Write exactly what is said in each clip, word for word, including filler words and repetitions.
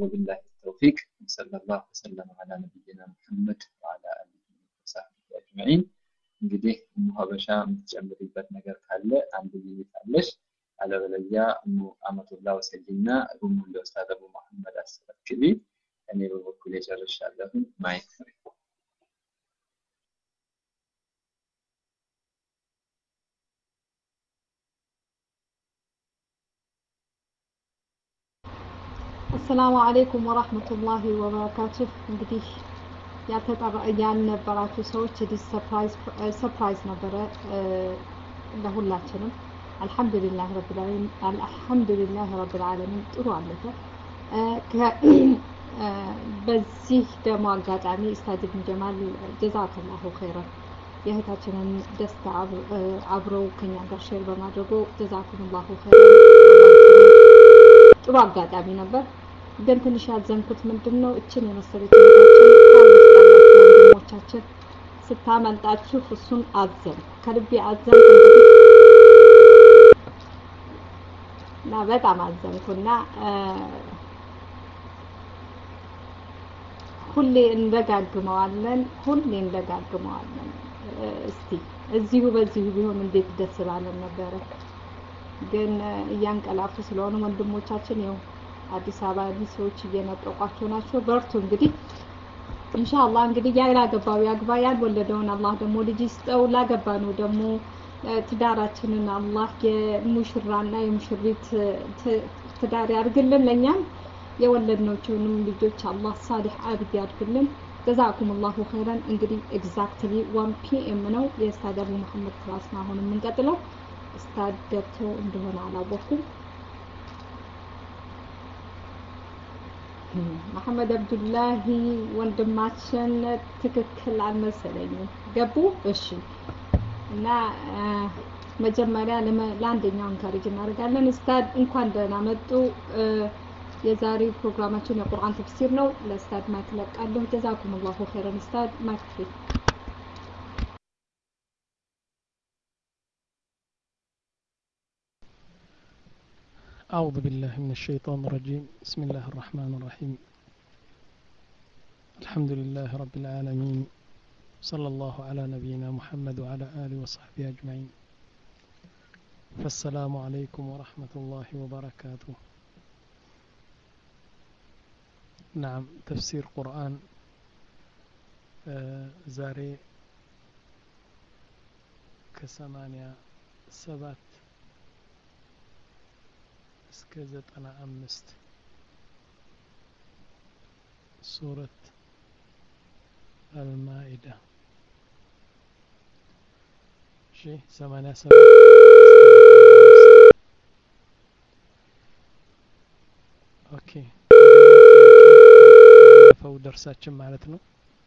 وبالله التوفيق. صلى الله وسلم على نبينا محمد وعلى آله وصحبه أجمعين. እንግዲህ እሙ ሀበሻ የምትጨምሪበት ነገር ካለ አንድ ጊዜ ካለሽ አለበለዚያ እሙ አመቱላ ወሰጂና እሙ ለኡስታዝ አቡ መሐመድ አስተካክሊ። እኔ በበኩሌ ጨርሻለሁ። ማይክ ፍሪ። السلام عليكم ورحمة الله وبركاته. እንግዲህ ያተጠራ ያልነበራችሁ ሰዎች ዲስ ሰርፕራይዝ ሰርፕራይዝ ነበረ ለሁላችንም። አልহামዱሊላህ ረብል ዓለሚን አልহামዱሊላህ ረብል ዓለሚን ጥሩ አለፈ። በዚህ ደግሞ አጋጣሚ ኡስታዝ ኢብኑ ጀማል ጀዛከላሁ ኸይራን የእህታችንን ደስታ አብረው ከኛ ጋር ሼር በማድረጉ ጀዛኩሙላሁ ኸይራን። ጥሩ አጋጣሚ ነበር። ግን ትንሽ ያዘንኩት ምንድነው እችን የመሰለች ወንድሞቻችን ስታመልጣችሁ እሱን አዘን ከልቤ አዘን እና በጣም አዘንኩና ሁሌ እንደጋግመዋለን ሁሌ እንደጋግመዋለን። እስቲ እዚሁ በዚሁ ቢሆን እንዴት ደስ ባለን ነበረ። ግን እያንቀላፉ ስለሆነ ወንድሞቻችን ያው አዲስ አበባ ሰዎች እየነጠቋቸው ናቸው። በርቱ እንግዲህ ኢንሻአላህ። እንግዲህ ያላገባው ያግባ፣ ያልወለደውን አላህ ደግሞ ልጅ ይስጠው፣ ላገባነው ደግሞ ትዳራችንን አላህ የሙሽራና የሙሽሪት ትዳር ያድርግልን። ለኛም የወለድናቸውንም ልጆች አላህ ሳሊህ አብድ ያድርግልን። ጀዛኩሙላሁ ኸይራን። እንግዲህ ኤግዛክትሊ ዋን ፒኤም ነው የኡስታዝ አቡ መሐመድ ክላስ ነው አሁን የምንቀጥለው። ኡስታዝ ገብተው እንደሆነ አላወኩም። መሐመድ አብዱላሂ ወንድማችን ትክክል አልመሰለኝም። ገቡ? እሺ። እና መጀመሪያ ለአንደኛው እንካሬጅ እናደርጋለን። ኡስታዝ እንኳን ደህና መጡ። የዛሬ ፕሮግራማችን የቁርአን ተፍሲር ነው። ለኡስታዝ ማይክ ለቃለሁ። ጀዛኩሙላሁ ኸይራን። ኡስታዝ ማይክ ፍሪ። أعوذ بالله من الشيطان الرجيم. بسم الله الرحمن الرحيم. الحمد لله رب العالمين. صلى الله على نبينا محمد وعلى آله وصحبه أجمعين. فالسلام عليكم ورحمة الله وبركاته. نعم تفسير قرآن آه زاري كثمانية سبات እስከ ዘጠና አምስት ሱረት አልማኢዳ እሺ ሰማንያ ሰባት ኦኬ ፈው ደርሳችን ማለት ነው።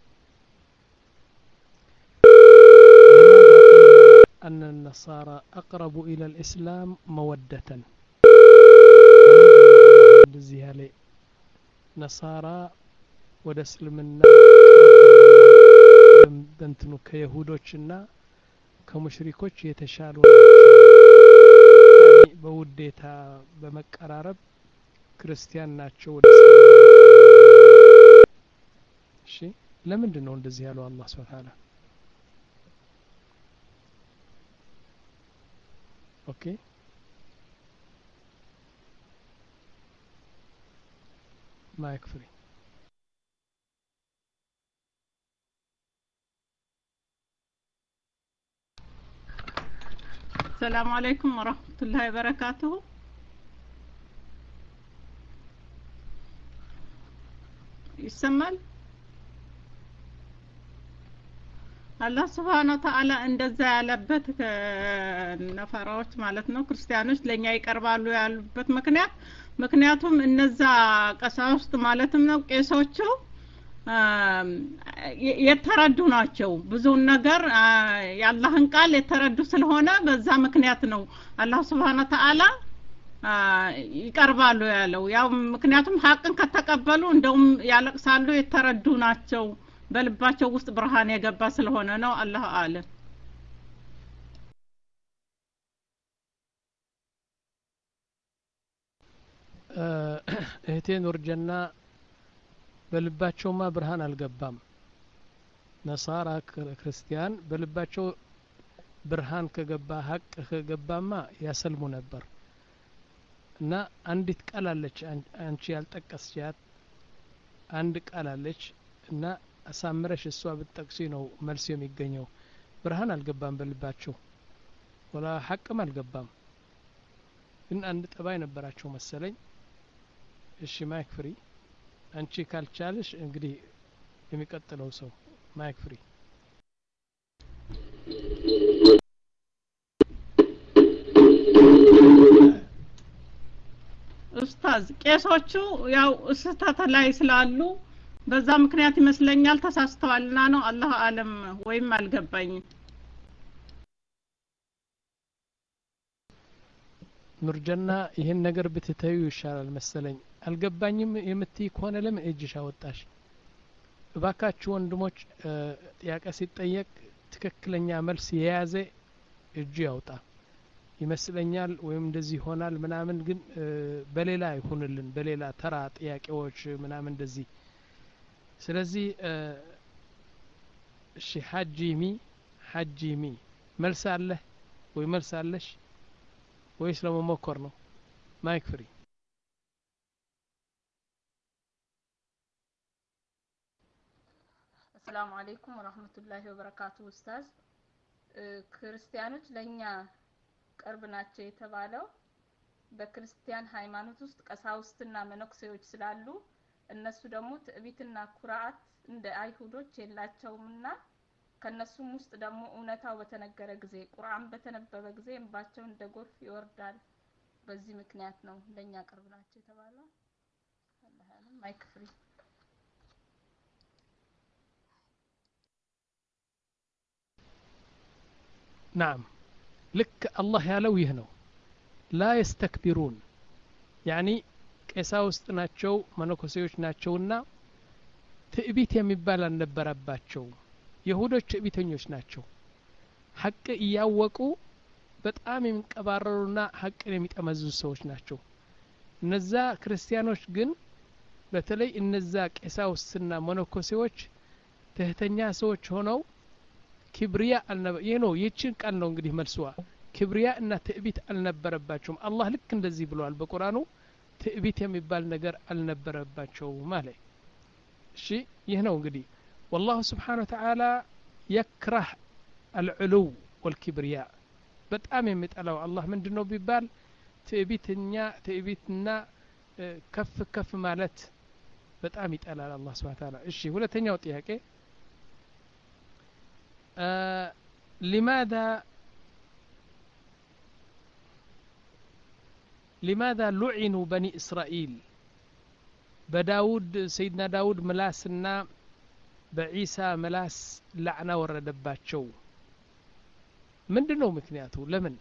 أن النصارى أقرب إلى الإسلام مودة እንደዚህ ያለ ነሳራ ወደ እስልምና በእንትኑ ከይሁዶችና ከሙሽሪኮች የተሻሉ በውዴታ በመቀራረብ ክርስቲያን ናቸው ወደ እስልምና። እሺ ለምንድን ነው እንደዚህ ያለው አላህ Subhanahu Wa Ta'ala? ኦኬ ማይክ ፍሪ። السلام عليكم ورحمة الله وبركاته. ይሰማል? አላህ Subhanahu Wa Ta'ala እንደዛ ያለበት ነፈራዎች ማለት ነው ክርስቲያኖች ለኛ ይቀርባሉ ያሉበት ምክንያት ምክንያቱም እነዛ ቀሳውስት ማለትም ነው ቄሶቹ የተረዱ ናቸው። ብዙ ነገር የአላህን ቃል የተረዱ ስለሆነ በዛ ምክንያት ነው አላህ Subhanahu Wa Ta'ala ይቀርባሉ ያለው። ያው ምክንያቱም ሐቅን ከተቀበሉ እንደውም ያለቅሳሉ የተረዱ ናቸው። በልባቸው ውስጥ ብርሃን የገባ ስለሆነ ነው። አላህ አለ እህቴ ኑር ጀና በልባቸውማ ብርሃን አልገባም ነሳራ ክርስቲያን በልባቸው ብርሃን ከገባ ሀቅ ከገባማ ያሰልሙ ነበር እና አንዲት ቃል አለች አንቺ ያልጠቀስሻት አንድ ቃል አለች እና አሳምረሽ እሷ ብትጠቅሲ ነው መልስ የሚገኘው ብርሃን አልገባም በልባቸው ወላ ሐቅም አልገባም ግን አንድ ጠባይ ነበራቸው መሰለኝ እሺ ማይክ ፍሪ አንቺ ካልቻለሽ እንግዲህ የሚቀጥለው ሰው ማይክ ፍሪ ኡስታዝ ቄሶቹ ያው ስህተት ላይ ስላሉ በዛ ምክንያት ይመስለኛል ተሳስተዋልና ነው አላህ አለም ወይም አልገባኝም ኑርጀና ይሄን ነገር ብትተዩ ይሻላል መሰለኝ አልገባኝም የምትይ ከሆነ ለምን እጅሽ አወጣሽ እባካችሁ ወንድሞች ጥያቄ ሲጠየቅ ትክክለኛ መልስ የያዘ እጁ ያውጣ ይመስለኛል ወይም እንደዚህ ይሆናል ምናምን ግን በሌላ ይሁንልን በሌላ ተራ ጥያቄዎች ምናምን እንደዚህ ስለዚህ እሺ ሐጂሚ ሐጂሚ መልስ አለ ወይ መልስ አለሽ ወይስ ለመሞከር ነው ማይክ ፍሪ السلام عليكم ورحمة الله وبركاته أستاذ ክርስቲያኖች ለኛ ቅርብ ናቸው የተባለው በክርስቲያን ሃይማኖት ውስጥ ቀሳውስትና መነኩሴዎች ስላሉ እነሱ ደግሞ ትዕቢትና ኩራት እንደ አይሁዶች የላቸውምና ከነሱም ውስጥ ደግሞ እውነታው በተነገረ ጊዜ ቁርአን በተነበበ ጊዜ እንባቸው እንደ ጎርፍ ይወርዳል በዚህ ምክንያት ነው ለኛ ቅርብ ናቸው የተባለው አላህ ያለም ማይክ ፍሪ نعم لك الله ያለው ይህ ነው لا يستكبرون يعني ቀሳውስት ናቸው መነኮሴዎች ናቸውና ትዕቢት የሚባል አልነበረባቸው ይሁዶች ትዕቢተኞች ናቸው ሐቅ እያወቁ በጣም የሚንቀባረሩና ሐቅን የሚጠመዝዙ ሰዎች ናቸው እነዛ ክርስቲያኖች ግን በተለይ እነዛ ቀሳውስትና መነኮሴዎች ትህተኛ ሰዎች ሆነው ክብሪያ አልነበ ይሄ ይችን ቃል ነው እንግዲህ መልስዋ ክብሪያ እና ትዕቢት አልነበረባቸውም አላህ ልክ እንደዚህ ብሏል በቁርአኑ ትዕቢት የሚባል ነገር አልነበረባቸው ማለት እሺ ይሄ ነው እንግዲህ والله سبحانه وتعالى يكره العلو والكبرياء በጣም የሚጠላው አላህ ምንድነው ቢባል ትዕቢተኛ ትዕቢትና ከፍ ከፍ ማለት በጣም ይጠላል አላህ Subhanahu Wa Ta'ala እሺ ሁለተኛው ጥያቄ آه لماذا لماذا لعنوا بني إسرائيل بداود سيدنا داود ملاسنا بعيسى ملاس لعنة وردباتشو من دنو مكنياته لمن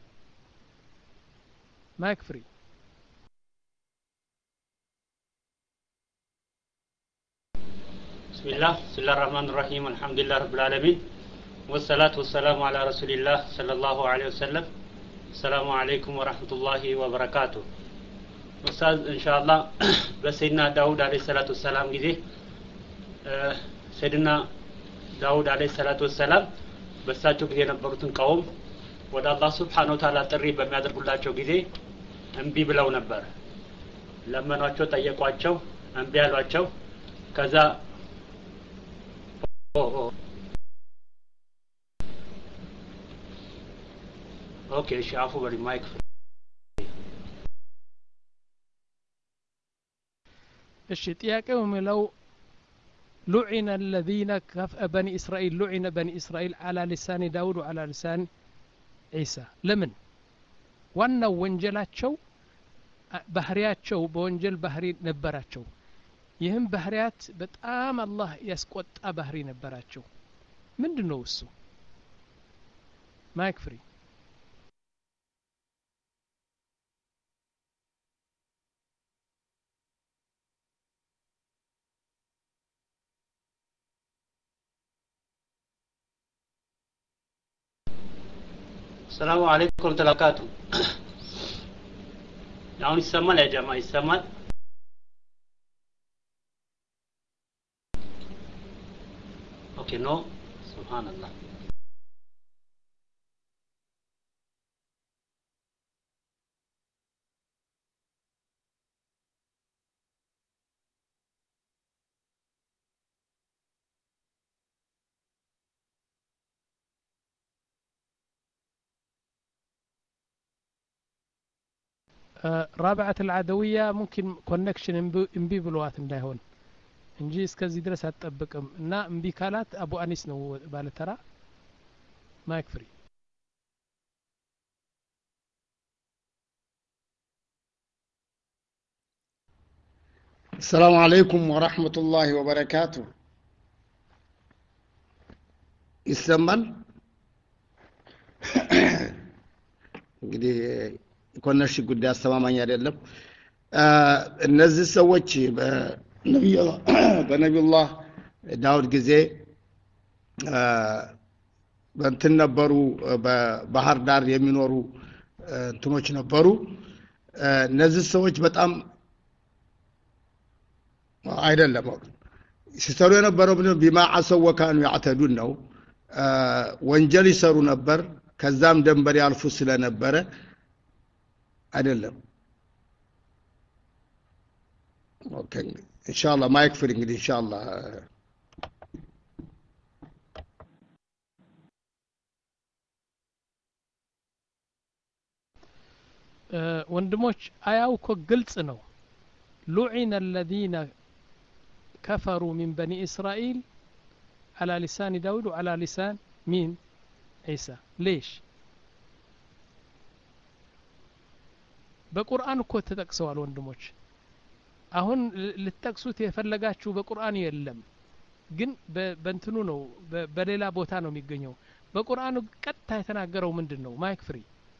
ما يكفري بسم الله بسم الله الرحمن الرحيم الحمد لله رب العالمين والصلاة والسلام على رسول الله صلى الله عليه وسلم السلام عليكم ورحمة الله وبركاته أستاذ إن شاء الله بسيدنا داود عليه الصلاة والسلام جزيه أه سيدنا داود عليه الصلاة والسلام بساتو جزيه نبرتن قوم ودا الله سبحانه وتعالى تريب بما يدرك الله جو جزيه أنبي بلو نبر لما نواتشو تأيقوا أتشو أنبي ألو أتشو كذا أوه أوه اوكي شافوا بالمايك እሺ ጥያቄው የሚለው لعن الذين كف بني اسرائيل لعن بني اسرائيل على لسان داود وعلى لسان عيسى لمن ዋናው ወንጀላቸው ባህሪያቸው በወንጀል ባህሪ ነበራቸው ይህም ባህሪያት በጣም አላህ ያስቆጣ ባህሪ ነበራቸው ምንድነው እሱ ማይክ ፍሪ السلام عليكم ورحمة الله وبركاته يعني يسمى يا جماعة يسمى ነው ሱብሃንአላህ رابعة العدوية ممكن كونكشن امبي بلوات እንዳይሆን እንጂ እስከዚህ ድረስ አትጠብቅም እና እምቢ ካላት አቡ አኒስ ነው ባለተራ ማይክ ፍሪ السلام عليكم ورحمة الله وبركاته ይሰማል እንግዲህ ኮነርሽ ጉዳይ አስተማማኝ አይደለም እነዚህ ሰዎች በነብዩላህ በነብዩላህ ዳውድ ጊዜ በእንትን ነበሩ በባህር ዳር የሚኖሩ እንትኖች ነበሩ እነዚህ ሰዎች በጣም አይደለም ሲሰሩ የነበረው ቢማ አሰው ወካኑ ያዕተዱን ነው ወንጀል ይሰሩ ነበር ከዛም ደንበር ያልፉ ስለነበረ አይደለም ኦኬ ኢንሻአላህ ማይክ ፍሪ እንግዲህ ኢንሻአላህ ወንድሞች አያው እኮ ግልጽ ነው لعن الذين كفروا من بني إسرائيل على لسان داود وعلى لسان مين عيسى ليش በቁርአን እኮ ተጠቅሰዋል ወንድሞች አሁን ልትጠቅሱት የፈለጋችሁ በቁርአን የለም ግን በእንትኑ ነው በሌላ ቦታ ነው የሚገኘው በቁርአኑ ቀጥታ የተናገረው ምንድነው ማይክ ፍሪ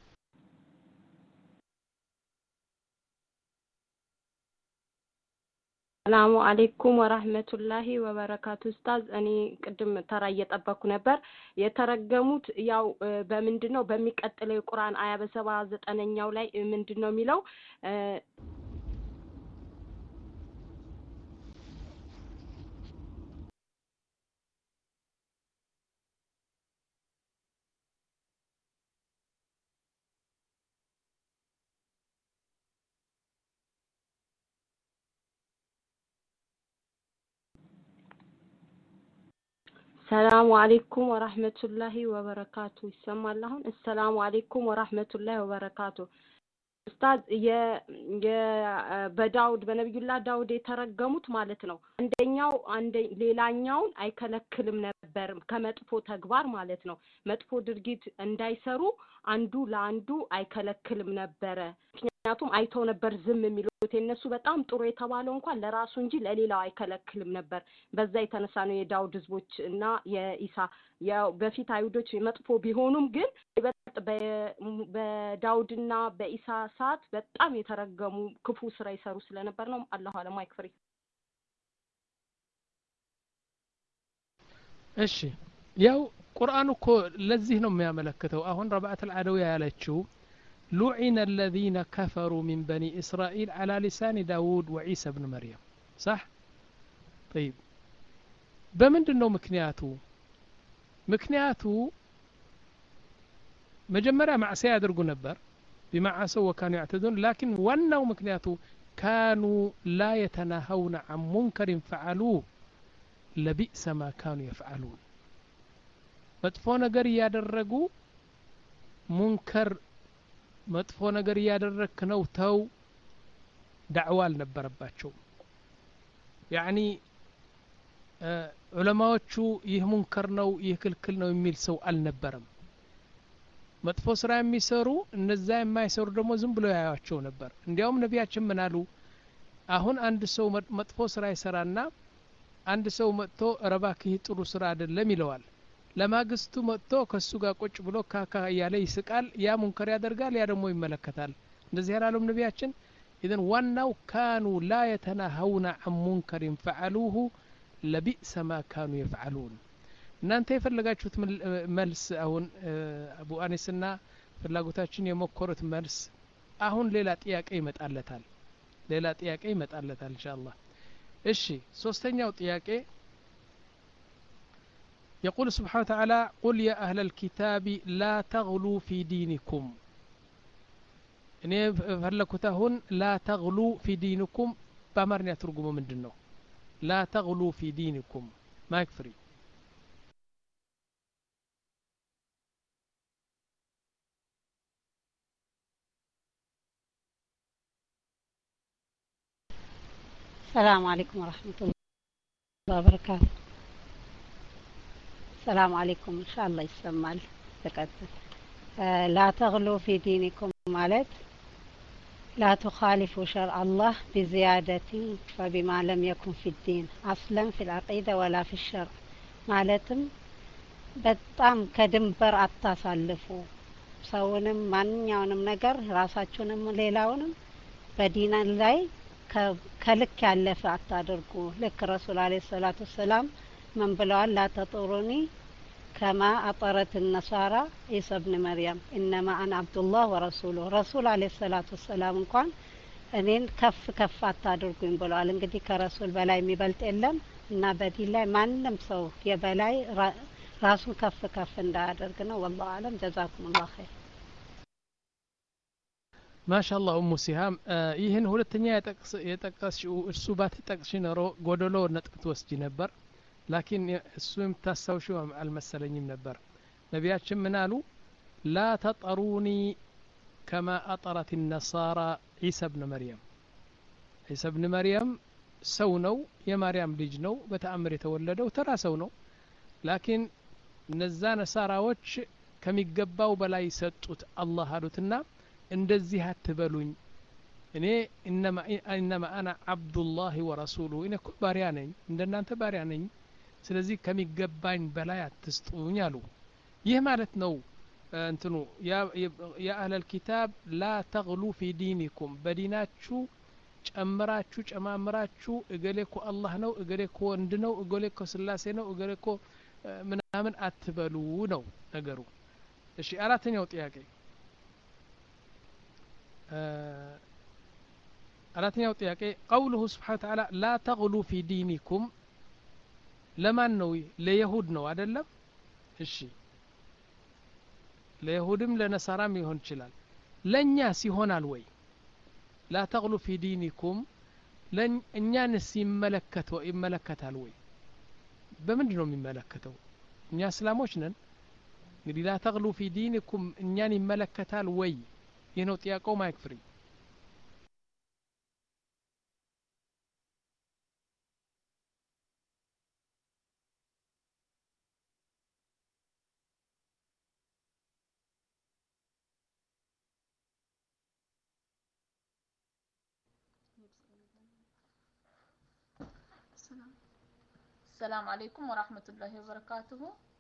ሰላሙ አለይኩም ወራህመቱላሂ ወበረካቱ ኡስታዝ እኔ ቅድም ተራ እየጠበኩ ነበር የተረገሙት ያው በምንድነው በሚቀጥለው የቁርአን አያ በሰባ ዘጠነኛው ላይ ምንድነው የሚለው السلام عليكم ورحمة الله وبركاته يسمى اللهم السلام عليكم ورحمة الله وبركاته ኡስታዝ በዳውድ በነብዩላህ ዳውድ የተረገሙት ማለት ነው አንደኛው አንደ ሌላኛውን አይከለክልም ነበር ከመጥፎ ተግባር ማለት ነው መጥፎ ድርጊት እንዳይሰሩ አንዱ ለአንዱ አይከለክልም ነበር ምክንያቱም አይተው ነበር ዝም የሚሉት የነሱ በጣም ጥሩ የተባለው እንኳን ለራሱ እንጂ ለሌላው አይከለክልም ነበር በዛ የተነሳ ነው የዳውድ ህዝቦች እና የኢሳ ያው በፊት አይሁዶች መጥፎ ቢሆኑም ግን በዳውድና በኢሳ ሰዓት በጣም የተረገሙ ክፉ ስራ ይሰሩ ስለነበር ነው አላሁ አለማ ይክፈሪ እሺ ያው ቁርአን እኮ ለዚህ ነው የሚያመለክተው አሁን ረባዓት العدوية ያለችው لعن الذين كفروا من بني إسرائيل على لسان داود وعيسى بن مريم صح طيب بمندنو مكنياتو مكنياتو مجمرة معصية يدرقوا نبر بما عصوا وكانوا يعتدون لكن ونوا مكنياتو كانوا لا يتناهون عن منكر فعلوه لبئس ما كانوا يفعلون መጥፎ ነገር ያደረጉ ሙንከር መጥፎ ነገር ያደረክ ነው ተው ዳዕዋ አልነበረባቸው ያኒ ዑለማዎቹ ይህ ሙንከር ነው ይህ ክልክል ነው የሚል ሰው አልነበረም መጥፎ ስራ የሚሰሩ እነዛ የማይሰሩ ደግሞ ዝም ብሎ ያያቸው ነበር እንዲያውም ነቢያችን ምን አሉ አሁን አንድ ሰው መጥፎ ስራ ይሰራና አንድ ሰው መጥቶ ረባክህ ጥሩ ስራ አይደለም ይለዋል ለማግስቱ መጥቶ ከሱ ጋር ቁጭ ብሎ ካካ ያለ ይስቃል ያ ሙንከር ያደርጋል ያ ደግሞ ይመለከታል እንደዚህ ያላሉም ነቢያችን اذا ዋናው كانوا لا يتناهون عن منكر فعلوه لبئس ما كانوا يفعلون እናንተ የፈለጋችሁት መልስ አሁን አቡ አኒስና ፍላጎታችን የሞከሩት መልስ አሁን ሌላ ጥያቄ ይመጣለታል ሌላ ጥያቄ ይመጣለታል ኢንሻአላህ እሺ ሶስተኛው ጥያቄ يقول سبحانه وتعالى قل يا أهل الكتاب لا تغلوا في دينكم እኔ ፈለኩት አሁን لا تغلوا في دينكم በአማርኛ ትርጉሙ ምንድነው لا تغلوا في دينكم ማይክ ፍሪ السلام عليكم ورحمة الله وبركاته السلام عليكم إن شاء الله يسمع تقدم آه لا تغلوا في دينكم مالت لا تخالفوا شرع الله بزيادة فبما لم يكن في الدين أصلا في العقيدة ولا في الشرع مالتم በጣም ከድንበር አታሳልፉ ሰውንም ማንኛውንም ነገር ራሳችሁንም ሌላውንም በዲን ላይ ከልክ ያለፈ አታድርጉ ልክ ረሱል አለይሂ ሰላቱ ሰላም ምን ብለዋል لا تطروني كما أطرت النصارى عيسى ابن مريم إنما أنا عبد الله ورسوله رسول عليه الصلاة والسلام እንኳን እኔን ከፍ ከፍ አታድርጉኝ ብለዋል እንግዲህ ከረሱል በላይ የሚበልጥ የለም እና በዲን ላይ ማንም ሰው የበላይ ራሱን ከፍ ከፍ እንዳያደርግ ነው والله اعلم جزاكم الله خير ما شاء الله ام سهام ይህን ሁለተኛ የጠቀስሽው እሱ ባትጠቅሽ ኖሮ ጎደሎ ነጥብ ትወስጂ ነበር ላኪን እሱ የምታስታውሽው አልመሰለኝም ነበር ነቢያችን ምን አሉ لا تطروني كما أطرت النصارى عيسى ابن مريم عيسى ابن مريم ሰው ነው የማርያም ልጅ ነው በተአምር የተወለደው ተራ ሰው ነው ላኪን እነዛ ነሳራዎች ከሚገባው በላይ ሰጡት አላህ አሉትና እንደዚህ አትበሉኝ እኔ انما انما انا عبد الله ورسوله እኔ እኮ ባሪያ ነኝ እንደናንተ ባሪያ ነኝ ስለዚህ ከሚገባኝ በላይ አትስጡኝ አሉ ይህ ማለት ነው እንትኑ ያ ያ አህለ الكتاب لا تغلوا في دينكم በዲናችሁ ጨምራችሁ ጨማምራችሁ እገሌኮ አላህ ነው እገሌኮ ወንድ ነው እገሌኮ ስላሴ ነው እገሌኮ ምናምን አትበሉ ነው ነገሩ እሺ አራተኛው ጥያቄ አራተኛው ጥያቄ قوله سبحانه وتعالى لا تغلوا في دينكم ለማን ነው ለይሁድ ነው አይደለም እሺ ለይሁድም ለነሳራም ይሆን ይችላል ለኛ ሲሆናል ወይ لا تغلوا في دينكم لن እኛንስ ይመለከተው ይመለከታል ወይ በምንድን ነው የሚመለከተው እኛ እስላሞች ነን እንግዲህ لا تغلوا في دينكم እኛን ይመለከታል ወይ ይህ ነው ጥያቄው ማይክ ፍሪ السلام عليكم ورحمة الله وبركاته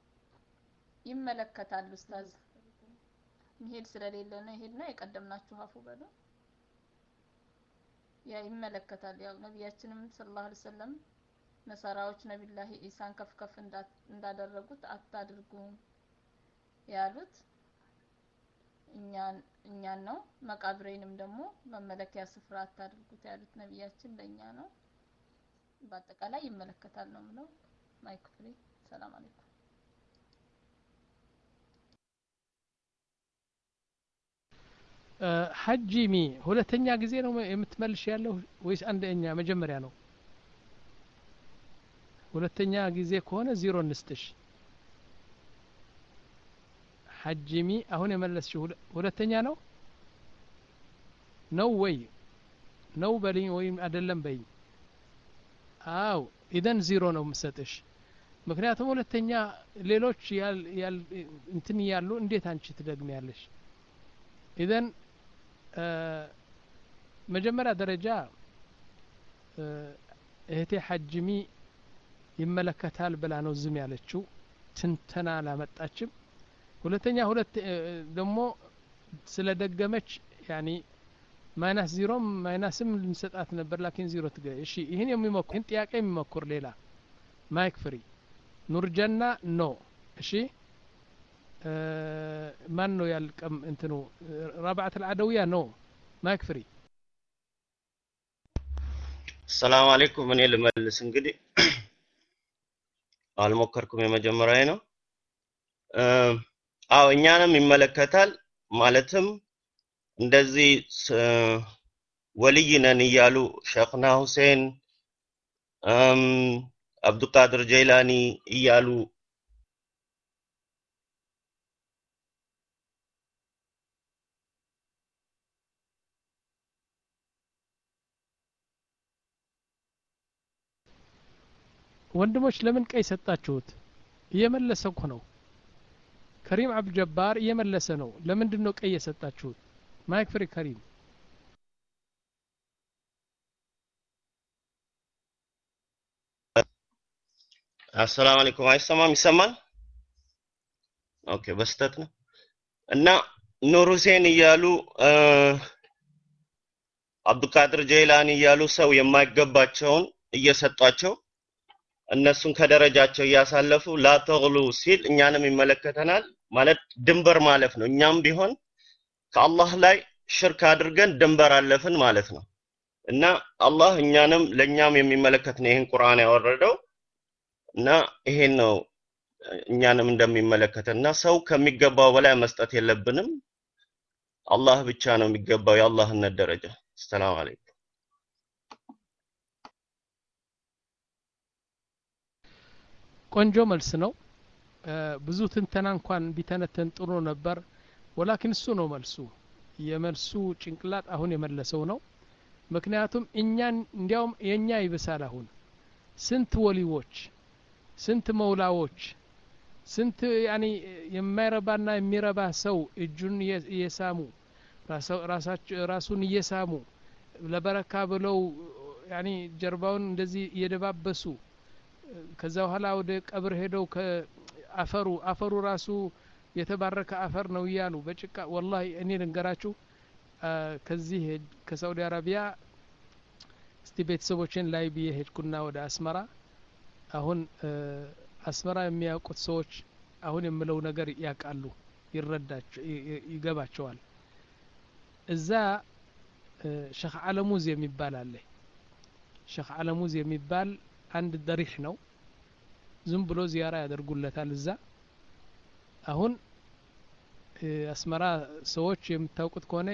ይመለከታል ኡስታዝ መሄድ ስለሌለ ነው ሄድና የቀደምናችሁ አፉ በሉ ያ ይመለከታል ያው ነብያችንም ሰለላሁ ዐለይሂ ወሰለም ነሳራዎች ነብዩላህ ኢሳን ከፍ ከፍ እንዳደረጉት አታድርጉ ያሉት እኛን እኛን ነው መቃብሬንም ደግሞ መመለኪያ ስፍራ አታድርጉት ያሉት ነብያችን ለኛ ነው በአጠቃላይ ይመለከታል ነው ምለው ማይክ ፍሪ ሰላም አለይኩም ሐጂሚ ሁለተኛ ጊዜ ነው የምትመልሽ ያለው ወይስ አንደኛ መጀመሪያ ነው ሁለተኛ ጊዜ ከሆነ ዜሮ እንስጥሽ ሐጂሚ አሁን የመለስሽው ሁለተኛ ነው ነው ወይ ነው በልኝ ወይም አይደለም በይኝ አው ኢደን ዜሮ ነው የምሰጥሽ ምክንያቱም ሁለተኛ ሌሎች ያል ያል እንትን ያሉ እንዴት አንቺ ትደግሚያለሽ ኢደን መጀመሪያ ደረጃ እህቴ ሐጅሚ ይመለከታል ብላ ነው ዝም ያለችው ትንተና አላመጣችም ሁለተኛ ሁለት ደግሞ ስለደገመች ያኒ ማይነስ ዜሮ ማይነስም ልንሰጣት ነበር ላኪን ዜሮ ትገኝ እሺ ይሄን የሚሞክር ጥያቄ የሚሞክር ሌላ ማይክ ፍሪ ኑርጀና ኖ እሺ ማን ነው ያልቀም እንትኑ رابعه العدويه ኖ ማይክ ፍሪ السلام عليكم እኔ ልመልስ እንግዲህ አልሞከርኩም የመጀመሪያዬ ነው አው እኛንም ይመለከታል ማለትም እንደዚህ ወልይ ነን እያሉ ሼኽና ሁሴን አም አብዱልቃድር ጀይላኒ እያሉ ወንድሞች ለምን ቀይ ሰጣችሁት እየመለሰ እኮ ነው ከሪም አብዱል ጀባር እየመለሰ ነው ለምንድነው ቀይ የሰጣችሁት ማይክ ፍሪ ከሪም አሰላሙ አለይኩም አይሰማም ይሰማል ኦኬ በስተት ነው እና ኑር ሁሴን እያሉ አብዱልቃድር ጀይላኒ እያሉ ሰው የማይገባቸውን እየሰጧቸው እነሱን ከደረጃቸው ያሳለፉ ላተግሉ ሲል እኛንም ይመለከተናል ማለት ድንበር ማለፍ ነው እኛም ቢሆን ከአላህ ላይ ሽርክ አድርገን ድንበር አለፍን ማለት ነው እና አላህ እኛንም ለኛም የሚመለከት ነው ይሄን ቁርአን ያወረደው እና ይሄን ነው እኛንም እንደሚመለከተና ሰው ከሚገባው በላይ መስጠት የለብንም አላህ ብቻ ነው የሚገባው የአላህን ደረጃ ሰላም አለይኩም ቆንጆ መልስ ነው ብዙ ትንተና እንኳን ቢተነተን ጥሩ ነበር ወላኪን እሱ ነው መልሱ የመልሱ ጭንቅላት አሁን የመለሰው ነው ምክንያቱም እኛን እንዲያውም የኛ ይብሳል አሁን ስንት ወሊዎች ስንት መውላዎች ስንት ያኒ የማይረባና የሚረባ ሰው እጁን እየሳሙ ራሱን እየሳሙ ለበረካ ብለው ያኒ ጀርባውን እንደዚህ እየደባበሱ ከዛ በኋላ ወደ ቀብር ሄደው ከአፈሩ አፈሩ ራሱ የተባረከ አፈር ነው ይያሉ በጭቃ والله እኔ ልንገራችሁ ከዚህ ከሳውዲ አረቢያ እስቲ ቤተሰቦችን ላይ ቢሄድኩና ወደ አስመራ አሁን አስመራ የሚያውቁት ሰዎች አሁን የምለው ነገር ያቃሉ ይረዳቸው ይገባቸዋል እዛ ሼኽ አለሙዝ የሚባል አለ ሼኽ አለሙዝ የሚባል አንድ ደሪህ ነው ዝም ብሎ ዚያራ ያደርጉለታል እዛ አሁን አስመራ ሰዎች የምታውቁት ከሆነ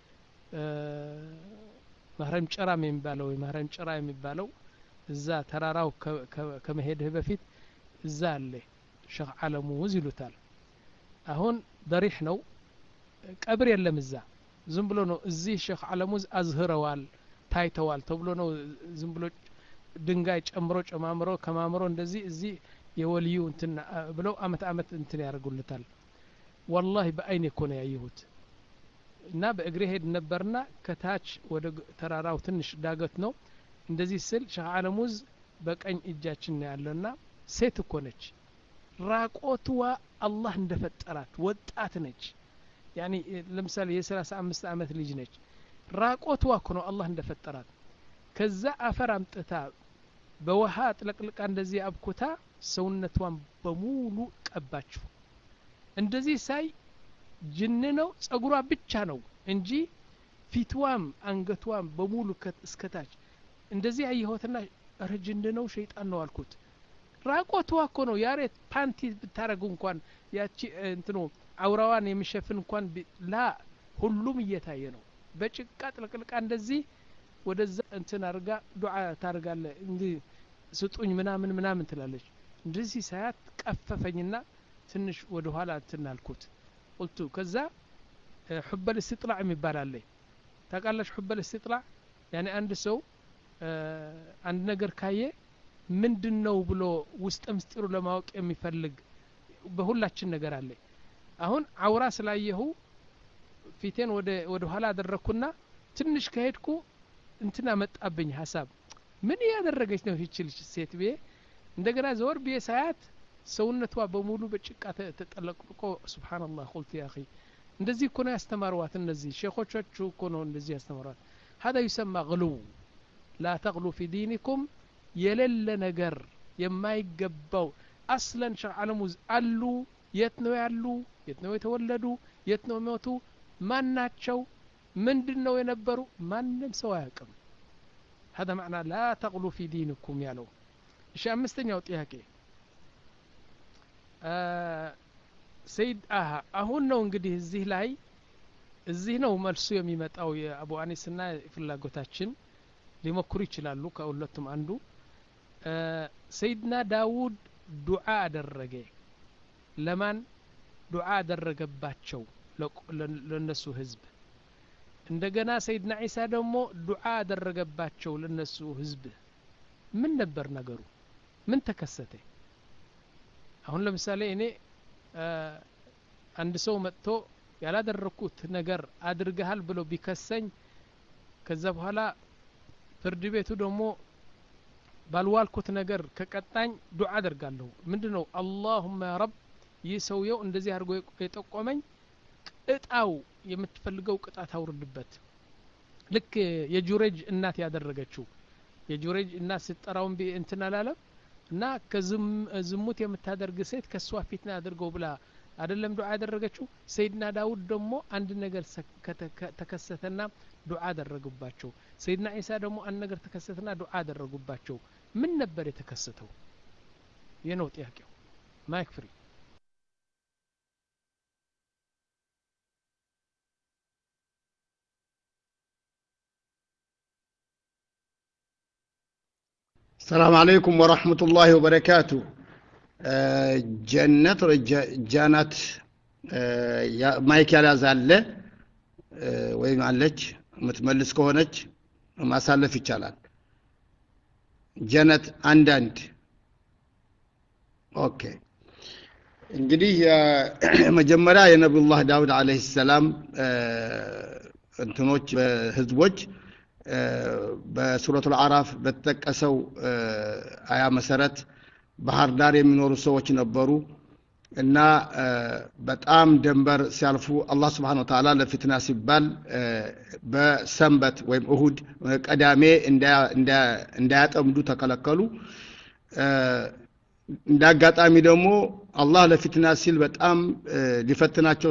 ማህረም ጭራ የሚባለው ማህረም ጭራ የሚባለው እዛ ተራራው ከመሄድህ በፊት እዛ አለ ሼኽ አለሙዝ ይሉታል አሁን ደሪህ ነው ቀብር የለም እዛ ዝም ብሎ ነው እዚህ ሼኽ አለሙዝ አዝህረዋል ታይተዋል ተብሎ ነው ዝም ብሎ ድንጋይ ጨምሮ ጨማምሮ ከማምሮ እንደዚህ እዚህ የወልዩ እንትና ብለው አመት አመት እንትን ያርጉልታል والله በአይኔ እኮ ነው ያየሁት እና በእግሬ ሄድ ነበርና ከታች ወደ ተራራው ትንሽ ዳገት ነው እንደዚህ ስል ሼኽ አለሙዝ በቀኝ እጃችን ነው ያለና ሴት እኮ ነች ራቆትዋ አላህ እንደፈጠራት ወጣት ነች ያኒ ለምሳሌ የ35 አመት ልጅ ነች ራቆትዋ እኮ ነው አላህ እንደፈጠራት ከዛ አፈር አምጥታ በውሃ ጥለቅልቃ እንደዚህ አብኩታ ሰውነቷን በሙሉ ቀባችሁ እንደዚህ ሳይ ጅን ነው ጸጉሯ ብቻ ነው እንጂ ፊትዋም አንገቷም በሙሉ እስከታች እንደዚህ አየሁትና ረጅንድ ነው ሸይጣን ነው አልኩት ራቆትዋ እኮ ነው ያሬት ፓንቲ ብታረጉ እንኳን ያቺ እንትኑ አውራዋን የሚሸፍን እንኳን ላ ሁሉም እየታየ ነው በጭቃ ጥለቅልቃ እንደዚህ ወደዛ እንትን አርጋ ዱዓ ታርጋለ እንዲ ስጡኝ ምናምን ምናምን ትላለች እንደዚህ ሳያት ቀፈፈኝና ትንሽ ወደ ኋላ እንትናልኩት ቁልቱ ከዛ حب الاستطلاع የሚባል አለ ታቃለሽ حب الاستطلاع يعني አንድ ሰው አንድ ነገር ካየ ምንድነው ብሎ ውስጥ ምስጢሩ ለማወቅ የሚፈልግ በሁላችን ነገር አለ አሁን አውራ ስላየሁ ፊቴን ወደ ወደ ኋላ አደረኩና ትንሽ ከሄድኩ እንትና መጣብኝ ሐሳብ ምን ያደረገች ነው ይችል ሴት ቤ እንደገና ዘወር ቤ ሳያት ሰውነቷ በሙሉ በጭቃ ተጠለቅቆ ሱብሃንአላህ ቁልት ያ اخي እንደዚህ እኮ ነው ያስተማሩዋት እነዚህ ሼኾቻችሁ እኮ ነው እንደዚህ ያስተማሩዋት هذا يسمى غلو لا تغلو في دينكم የሌለ ነገር የማይገባው አስለን ሼኽ አለሙዝ አሉ የት ነው ያሉ የት ነው የተወለዱ የት ነው ሞቱ ማናቸው ምንድነው የነበሩ ማንንም ሰው አያውቅም هذا معنى لا تغلو في دينكم ያለው እሺ አምስተኛው ጥያቄ ሰይድ አሃ አሁን ነው እንግዲህ እዚህ ላይ እዚህ ነው መልሱ የሚመጣው የአቡ አኒስና ፍላጎታችን ሊሞክሩ ይችላሉ ከሁለቱም አንዱ ሰይድና ዳውድ ዱዓ አደረገ ለማን ዱዓ አደረገባቸው ለነሱ ህዝብ እንደገና ሰይድና ኢሳ ደግሞ ዱዓ አደረገባቸው ለነሱ ህዝብ ምን ነበር ነገሩ ምን ተከሰተ አሁን ለምሳሌ እኔ አንድ ሰው መጥቶ ያላደረኩት ነገር አድርገሃል ብሎ ቢከሰኝ ከዛ በኋላ ፍርድ ቤቱ ደግሞ ባልዋልኩት ነገር ከቀጣኝ ዱዓ አደርጋለሁ ምንድነው አላሁመ ያ ረብ ይሰውየው እንደዚህ አድርጎ የጠቆመኝ ቅጣው የምትፈልገው ቅጣት አውርድበት ልክ የጁሬጅ እናት ያደረገችው የጁሬጅ እናት ስትጠራውን እንትን አላለም እና ከዝም ዝሙት የምታደርግ ሴት ከሷ ፊትና አድርገው ብላ አይደለም ዱዓ ያደረገችው ሰይድና ዳውድ ደግሞ አንድ ነገር ተከሰተና ዱዓ አደረጉባቸው ሰይድና ኢሳ ደግሞ አንድ ነገር ተከሰተና ዱዓ አደረጉባቸው ምን ነበር የተከሰተው የነው ጥያቄው ማይክ ፍሪ السلام عليكم ورحمة الله وبركاته جنة جانت مايك على زالة وين عليك متملس كونك ما سالف في الشلال جنة عندند اوكي እንግዲህ መጀመሪያ የነብዩላህ ዳውድ አለይሂ ሰላም እንትኖች ህዝቦች በሱረቱ አልአራፍ በተጠቀሰው አያ መሰረት ባህር ዳር የሚኖሩ ሰዎች ነበሩ እና በጣም ደንበር ሲያልፉ አላህ Subhanahu Wa Ta'ala ለፍትና ሲባል በሰንበት ወይም እሁድ ቀዳሜ እንዳያጠምዱ ተከለከሉ እንዳጋጣሚ ደግሞ አላህ ለፍትና ሲል በጣም ሊፈትናቸው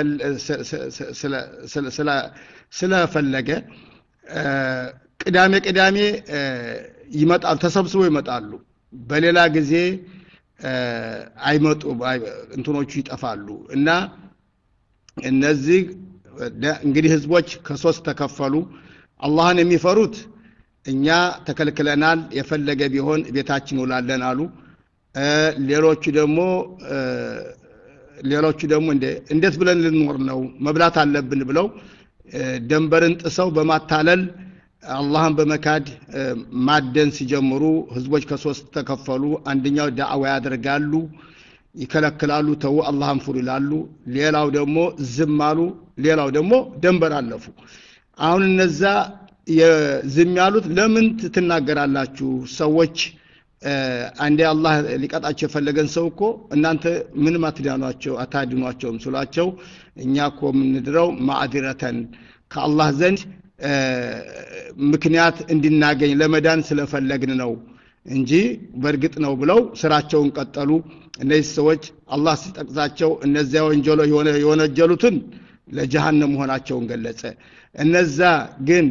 ስለፈለገ ቅዳሜ ቅዳሜ ይመጣሉ ተሰብስበው ይመጣሉ በሌላ ጊዜ አይመጡ እንትኖቹ ይጠፋሉ እና እነዚህ እንግዲህ ህዝቦች ከሶስት ተከፈሉ አላህን የሚፈሩት እኛ ተከልክለናል የፈለገ ቢሆን ቤታችን ውላለን አሉ ሌሎቹ ደግሞ ሌሎቹ ደግሞ እንደ እንዴት ብለን ልንኖር ነው መብላት አለብን ብለው ደንበርን ጥሰው በማታለል አላህን በመካድ ማደን ሲጀምሩ ህዝቦች ከሶስት ተከፈሉ አንደኛው ዳዕዋ ያደርጋሉ ይከለክላሉ ተው አላህን ፍሩ ይላሉ ሌላው ደግሞ ዝም አሉ ሌላው ደግሞ ደንበር አለፉ አሁን እነዛ የዝም ያሉት ለምን ትናገራላችሁ ሰዎች አንዴ አላህ ሊቀጣቸው የፈለገን ሰው እኮ እናንተ ምንም አትዳኗቸው አታድኗቸውም ስሏቸው እኛኮ ምንድረው ማዕድረተን ከአላህ ዘንድ ምክንያት እንድናገኝ ለመዳን ስለፈለግን ነው እንጂ በርግጥ ነው ብለው ስራቸውን ቀጠሉ እነዚህ ሰዎች አላህ ሲጠቅሳቸው እነዚያ ወንጀሎ የሆነ የወነጀሉትን ለጀሃነም ሆናቸውን ገለጸ እነዛ ግን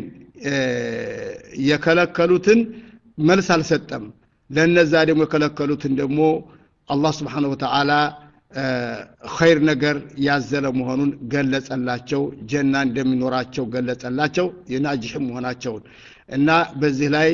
የከለከሉትን መልስ አልሰጠም ለነዛ ደግሞ የከለከሉትን ደግሞ አላህ Subhanahu Wa Ta'ala ኸይር ነገር ያዘለ መሆኑን ገለጸላቸው ጀና እንደሚኖራቸው ገለጸላቸው የናጅህ መሆናቸው እና በዚህ ላይ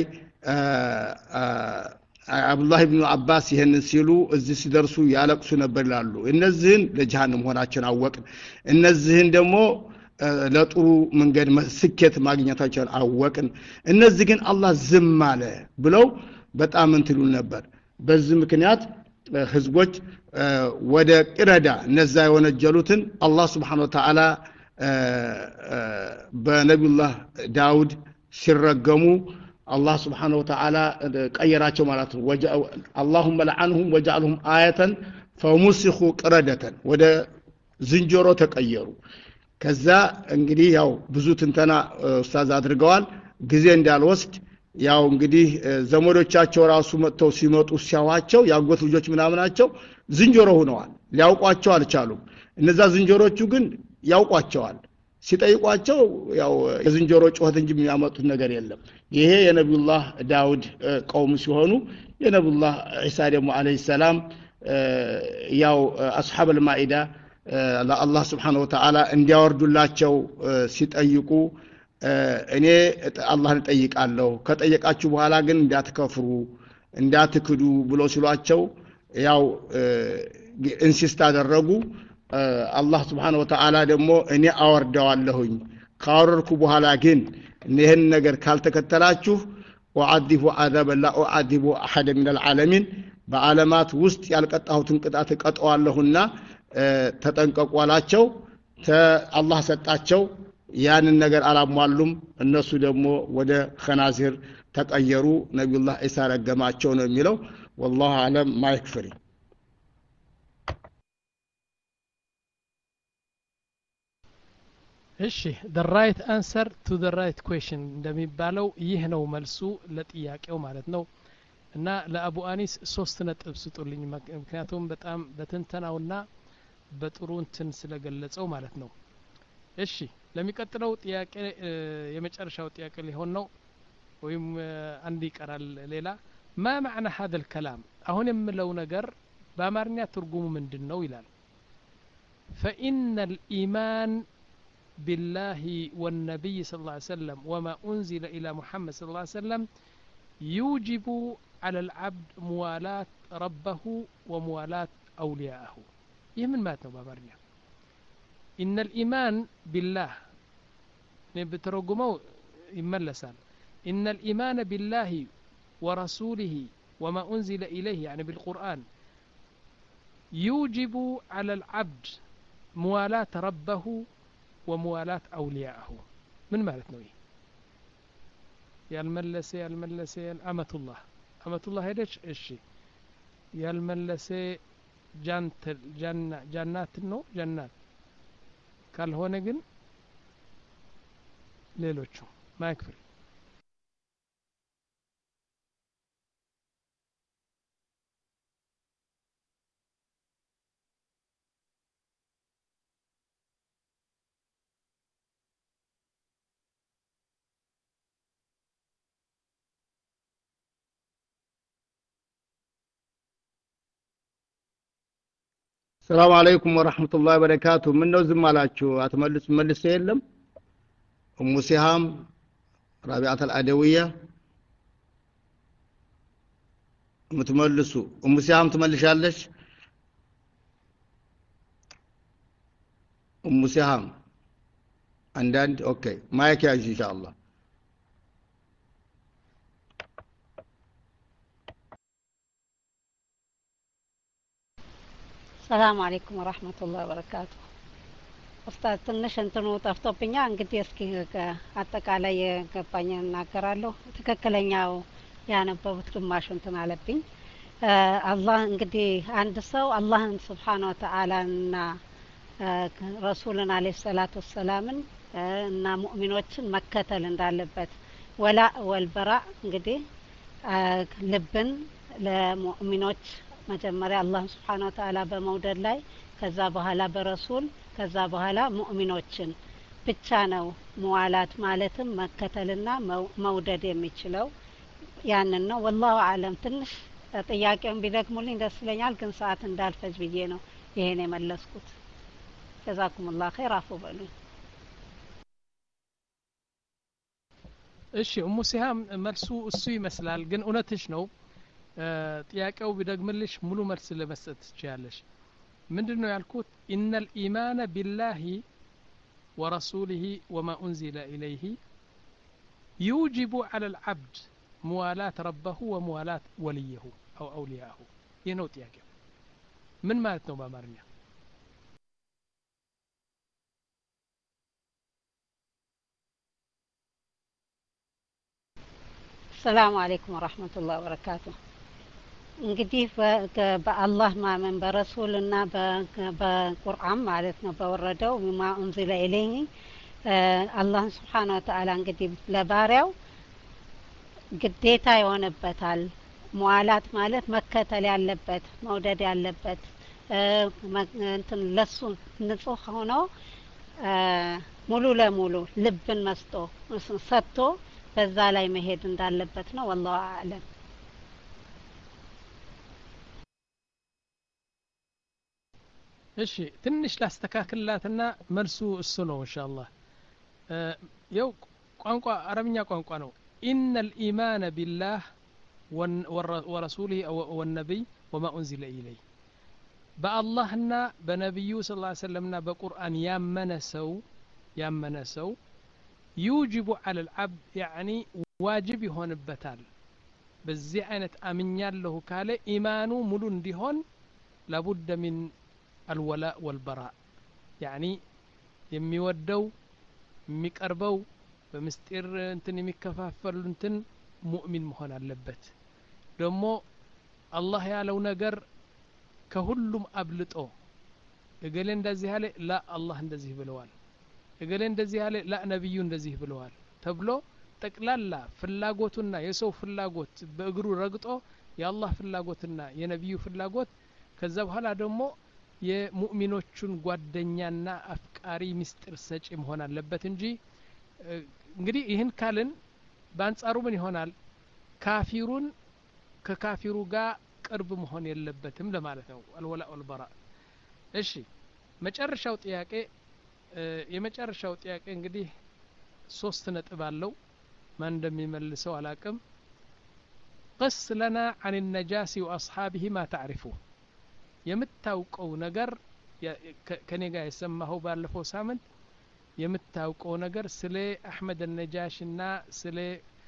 አብዱላህ ኢብኑ አባስ ይሄንን ሲሉ እዚህ ሲደርሱ ያለቅሱ ነበር ይላሉ እነዚህን ለጀሃነም መሆናቸውን አወቅን እነዚህን ደግሞ ለጥሩ መንገድ ስኬት ማግኘታቸውን አወቅን እነዚህ ግን አላህ ዝም አለ ብለው በጣም እንትሉ ነበር በዚህ ምክንያት ህዝቦች ወደ ቅረዳ እነዛ የወነጀሉትን አላህ Subhanahu Wa Ta'ala በነብዩላህ ዳውድ ሲረገሙ አላህ Subhanahu Wa Ta'ala ቀየራቸው ማለት ነው اللهم لعنهم وجعلهم آية فمسخوا قردة ወደ ዝንጀሮ ተቀየሩ ከዛ እንግዲህ ያው ብዙ ትንተና ኡስታዝ አድርገዋል ጊዜ እንዳልወስድ ያው እንግዲህ ዘመዶቻቸው ራሱ መጥተው ሲመጡ ሲያዋቸው ያጎት ልጆች ምናምናቸው ዝንጀሮ ሆነዋል ሊያውቋቸው አልቻሉም እነዛ ዝንጀሮቹ ግን ያውቋቸዋል ሲጠይቋቸው ያው የዝንጀሮ ጩኸት እንጂ የሚያመጡት ነገር የለም ይሄ የነብዩላህ ዳውድ ቀውም ሲሆኑ የነብዩላህ ኢሳ ደግሞ አለይሂ ሰላም ያው አስሐብ አልማኢዳ ለአላህ Subhanahu Wa Ta'ala እንዲያወርዱላቸው ሲጠይቁ እኔ አላህን ጠይቃለሁ ከጠየቃችሁ በኋላ ግን እንዳትከፍሩ እንዳትክዱ ብሎ ሲሏቸው ያው ኢንሲስት አደረጉ አላህ Subhanahu Wa Ta'ala ደግሞ እኔ አወርደዋለሁኝ ካወረድኩ በኋላ ግን ይሄን ነገር ካልተከተላችሁ ወአዲቡ አዛበ ላ ወአዲቡ አሐደ من العالمين በዓለማት ውስጥ ያልቀጣሁትን ቅጣት ቀጣዋለሁና ተጠንቀቁላቸው አላህ ሰጣቸው ያንን ነገር አላሟሉም እነሱ ደግሞ ወደ ኸናዚር ተቀየሩ ነብዩላህ ኢሳ ረገማቸው ነው የሚለው والله اعلم ما يكفري እሺ the right answer to the right question እንደሚባለው ይህ ነው መልሱ ለጥያቄው ማለት ነው እና ለአቡ አኒስ ሶስት ነጥብ ስጡልኝ ምክንያቱም በጣም በትንተናውና በጥሩ እንትን ስለገለጸው ማለት ነው እሺ ለሚቀጥለው ጥያቄ የመጨረሻው ጥያቄ ሊሆን ነው ወይም አንድ ይቀራል ሌላ ما معنى هذا الكلام አሁን የምለው ነገር በአማርኛ ትርጉሙ ምንድነው ይላል فإن الإيمان بالله والنبي صلى الله عليه وسلم وما أنزل إلى محمد صلى الله عليه وسلم يوجب على العبد موالاة ربه وموالاة أولياءه يمن ماتنا بابرنيا إن الإيمان بالله نبترجمه يملسان إن الإيمان بالله ورسوله وما أنزل إليه يعني بالقرآن يوجب على العبد موالاة ربه وموالاة أولياءه من مالتنا ويه يا الملسي يا الملسي أمة الله أمة الله هيدش إشي يا الملسي جنت جنة جنات نو جنات قال هون جن ليلوتشو ما يكفي السلام عليكم ورحمة الله وبركاته من نوزم مالاችሁ አትመልስ መልስ የለም ኡሙ ሲሃም رابعة الأدوية متملሱ ኡሙ ሲሃም ትመልሻለሽ ኡሙ ሲሃም አንዳንድ ኦኬ ማይክ ያዥ ኢንሻአላህ السلام عليكم ورحمة الله وبركاته ኡስታዝ ትንሽ እንትኑ ጠፍቶብኛ እንግዲህ እስኪ አጠቃላይ የገባኝ እናገራለሁ ትክክለኛው ያነበቡት ግማሹ እንትን አለብኝ አላህ እንግዲህ አንድ ሰው አላህን Subhanahu Wa Ta'ala እና ረሱልን አለይሂ ሰላቱ ወሰላምን እና ሙእሚኖችን መከተል እንዳለበት ወላ ወልበራ እንግዲህ ልብን ለሙእሚኖች መጀመሪያ አላህ Subhanahu Wa Ta'ala በመውደድ ላይ ከዛ በኋላ በረሱል ከዛ በኋላ ሙእሚኖችን ብቻ ነው ሙዋላት ማለትም መከተልና መውደድ የሚችለው ያንን ነው والله اعلم ትንሽ ጥያቄውን ቢደግሙልኝ ደስ ይለኛል ግን ሰዓት እንዳልፈጅ ብዬ ነው ይሄን የመለስኩት جزاكم الله خير አፉ በሉኝ እሺ ኡሙ ሲሃም መልሱ እሱ ይመስላል ግን እውነትሽ ነው ጥያቄው ቢደግምልሽ ሙሉ መልስ ለመስጠት ትችያለሽ ምንድነው ያልኩት ان الايمان بالله ورسوله وما انزل اليه يوجب على العبد موالاه ربه وموالاه وليه او اولياءه ينو ጥያቄው ምን ማለት ነው በአማርኛ السلام عليكم ورحمة الله وبركاته እንግዲህ በአላህ ማመን በረሱልና በቁርአን ማለት ነው በወረደው ማ እንዝለ ኢለይሂ አላህ Subhanahu Wa Ta'ala እንግዲህ ለባሪያው ግዴታ ይሆንበታል ሙአላት ማለት መከተል ያለበት መውደድ ያለበት እንትን ለሱ ንጹህ ሆኖ ሙሉ ለሙሉ ልብን መስጦ ሰጥቶ በዛ ላይ መሄድ እንዳለበት ነው والله اعلم እሺ ትንሽ ላስተካክላትና መልሱ እሱ ነው ኢንሻአላህ ያው ቋንቋ አረብኛ ቋንቋ ነው إن الإيمان بالله ورسوله والنبي وما أنزل إليه باللهنا بنبيه صلى الله عليه وسلم بقرآن يامن سو يامن سو يوجب على العبد يعني واجب يهون بتال بزي عينت أمنيان له كاله إيمانه ملون ديهون لابد من الولاء والبراء يعني يميودو يميقربو بمستير انتن يميكفافل انتن مؤمن مهون አለበት ደግሞ አላህ ያለው ነገር ከሁሉም አብልጦ እገሌ እንደዚህ ያለ ላ አላህ እንደዚህ ብለዋል እገሌ እንደዚህ ያለ ላ ነብዩ እንደዚህ ብለዋል ተብሎ ጠቅላላ ፍላጎቱና የሰው ፍላጎት በእግሩ ረግጦ የአላህ ፍላጎትና የነብዩ ፍላጎት ከዛ በኋላ ደግሞ የሙእሚኖቹን ጓደኛና አፍቃሪ ምስጢር ሰጪ መሆን አለበት እንጂ እንግዲህ ይህን ካልን በአንጻሩ ምን ይሆናል ካፊሩን ከካፊሩ ጋር ቅርብ መሆን የለበትም ለማለት ነው አልወላ ወልበራ እሺ መጨረሻው ጥያቄ የመጨረሻው ጥያቄ እንግዲህ ሶስት ነጥብ አለው ማን እንደሚመልሰው አላቅም قص لنا عن النجاسي واصحابه ما تعرفه የምታውቀው ነገር ከኔ ጋር የሰማኸው ባለፈው ሳምንት የምታውቀው ነገር ስለ አህመድ النجاشና ስለ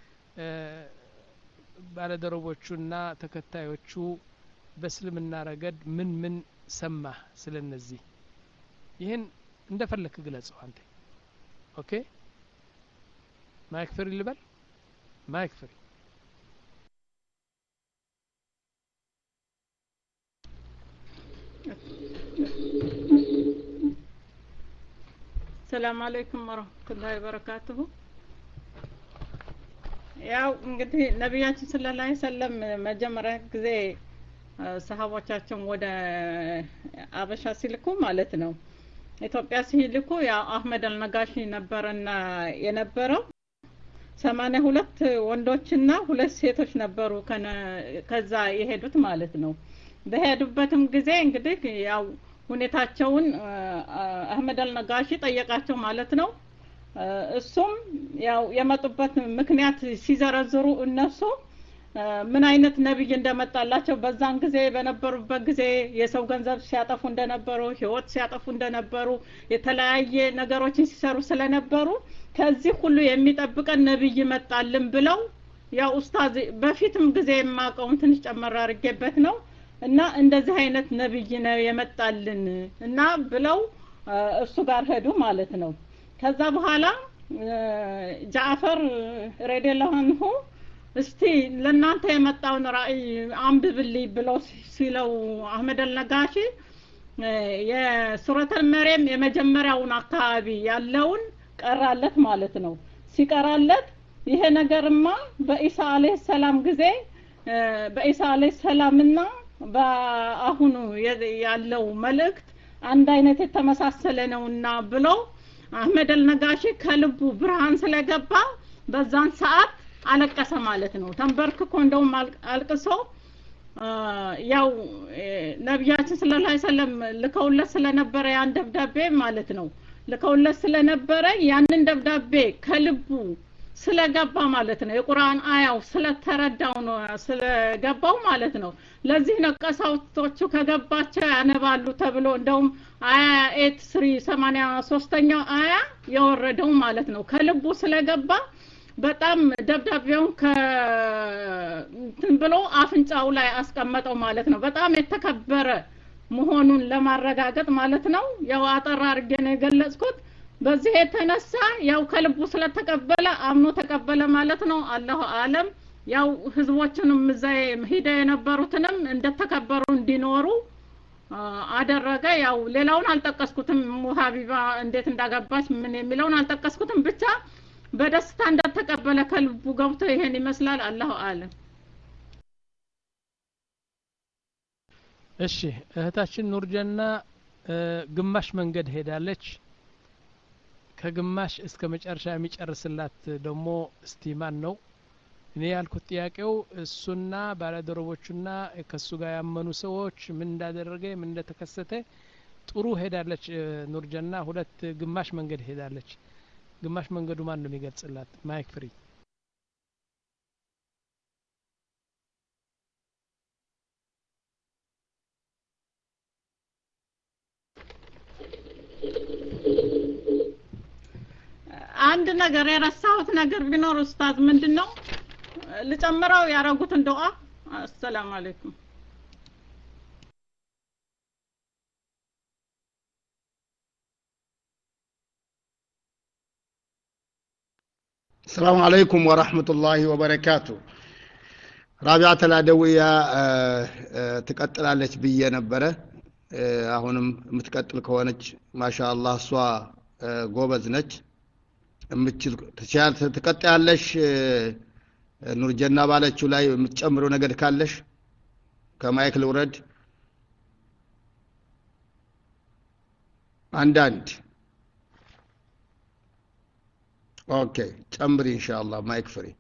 ባለደረቦቹና ተከታዮቹ በእስልምና ረገድ ምን ምን ሰማህ ስለነዚህ ይሄን እንደፈለክ ግለጽው አንተ ኦኬ ማይክ ፍሪ ልበል ማይክ ፍሪ ሰላም አለይኩም ወራህመቱላሂ ወበረካቱሁ ያው እንግዲህ ነብያችን ሰለላሁ ዐለይሂ ወሰለም መጀመሪያ ጊዜ ሰሃቦቻቸውን ወደ አበሻ ሲልኩ ማለት ነው ኢትዮጵያ ሲልኩ ያው አህመድ አልነጋሺ ነበርና የነበረው ሰማንያ ሁለት ወንዶችና ሁለት ሴቶች ነበሩ ከዛ የሄዱት ማለት ነው በሄዱበትም ጊዜ እንግዲህ ያው ሁኔታቸውን አህመድ አልነጋሺ ጠየቃቸው ማለት ነው እሱም ያው የመጡበት ምክንያት ሲዘረዝሩ እነሱ ምን አይነት ነብይ እንደመጣላቸው በዛን ጊዜ በነበሩበት ጊዜ የሰው ገንዘብ ሲያጠፉ እንደነበሩ ህይወት ሲያጠፉ እንደነበሩ የተለያየ ነገሮችን ሲሰሩ ስለነበሩ ከዚህ ሁሉ የሚጠብቀን ነብይ መጣልን ብለው ያው ኡስታዝ በፊትም ጊዜ የማቀውን ትንሽ ጨመራ አርጌበት ነው እና እንደዚህ አይነት ነብይ ነው የመጣልን እና ብለው እሱ ጋር ሄዱ ማለት ነው ከዛ በኋላ ጃፈር ረዲየላሁ ዐንሁ እስቲ ለናንተ የመጣውን ራእይ አንብብልኝ ብለው ሲለው አህመድ አልነጋሺ የሱረቱል መርየም የመጀመሪያውን አካባቢ ያለውን ቀራለት ማለት ነው ሲቀራለት ይሄ ነገርማ በኢሳ አለይሂ ሰላም ጊዜ በኢሳ አለይሂ ሰላምና በአሁኑ ያለው መልእክት አንድ አይነት የተመሳሰለ ነውና ብለው አህመድ አልነጋሺ ከልቡ ብርሃን ስለገባ በዛን ሰዓት አለቀሰ ማለት ነው ተንበርክኮ እንደውም አልቅሶ ያው ነብያችን ሰለላሁ ዐለይሂ ወሰለም ልከውለት ስለነበረ ያን ደብዳቤ ማለት ነው ልከውለት ስለነበረ ያንን ደብዳቤ ከልቡ ስለገባ ማለት ነው የቁርአን አያው ስለተረዳው ነው ስለገባው ማለት ነው ለዚህ ነው ቀሳውስቶቹ ከገባቸው ያነባሉ ተብሎ እንደውም አያ ሰማንያ ሶስተኛው አያ የወረደው ማለት ነው ከልቡ ስለገባ በጣም ደብዳቤውን ከእንትን ብሎ አፍንጫው ላይ አስቀመጠው ማለት ነው በጣም የተከበረ መሆኑን ለማረጋገጥ ማለት ነው ያው አጠራ አርጌ ነው የገለጽኩት በዚህ የተነሳ ያው ከልቡ ስለተቀበለ አምኖ ተቀበለ ማለት ነው አላሁ አለም ያው ህዝቦችንም እዛይ ሄደ የነበሩትንም እንደተከበሩ እንዲኖሩ አደረገ ያው ሌላውን አልጠቀስኩትም ሙሃቢባ እንዴት እንዳገባች ምን የሚለውን አልጠቀስኩትም ብቻ በደስታ እንደተቀበለ ከልቡ ገብቶ ይሄን ይመስላል አላሁ አለም እሺ እህታችን ኑርጀና ግማሽ መንገድ ሄዳለች ከግማሽ እስከ መጨረሻ የሚጨርስላት ደግሞ እስቲማን ነው እኔ ያልኩት ጥያቄው እሱና ባለደረቦቹና ከሱ ጋር ያመኑ ሰዎች ምን እንዳደረገ ምን እንደተከሰተ ጥሩ ሄዳለች ኑርጀና ሁለት ግማሽ መንገድ ሄዳለች ግማሽ መንገዱ ማን ነው የሚገልጽላት ማይክ ፍሪ አንድ ነገር የረሳሁት ነገር ቢኖር ኡስታዝ ምንድነው ልጨምረው ያረጉትን ዱዓ አሰላሙ አለይኩም السلام عليكم ورحمة الله وبركاته رابعة العدوية تقتل عليك بيا نبرة አሁንም የምትቀጥል ከሆነች ማሻአላህ እሷ ጎበዝ ነች የምትችል ተቻል ተቀጣያለሽ ኑርጀና ባለችው ላይ የምትጨምረው ነገር ካለሽ ከማይክ ልውረድ አንዳንድ ኦኬ ጨምሪ ኢንሻአላህ ማይክ ፍሪ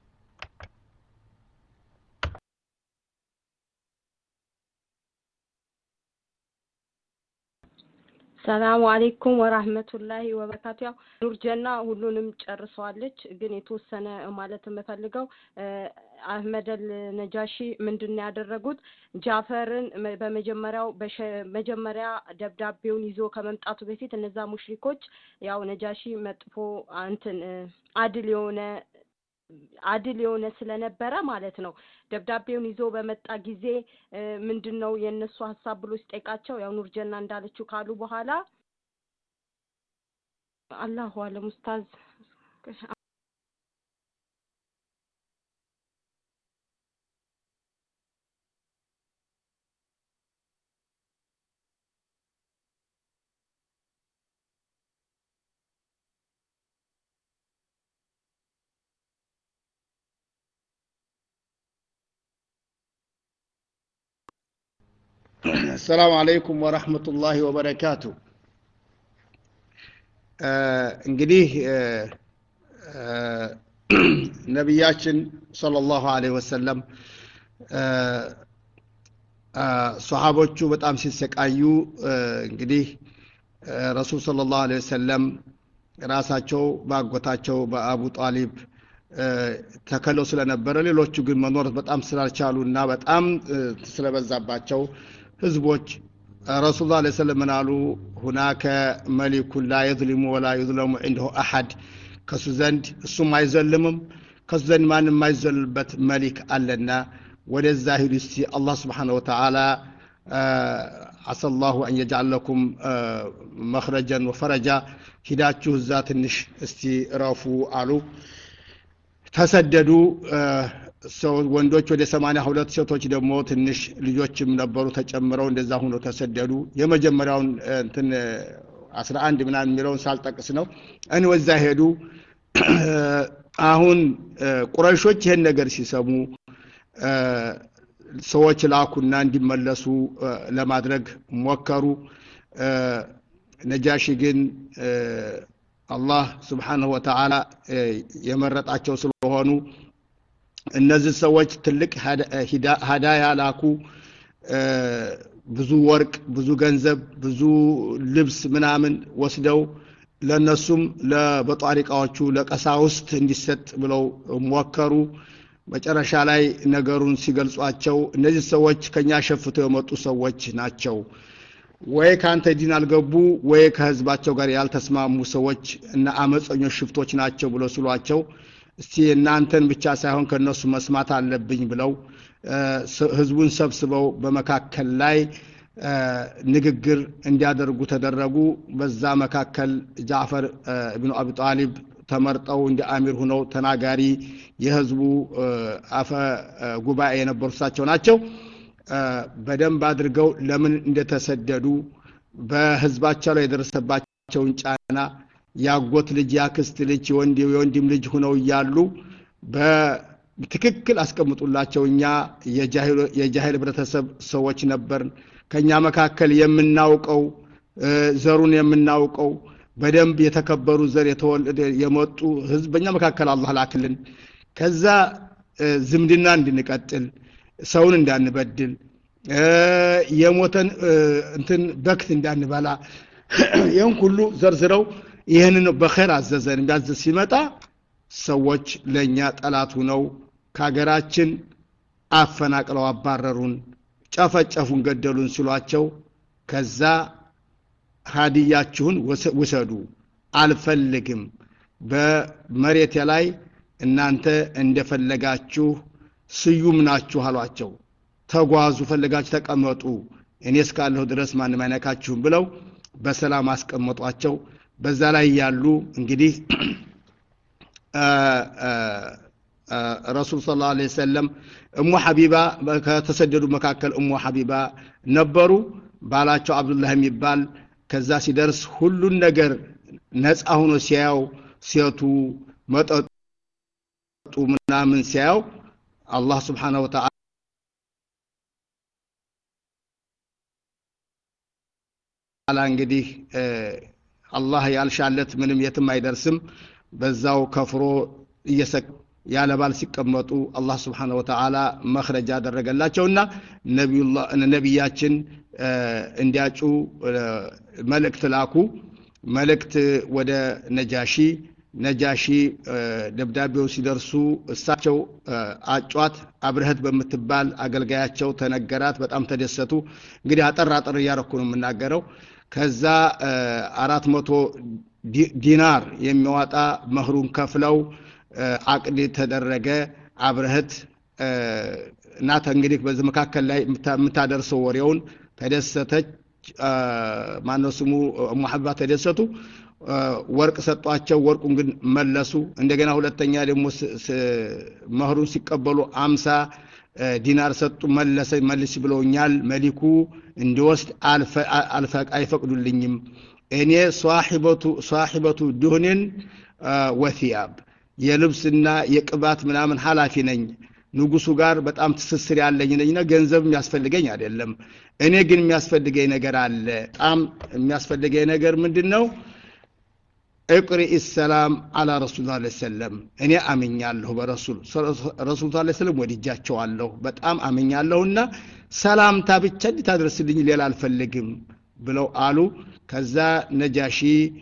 ሰላም አለይኩም ወራህመቱላሂ ወበረካቱ ኑርጀና ሁሉንም ጨርሰዋለች ግን የተወሰነ ማለት የምፈልገው አህመደል ነጃሺ ምንድነው ያደረጉት ጃፈርን በመጀመሪያው በመጀመሪያ ደብዳቤውን ይዞ ከመምጣቱ በፊት እነዛ ሙሽሪኮች ያው ነጃሺ መጥፎ አንተን አድል የሆነ አድል የሆነ ስለነበረ ማለት ነው ደብዳቤውን ይዞ በመጣ ጊዜ ምንድነው የነሱ ሐሳብ ብሎ ሲጠይቃቸው ያው ኑርጀና እንዳለችው ካሉ በኋላ አላሁ አለም ኡስታዝ السلام عليكم ورحمة الله وبركاته እንግዲህ ነብያችን ሰለላሁ ዐለይሂ ወሰለም ሱሐቦቹ በጣም ሲሰቃዩ እንግዲህ ረሱል ሰለላሁ ዐለይሂ ወሰለም ራሳቸው ባጎታቸው በአቡ ጣሊብ ተከለው ስለነበረ ሌሎቹ ግን መኖር በጣም ስላልቻሉና በጣም ስለበዛባቸው ህዝቦች رسول الله صلى الله عليه وسلم قالوا هناك ملك لا يظلم ولا يظلم عنده احد كسوزند السم ما يظلمم كسوزند ما ما يظلمበት ملك አለና ወደዛ ሂዱ እስቲ አላህ Subhanahu Wa Ta'ala عسى الله ان يجعل لكم مخرجا وفرجا ሂዳችሁ እዛ ትንሽ እስቲ ረፉ አሉ ተሰደዱ ሰው ወንዶች ወደ ሰማንያ ሁለት ሴቶች ደግሞ ትንሽ ልጆችም ነበሩ ተጨምረው እንደዛ ሆኖ ተሰደዱ የመጀመሪያውን እንትን አስራ አንድ ምናምን የሚለውን ሳልጠቅስ ነው እኔ ወዛ ሄዱ አሁን ቁረይሾች ይሄን ነገር ሲሰሙ ሰዎች ላኩና እንዲመለሱ ለማድረግ ሞከሩ ነጃሺ ግን አላህ Subhanahu Wa Ta'ala የመረጣቸው ስለሆኑ እነዚህ ሰዎች ትልቅ ሀዳያ ላኩ ብዙ ወርቅ ብዙ ገንዘብ ብዙ ልብስ ምናምን ወስደው ለነሱም ለበጧሪቃዎቹ ለቀሳውስት እንዲሰጥ ብለው ሞከሩ መጨረሻ ላይ ነገሩን ሲገልጿቸው እነዚህ ሰዎች ከኛ ሸፍተው የመጡ ሰዎች ናቸው ወይ ካንተ ዲን አልገቡ ወይ ከህዝባቸው ጋር ያልተስማሙ ሰዎች እና አመፀኞች ሽፍቶች ናቸው ብለው ሲሏቸው እስቲ እናንተን ብቻ ሳይሆን ከነሱ መስማት አለብኝ ብለው ህዝቡን ሰብስበው በመካከል ላይ ንግግር እንዲያደርጉ ተደረጉ በዛ መካከል ጃፈር ኢብኑ አቢ ጣሊብ ተመርጠው እንደ አሚር ሆነው ተናጋሪ የህዝቡ አፈ ጉባኤ የነበሩሳቸው ናቸው በደንብ አድርገው ለምን እንደተሰደዱ በህዝባቸው ላይ የደረሰባቸውን ጫና ያጎት ልጅ ያክስት ልጅ ወንድ የወንድም ልጅ ሆነው ይያሉ በትክክል አስቀምጡላቸውኛ የጃሂል የጃሂል ህብረተሰብ ሰዎች ነበር ከኛ መካከል የምናውቀው ዘሩን የምናውቀው በደንብ የተከበሩ ዘር የተወለደ የመጡ ህዝበኛ መካከል አላህ ላክልን ከዛ ዝምድና እንድንቀጥል ሰውን እንዳንበድል የሞተን እንትን በክት እንዳንበላ ይሄን ሁሉ ዘርዝረው ይሄንን በኸይር አዘዘን እንዳዘዝ ሲመጣ ሰዎች ለኛ ጠላቱ ነው ካገራችን አፈናቅለው አባረሩን ጨፈጨፉን ገደሉን ሲሏቸው ከዛ ሀዲያችሁን ወሰዱ አልፈልግም በመሬት ላይ እናንተ እንደፈለጋችሁ ስዩም ናችሁ አሏቸው ተጓዙ ፈለጋችሁ ተቀመጡ እኔ እስካለሁ ድረስ ማንም አይነካችሁም ብለው በሰላም አስቀመጧቸው በዛ ላይ ያሉ እንግዲህ ረሱል ሰለላሁ ዐለይሂ ወሰለም እሙ ሐቢባ ከተሰደዱ መካከል እሙ ሐቢባ ነበሩ ባላቸው አብዱላህ የሚባል ከዛ ሲደርስ ሁሉን ነገር ነፃ ሆኖ ሲያው ሲያቱ መጠጡ ምናምን ሲያው አላህ Subhanahu Wa Ta'ala እንግዲህ አላህ ያልሻለት ምንም የትም አይደርስም በዛው ከፍሮ እየሰክ ያለባል ሲቀመጡ አላህ Subhanahu Wa Ta'ala መخرج አደረገላቸውና ነብዩላህ ነብያችን እንዲያጩ መልእክት ላኩ መልእክት ወደ ነጃሺ ነጃሺ ደብዳቤው ሲደርሱ እሳቸው አጫት አብረህት በመትባል አገልጋያቸው ተነገራት በጣም ተደሰቱ እንግዲህ አጠር አጠር ያረኩ ነው የምናገረው ከዛ አራት መቶ ዲናር የሚያወጣ መህሩን ከፍለው አቅድ ተደረገ አብረህት ናተ እንግዲህ በዚህ መካከል ላይ የምታደርሰው ወሬውን ተደሰተች ማነው ስሙ ሙሐባ ተደሰቱ ወርቅ ሰጧቸው ወርቁን ግን መለሱ እንደገና ሁለተኛ ደግሞ መህሩን ሲቀበሉ አምሳ ዲናር ሰጡ መለሰ መልስ ብለውኛል መሊኩ እንዲወስድ አልፈ አልፈ አይፈቅዱልኝም እኔ ሷሂበቱ ሷሂበቱ ዱህንን ወثياب የልብስና የቅባት ምናምን ሐላፊ ነኝ ንጉሱ ጋር በጣም ትስስር ያለኝ ነኝና ገንዘብ የሚያስፈልገኝ አይደለም እኔ ግን የሚያስፈልገኝ ነገር አለ በጣም የሚያስፈልገኝ ነገር ምንድነው اقرئ السلام على رسول الله صلى الله عليه وسلم እኔ አመኛለሁ በረሱል ረሱል ሰለላሁ ዐለይሂ ወሰለም ወዲጃቸዋለሁ በጣም አመኛለሁና ሰላምታ ብቻ እንድታደርስልኝ ሌላ አልፈልግም ብለው አሉ ከዛ ነጃሺ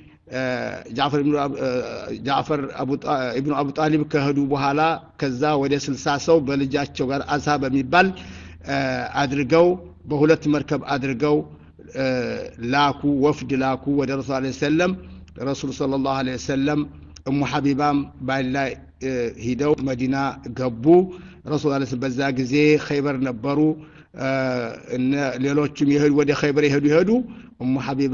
ጃፈር ኢብኑ ጃፈር አቡ ኢብኑ አቡ ጣሊብ ከሄዱ በኋላ ከዛ ወደ ስልሳ ሰው በልጃቸው ጋር አሳ በሚባል አድርገው በሁለት መርከብ አድርገው ላኩ ወፍድ ላኩ ወደ ረሱል ሰለላሁ ዐለይሂ ወሰለም ረሱል ሰለላሁ ዐለይሂ ወሰለም እሙ ሐቢባም ባይላ ሂደው መዲና ገቡ ረሱል ሰለላሁ በዛ ጊዜ ኸይበር ነበሩ እነ ሌሎችም ይሄዱ ወደ ኸይበር ይሄዱ ይሄዱ እሙ ሐቢባ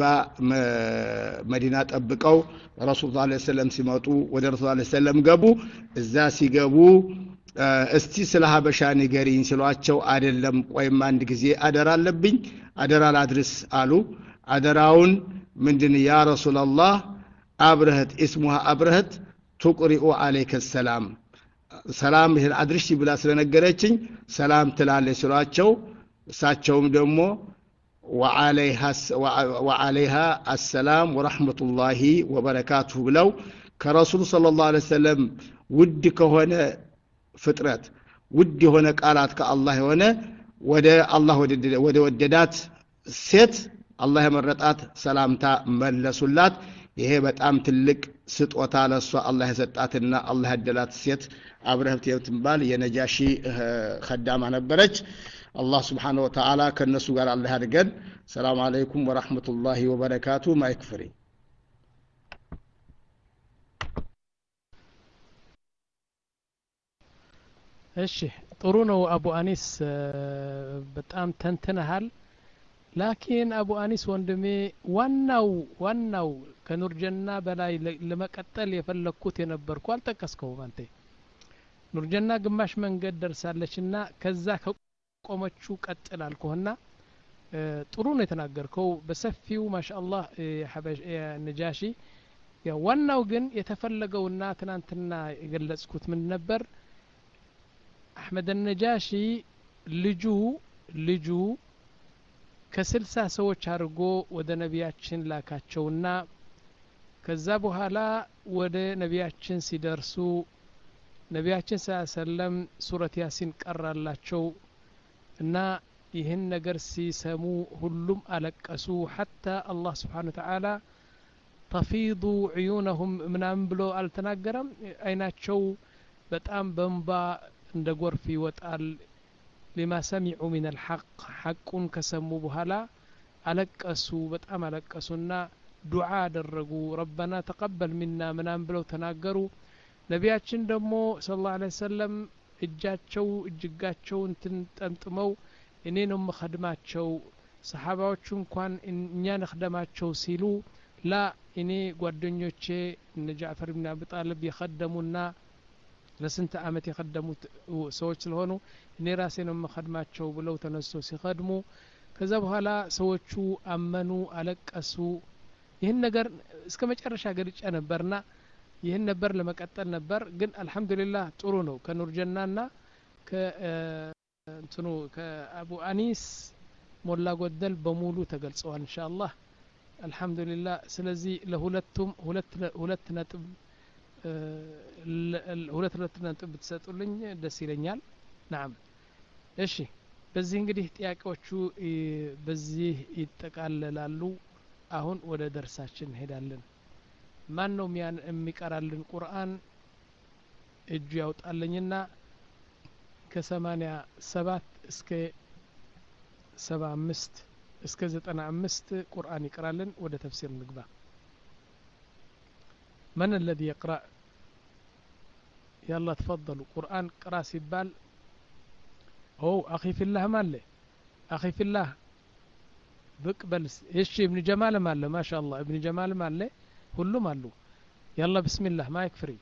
መዲና ጠብቀው ረሱል ሰለላሁ ዐለይሂ ወሰለም ሲመጡ ወደ ረሱል ሰለላሁ ዐለይሂ ወሰለም ገቡ እዛ ሲገቡ እስቲ ስለ ሀበሻ ንገሪኝ ሲሏቸው አይደለም ቆይማ አንድ ጊዜ አደራ አለብኝ አደራ ላድርስ አሉ አደራውን ምንድን ያ ረሱላህ አብረህት اسمها አብረህት تقرئ عليك السلام ሰላም ይሄን አድርሽ ብላ ስለነገረችኝ ሰላም ትላለች ሲሏቸው እሳቸውም ደግሞ وعليها وعليها السلام ورحمة الله وبركاته ብለው ከረሱል ሰለላሁ ዐለይሂ ወሰለም ውድ ከሆነ ፍጥረት ውድ የሆነ ቃላት ከአላህ የሆነ ወደ አላህ ወደ ወደዳት ሴት አላህ የመረጣት ሰላምታ መለሱላት ይሄ በጣም ትልቅ ስጦታ ለሷ አላህ የሰጣትና አላህ ያደላት ሴት አብረህት የምትባል የነጃሺ ኸዳማ ነበረች አላህ Subhanahu Wa Ta'ala ከነሱ ጋር አላህ ያድርገን ሰላም አለይኩም ወራህመቱላሂ ወበረካቱ ማይክፍሪ እሺ ጥሩ ነው አቡ አኒስ በጣም ተንተነሃል ላኪን አቡ አኒስ ወንድሜ ዋናው ዋናው ከኑር ጀና በላይ ለመቀጠል የፈለኩት የነበርኩ አልተከስከውም አንተ ኑር ጀና ግማሽ መንገድ ደርሳለችና ከዛ ከቆመችው ቀጥል አልኩህና ጥሩ ነው የተናገርከው በሰፊው ማሻአላህ ሐበሽ ነጃሺ ያ ዋናው ግን የተፈለገውና ትናንትና የገለጽኩት ምን ነበር አህመድ ነጃሺ ልጁ ልጁ ከስልሳ ሰዎች አድርጎ ወደ ነቢያችን ላካቸውና ከዛ በኋላ ወደ ነቢያችን ሲደርሱ ነቢያችን ሰለላሁ ዐለይሂ ወሰለም ሱረት ያሲን ቀራላቸው እና ይህን ነገር ሲሰሙ ሁሉም አለቀሱ حتى الله سبحانه وتعالى تفيض عيونهم ምናምን ብሎ አልተናገረም አይናቸው በጣም በእንባ እንደ ጎርፍ ይወጣል لما سمعوا من الحق حقን ከሰሙ በኋላ አለቀሱ በጣም አለቀሱና ዱዓ አደረጉ ربنا تقبل منا ምናምን ብለው ተናገሩ ነቢያችን ደግሞ ሰለላሁ ዐለይሂ ወሰለም እጃቸው እጅጋቸው እንትን ጠምጥመው እኔ ነው መخدማቸው ሰሃባዎቹ እንኳን እኛ ነخدማቸው ሲሉ ላ እኔ ጓደኞቼ እነ ጃዕፈር ኢብኑ አቢ ጣሊብ የخدሙና ለስንት አመት የخدሙት ሰዎች ስለሆኑ እኔ ራሴ ነው መخدማቸው ብለው ተነስተው ሲخدሙ ከዛ በኋላ ሰዎቹ አመኑ አለቀሱ ይህን ነገር እስከ መጨረሻ ገልጬ ነበርና ይህን ነበር ለመቀጠል ነበር ግን አልহামዱሊላህ ጥሩ ነው ከኑር ጀናና ከ እንትኑ ከአቡ አኒስ ሞላ ጎደል በሙሉ ተገልጸዋል ኢንሻአላህ አልহামዱሊላህ ስለዚህ ለሁለቱም ሁለት ሁለት ነጥብ ሁለት ሁለት ነጥብ ብትሰጡልኝ ደስ ይለኛል ናም እሺ በዚህ እንግዲህ ጥያቄዎቹ በዚህ ይጠቃለላሉ አሁን ወደ ደርሳችን እንሄዳለን ማን ነው የሚቀራልን ቁርአን እጁ ያውጣልኝና ከ87 እስከ ሰባ አምስት እስከ ዘጠና አምስት ቁርአን ይቀራልን ወደ ተፍሲር እንግባ من الذي يقرأ يلا تفضلوا قرآن قرأ سيبال او اخي في الله ماله اخي في الله بقبل ايش ابن جمال ماله ما شاء الله ابن جمال ماله كلهم አሉ يلا بسم الله ما يكفري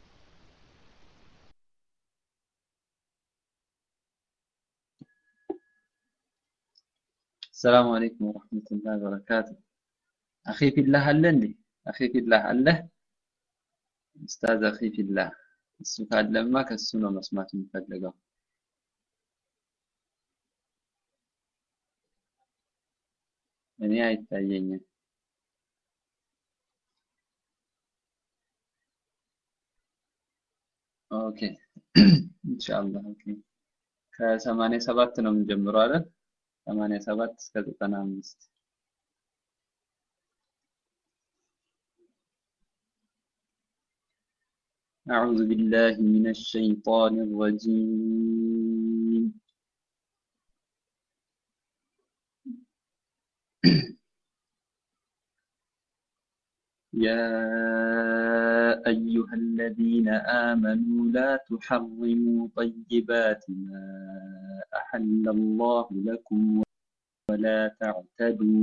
السلام عليكم ورحمة الله وبركاته أخي في الله عندي أخي في الله الله أستاذ أخي في الله السؤال لما كسونا مسمات مفلقة من هي التأيينية اوكي ان شاء الله اوكي ከሰማንያ ሰባት ነው የምንጀምረው አይደል ሰማንያ ሰባት እስከ ዘጠና አምስት أعوذ بالله من الشيطان الرجيم يا أيها الذين آمنوا لا تحرموا طيبات ما أحل الله لكم ولا تعتدوا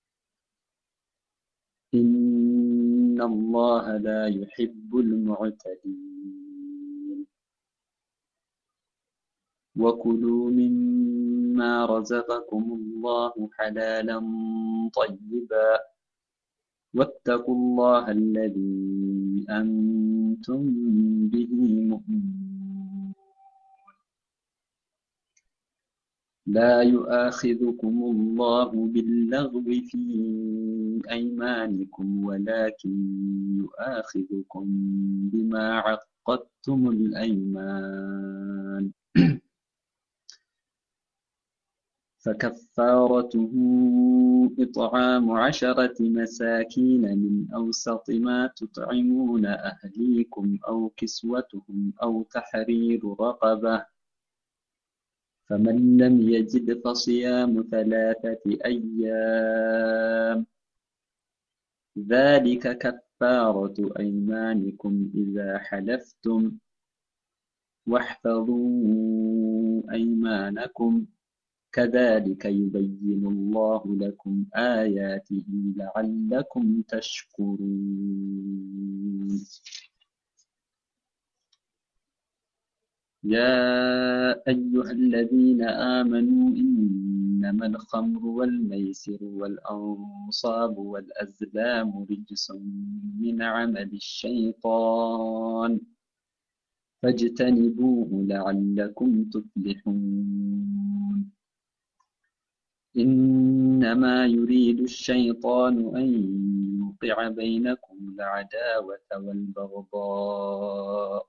إن الله لا يحب المعتدين وكلوا مما رزقكم الله حلالا طيبا واتقوا الله الذي أنتم به مؤمنون لا يؤاخذكم الله باللغو في أيمانكم ولكن يؤاخذكم بما عقدتم الأيمان فكفارته إطعام عشرة مساكين من أوسط ما تطعمون أهليكم أو كسوتهم أو تحرير رقبة فمن لم يجد فصيام ثلاثة أيام ذلك كفارة أيمانكم إذا حلفتم واحفظوا أيمانكم كذلك يبين الله لكم آياته لعلكم تشكرون يا أيها الذين آمنوا إنما الخمر والميسر والأنصاب والأزلام رجس من عمل الشيطان فاجتنبوه لعلكم تفلحون إنما يريد الشيطان أن يوقع بينكم العداوة والبغضاء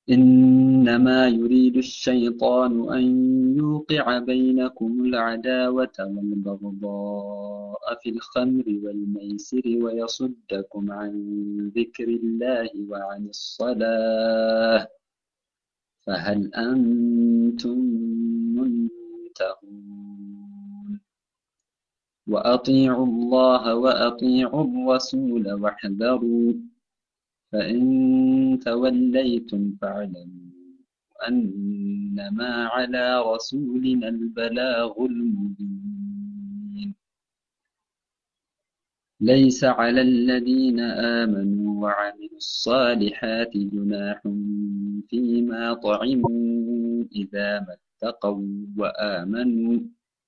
إنما يريد الشيطان أن يوقع بينكم العداوة والبغضاء في الخمر والميسر ويصدكم عن ذكر الله وعن الصلاة فهل أنتم منتهون وأطيعوا الله وأطيعوا الرسول واحذروا فإن توليتم فاعلموا أنما على رسولنا البلاغ المبين ليس على الذين آمنوا وعملوا الصالحات جناح فيما طعموا إذا ما اتقوا وآمنوا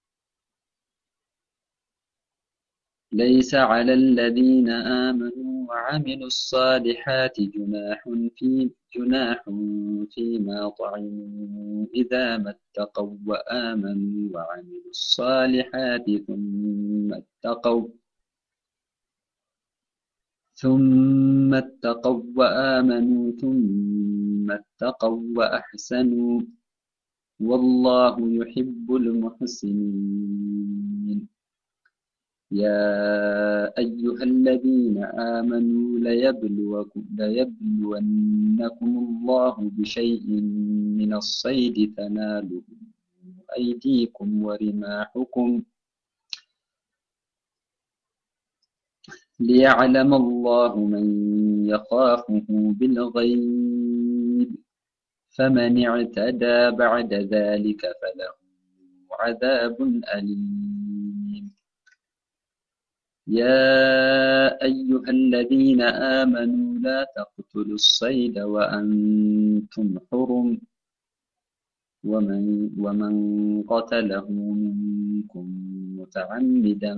ليس على الذين آمنوا وعملوا الصالحات جناح في جناح فيما طعموا إذا ما اتقوا وآمنوا وعملوا الصالحات ثم اتقوا ثم اتقوا وآمنوا ثم اتقوا وأحسنوا والله يحب المحسنين يا أيها الذين آمنوا ليبلوكم ليبلونكم الله بشيء من الصيد تناله أيديكم ورماحكم ليعلم الله من يخافه بالغيب فمن اعتدى بعد ذلك فله عذاب أليم يا أيها الذين آمنوا لا تقتلوا الصيد وأنتم حرم ومن, ومن قتله منكم متعمدا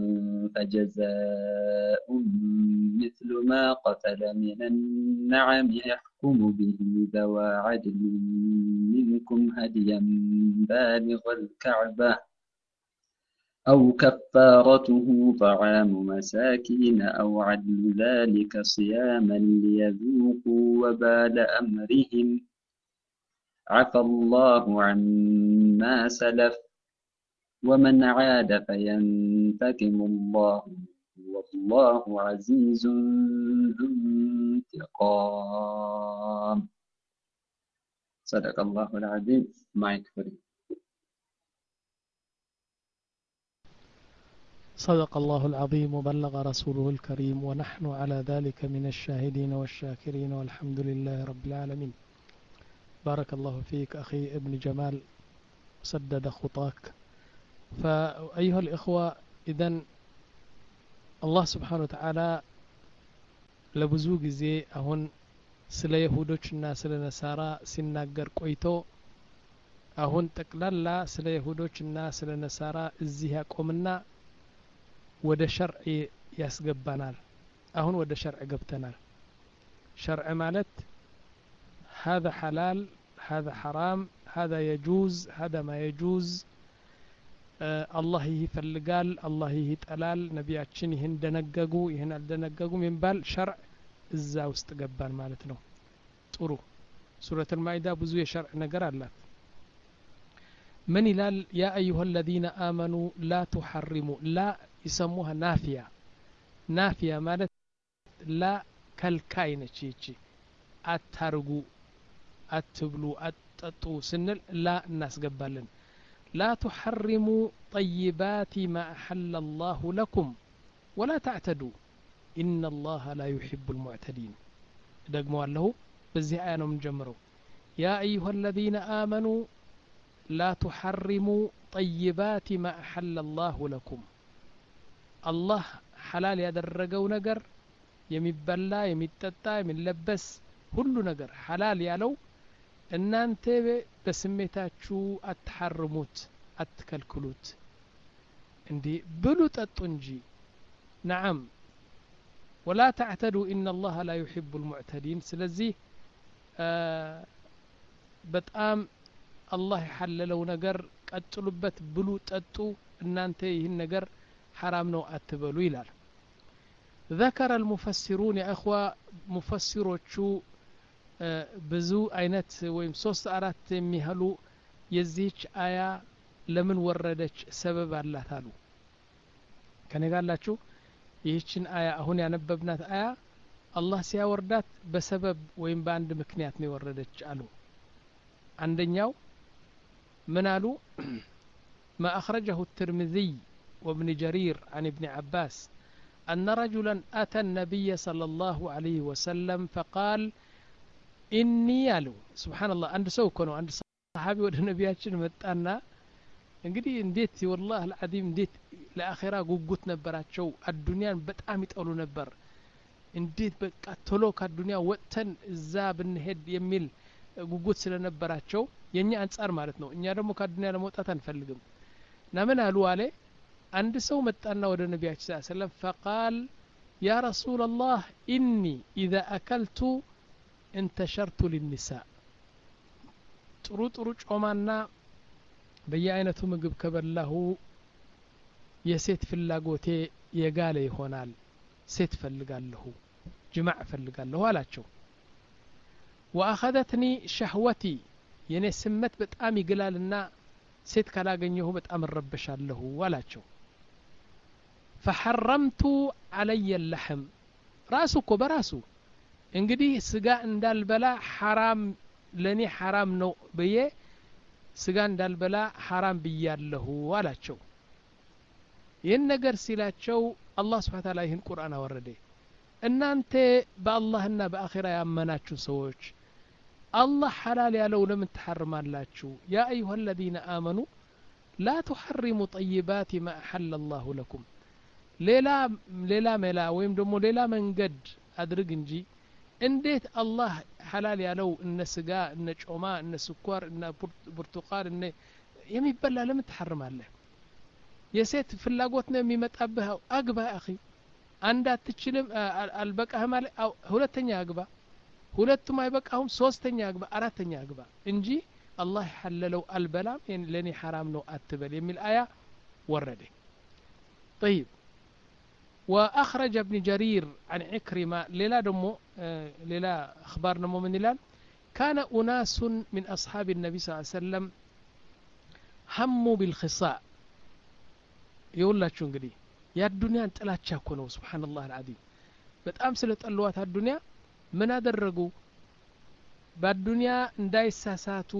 فجزاء مثل ما قتل من النعم يحكم به ذوى عدل منكم هديا بالغ الكعبة أو كفارته طعام مساكين أو عدل ذلك صياما ليذوقوا وبال أمرهم عفى الله عما سلف ومن عاد فينتقم الله والله عزيز ذو انتقام صدق الله العظيم مايك فري صدق الله العظيم وبلغ رسوله الكريم ونحن على ذلك من الشاهدين والشاكرين والحمد لله رب العالمين بارك الله فيك أخي ابن جمال سدد خطاك فأيها الإخوة إذن الله سبحانه وتعالى لبزو ጊዜ አሁን ስለ ይሁዶችና ስለ ነሳራ ሲናገር ቆይቶ አሁን ጠቅላላ ስለ ይሁዶችና ስለ ነሳራ እዚህ ያቆምና ወደ ሸርዕ ያስገባናል አሁን ወደ ሸርዕ ገብተናል ሸርዕ ማለት هذا حلال هذا حرام هذا يجوز هذا ما يجوز الله ይፈልጋል الله ይጠላል ነቢያችን ይህን ደነገጉ ይህን አልደነገጉ የሚባል ሸርዕ እዛ ውስጥ ገባን ማለት ነው ጥሩ ሱረቱል ማኢዳ ብዙ የሸርዕ ነገር አላት من ይላል يا أيها الذين آمنوا لا تحرموا لا يسموها نافية نافية ማለት لا ከልካይ ነች ይቺ አታርጉ አትብሉ አትጠጡ ስንል ላ እናስገባለን لا تحرموا طيبات ما أحل الله لكم ولا تعتدوا إن الله لا يحب المعتدين دقموا له بزي آية من جمرو يا أيها الذين آمنوا لا تحرموا طيبات ما أحل الله لكم الله حلال يدرجوا نجر يمبلا يمتتا يملبس كل نجر حلال يالو እናንተ በስሜታችሁ አትሐርሙት አትከልክሉት እንዴ ብሉ ጠጡ እንጂ نعم ولا تعتدوا إن الله لا يحب المعتدين ስለዚህ በጣም አላህ ያሐለለው ነገር ቀጥሉበት ብሉ ጠጡ እናንተ ይህን ነገር حرام ነው አትበሉ ይላል ذكر المفسرون يا اخوة مفسروቹ ብዙ አይነት ወይም ሶስት አራት የሚያህሉ የዚህች አያ ለምን ወረደች ሰበብ አላት አሉ። ከኔ ጋር አላችሁ? ይህችን አያ አሁን ያነበብናት አያ አላህ ሲያወርዳት በሰበብ ወይም በአንድ ምክንያት ነው የወረደች አሉ። አንደኛው ምን አሉ? ما أخرجه الترمذي وابن جرير عن ابن عباس أن رجلا أتى النبي صلى الله عليه وسلم فقال إني يالو سبحان الله عند سوكنو عند صحابي ወደ ነቢያችን መጣና እንግዲህ እንዴት والله العظيم እንዴት ለአኺራ ጉጉት ነበራቸው። አዱንያን በጣም ይጠሉ ነበር። እንዴት በቃ ቶሎ ከአዱንያ ወጥተን እዛ ብንሄድ የሚል ጉጉት ስለነበራቸው የኛ አንጻር ማለት ነው። እኛ ደግሞ ከአዱንያ ለመውጣት አንፈልግም። ነምን አሉ አለ አንድ ሰው መጣና ወደ ነቢያችን ሰለላሁ ዐለይሂ ወሰለም فقال يا رسول الله إني إذا أكلت انتشرت للنساء ጥሩ ጥሩ ጮማና በየአይነቱ ምግብ ከበላሁ የሴት ፍላጎቴ የጋለ ይሆናል። ሴት ፈልጋለሁ፣ ጅማዕ ፈልጋለሁ አላቸው። وأخذتني شهوتي የኔ ስመት በጣም ይግላልና ሴት ካላገኘሁ በጣም ረበሻለሁ አላቸው። فحرمت علي اللحم ራሱ እኮ በራሱ እንግዲህ ስጋ እንዳልበላ ሐራም ለኔ ሐራም ነው በየ ስጋ እንዳልበላ ሐራም ብያለሁ አላቸው። ይህን ነገር ሲላቸው አላህ Subhanahu Wa Ta'ala ይህን ቁርአን አወረደ። እናንተ በአላህና በአኺራ ያመናችሁ ሰዎች الله حلال ያለው ለምን ተሐርማላችሁ? يا أيها الذين آمنوا لا تحرموا طيبات ما أحل الله لكم ሌላ ሌላ መላ ወይም ደግሞ ሌላ መንገድ አድርግ እንጂ እንዴት አላህ حلال ያለው እነ ስጋ እነ ጮማ እነ ስኳር እነ ብርቱካን እነ የሚበላ ለምን ተሐርማለህ? የሴት ፍላጎት ነው የሚመጣብህ አግባ أخي አንድ አትችልም አልበቃህ ማለት ሁለተኛ አግባ ሁለቱም አይበቃሁም ሶስተኛ አግባ አራተኛ አግባ እንጂ አላህ ሐለለው አልበላም ለኔ حرام ነው አትበል የሚል አያ ወረደ። طيب واخرج ابن جرير عن عكرمة ሌላ ደግሞ ሌላ اخبار ደግሞ ምን ይላል? كان اناس من اصحاب النبي صلى الله عليه وسلم هموا بالخصاء ይውላችሁ እንግዲህ የአዱንያን ጥላቻ እኮ ነው سبحان الله العظيم በጣም ስለጠሏት አዱንያ ምን አደረጉ? በአዱንያ እንዳይሳሳቱ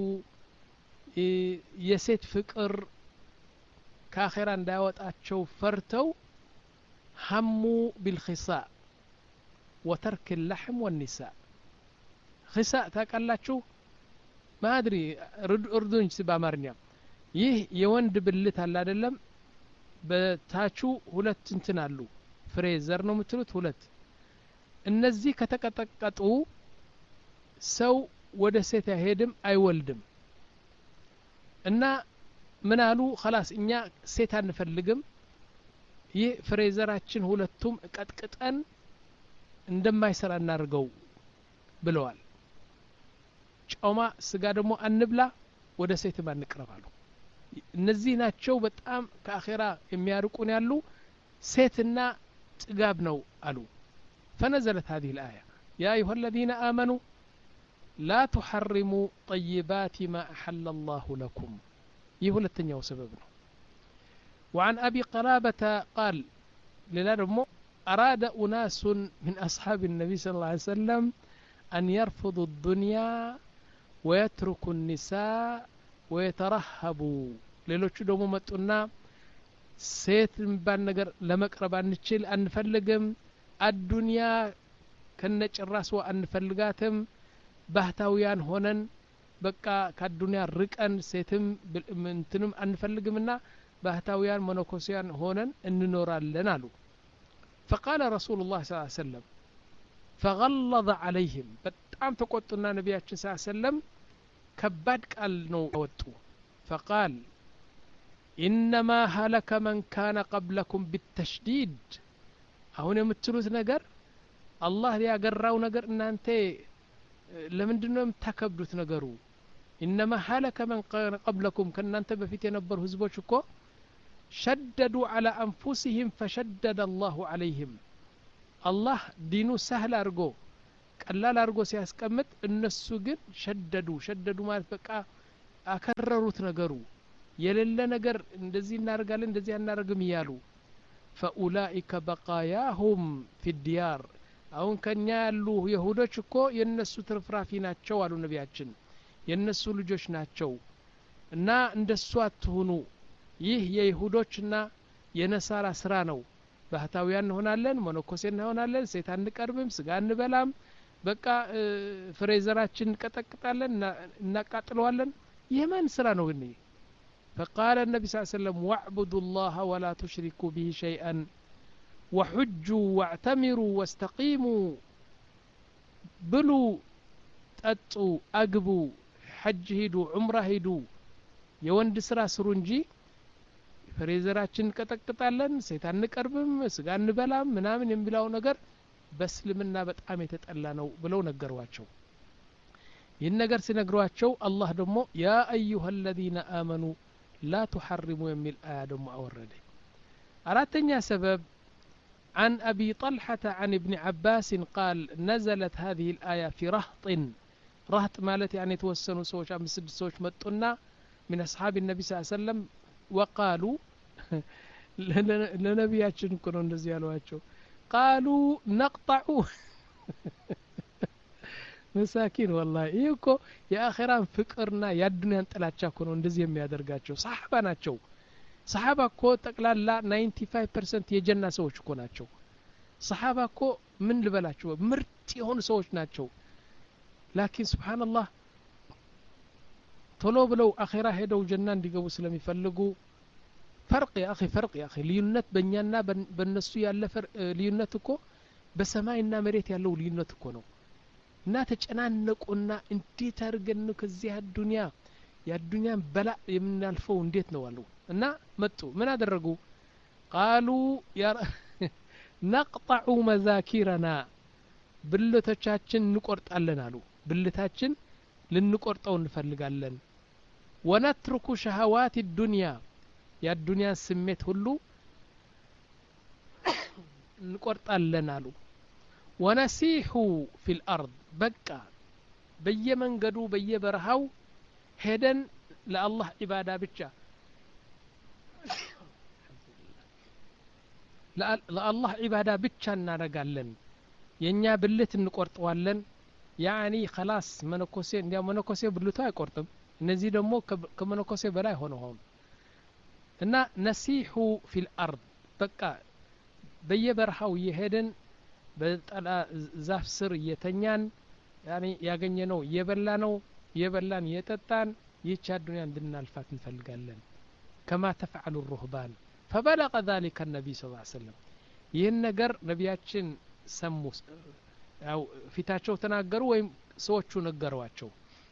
የሴት ፍቅር ከአኺራ እንዳይወጣቸው ፈርተው هموا بالخصاء وترك اللحم والنساء خصاء ታውቃላችሁ? ማድሪ እርዱኝ በአማርኛ ይህ የወንድ ብልት አለ አይደለም? በታቹ ሁለት እንትን አሉ ፍሬዘር ነው የምትሉት ሁለት እነዚህ ከተቀጠቀጡ ሰው ወደ ሴት አይሄድም አይወልድም። እና ምን አሉ? خلاص እኛ ሴት አንፈልግም ይህ ፍሬዘራችን ሁለቱም ቀጥቅጠን እንደማይሰራ እናርገው ብለዋል። ጮማ ስጋ ደግሞ አንብላ ወደ ሴት አንቅረባሉ። እነዚህ ናቸው በጣም ከአኺራ የሚያርቁን ያሉ ሴትና ጥጋብ ነው አሉ። فنزلت هذه الآية يا أيها الذين آمنوا لا تحرموا طيبات ما أحل الله لكم يهول التنيا وسببنا. وعن أبي قلابة قال للرمو أراد أناس من أصحاب النبي صلى الله عليه وسلم أن يرفضوا الدنيا ويتركوا النساء ويترهبوا ليلوቹ ደግሞ መጡና ሴት የሚባል ነገር ለመቅረብ አንችል አንፈልግም አዱንያ ከነጭራስዋ አንፈልጋትም ባህታውያን ሆነን በቃ ከአዱንያ ርቀን ሴትም እንትንም አንፈልግምና ባህታውያን መነኮሲያን ሆነን እንኖራለን አሉ። فقال رسول الله صلى الله عليه وسلم فغلظ عليهم በጣም ተቆጡና ነብያችን صلى الله عليه وسلم ከባድ ቃል ነው ወጡ። فقال إنما هلك من كان قبلكم بالتشديد አሁን የምትሉት ነገር አላህ ያገራው ነገር እናንተ ለምንድነው የምታከብዱት ነገሩ? إنما هلك من كان قبلكم ከእናንተ በፊት የነበሩ ህዝቦች እኮ شددوا على أنفسهم فشدد الله عليهم الله دينو سهل أرجو ቀላል አድርጎ ሲያስቀምጥ እነሱ ግን ሸደዱ ሸደዱ ማለት በቃ አከረሩት ነገሩ የሌለ ነገር እንደዚህ እናደርጋለን እንደዚህ እናደርግም እያሉ فأولئك بقاياهم في الديار አሁን ከኛ ያሉ ይሁዶች እኮ የነሱ ትርፍራፊ ናቸው አሉ ነቢያችን የነሱ ልጆች ናቸው እና እንደሱ አትሁኑ ይህ የይሁዶችና የነሳራ ስራ ነው ባህታውያን እንሆናለን መነኮሴ እንሆናለን ሴት አንቀርብም ስጋ አንበላም በቃ ፍሬዘራችን እንቀጠቅጣለን እናቃጥለዋለን የማን ስራ ነው ግን فقال النبي صلى الله عليه وسلم واعبدوا الله ولا تشركوا به شيئا وحجوا واعتمروا واستقيموا بلوا ጠጡ አግቡ ሐጅ ሂዱ ዑምራ ሂዱ የወንድ ስራ ስሩ እንጂ ፍሬዘራችን እንቀጠቅጣለን ሴት አንቀርብም ስጋ እንበላም ምናምን የሚለው ነገር በእስልምና በጣም የተጠላ ነው ብለው ነገሯቸው ይህን ነገር ሲነግሯቸው አላህ ደግሞ ያ አዩሃ الذين آمنوا لا تحرموا የሚል አያ ደግሞ አወረደ አራተኛ ሰበብ عن أبي طلحة عن ابن عباس قال نزلت هذه الآية في رهط رهط مالت يعني توسنوا سوش أم سد سوش متنا من أصحاب النبي صلى الله عليه وسلم وقالوا لنبياتشن كنون نزيالواتشو قالوا نقطع مساكين والله إيكو يا أخيران فكرنا يا الدنيا انتلاتشا كنون نزيم يادرقاتشو صحبا ناتشو صحابة كو تقلال لا ninety five percent የጀና ሰዎች እኮ ናቸው صحابة እኮ ምን ልበላችሁ ምርጥ የሆኑ ሰዎች ናቸው ላኪን ሱብሃንአላህ ቶሎ ብለው አኺራ ሄደው ጀና እንዲገቡ ስለሚፈልጉ فرق يا أخي فرق يا أخي ልዩነት በእኛና በእነሱ ያለ ልዩነት እኮ በሰማይና መሬት ያለው ልዩነት እኮ ነው እና ተጨናነቁና እንዴት አድርገን ከዚህ ዱንያ የዱንያን በላ የምናልፈው እንዴት ነው አሉ እና መጡ ምን አደረጉ قالوا يا نقطع مذاكرنا ብልቶቻችን እንቆርጣለን አሉ ብልታችን ልንቆርጠው እንፈልጋለን ونترك شهوات الدنيا የዱንያ ስሜት ሁሉ እንቆርጣለን አሉ ونسيح في الأرض በቃ በየመንገዱ በየበረሃው ሄደን ለአላህ ኢባዳ ብቻ ለአላህ ኢባዳ ብቻ እናደርጋለን የኛ ብልት እንቆርጠዋለን ያኒ خلاص መነኮሴ እንዲያ መነኮሴ ብልቱ አይቆርጥም እነዚህ ደግሞ ከመነኮሴ በላይ ሆነው እና ነሲሑ في الأرض በቃ በየበረሃው የሄደን በጠላ ዛፍ ስር የተኛን ያኒ ያገኘነው የበላ ነው የበላን የጠጣን ይህች ዱንያ እንድናልፋት እንፈልጋለን كما تفعل الرهبان فبلغ ذلك النبي صلى الله عليه وسلم ይህን ነገር ነቢያችን ሰሙ ያው ፊታቸው ተናገሩ ወይም ሰዎቹ ነገሯቸው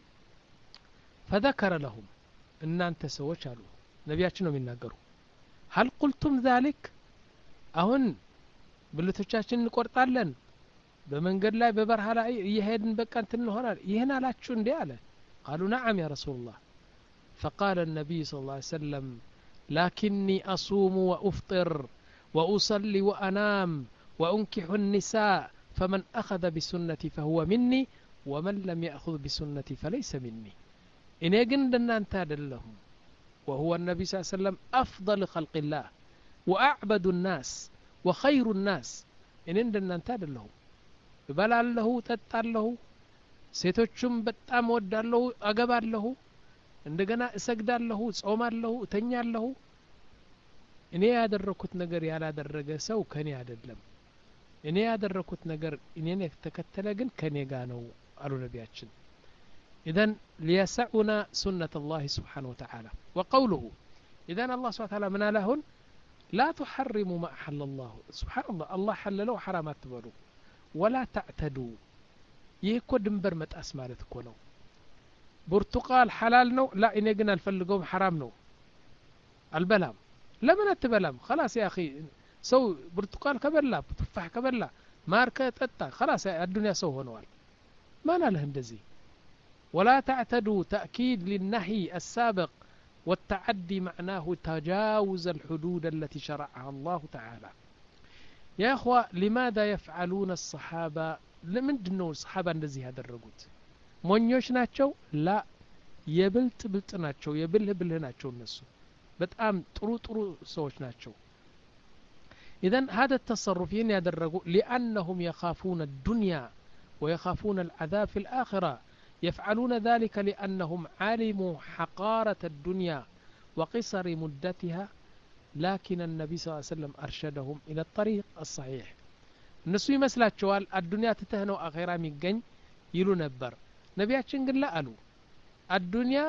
فذكر لهم እናንተ ሰዎች አሉ ነቢያችን ነው የሚናገሩ هل قلتم ذلك አሁን ብልቶቻችን እንቆርጣለን በመንገድ ላይ በበረሃ ላይ እየሄድን በቃ እንትን ሆናል ይሄን አላችሁ እንዴ አለ قالوا نعم يا رسول الله فقال النبي صلى الله عليه وسلم لكني أصوم وأفطر وأصلي وأنام وأنكح النساء فمن أخذ بسنتي فهو مني ومن لم يأخذ بسنتي فليس مني إن يقندنا انتاد لهم وهو النبي صلى الله عليه وسلم أفضل خلق الله وأعبد الناس وخير الناس إن يقندنا انتاد لهم بلال له تتال له ሴቶችም በጣም ወዳለሁ አገባለሁ እንደገና እሰግዳለሁ ጾማለሁ እተኛለሁ እኔ ያደረኩት ነገር ያላደረገ ሰው ከኔ አይደለም እኔ ያደረኩት ነገር እኔን የተከተለ ግን ከኔ ጋር ነው አሉ ነቢያችን اذا ليسعنا سنة الله سبحانه وتعالى وقوله اذا الله سبحانه وتعالى من لهن لا تحرموا ما أحل الله سبحان الله الله حلله حرامات تبرو ولا تعتدوا ይህ እኮ ድንበር መጣስ ማለት እኮ ነው ብርቱቃል ሐላል ነው ላ እኔ ግን አልፈልገውም ሐራም ነው አልበላም ለምን አትበላም خلاص يا اخي ሰው ብርቱቃል ከበላ ቱፋህ ከበላ ማር ከጠጣ خلاص الدنيا ሰው ሆነዋል ማን አለ እንደዚህ ولا تعتدوا تأكيد للنهي السابق والتعدي معناه تجاوز الحدود التي شرعها الله تعالى يا اخوة لماذا يفعلون الصحابة ለምንድን ነው ሰሓባ እንደዚህ ያደረጉት? ሞኞች ናቸው? ላ የብልጥ ብልጥ ናቸው፣ የብልህ ብልህ ናቸው እነሱ በጣም ጥሩ ጥሩ ሰዎች ናቸው። إذن هذا التصرف يدرجوا لأنهم يخافون الدنيا ويخافون العذاب في الآخرة. يفعلون ذلك لأنهم علموا حقارة الدنيا وقصر مدتها، لكن النبي صلى الله عليه وسلم أرشدهم إلى الطريق الصحيح. الناس يمسلات شوال الدنيا تتهنو أخيرا ميقن يلو نبر نبياتشن قل لا قالوا الدنيا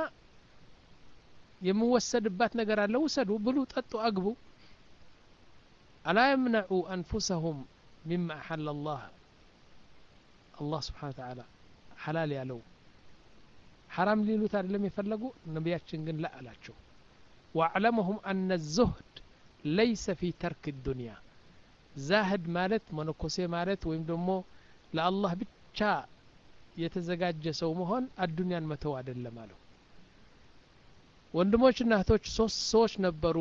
يموسد بات نقر لو وسدوا بلو تأتوا أقبوا ألا يمنعوا أنفسهم مما أحل الله الله سبحانه وتعالى حلال يالو حرام ليلو تار لم يفلقوا نبياتشن قل لا ألاتشو واعلمهم أن الزهد ليس في ترك الدنيا. زاهد مالت منكوسي مالت ويم دمو لا الله بتشا يتزجاج سو مهون الدنيا متو አይደለም አለው። ወንድሞችና እህቶች ሶስት ሰዎች ነበሩ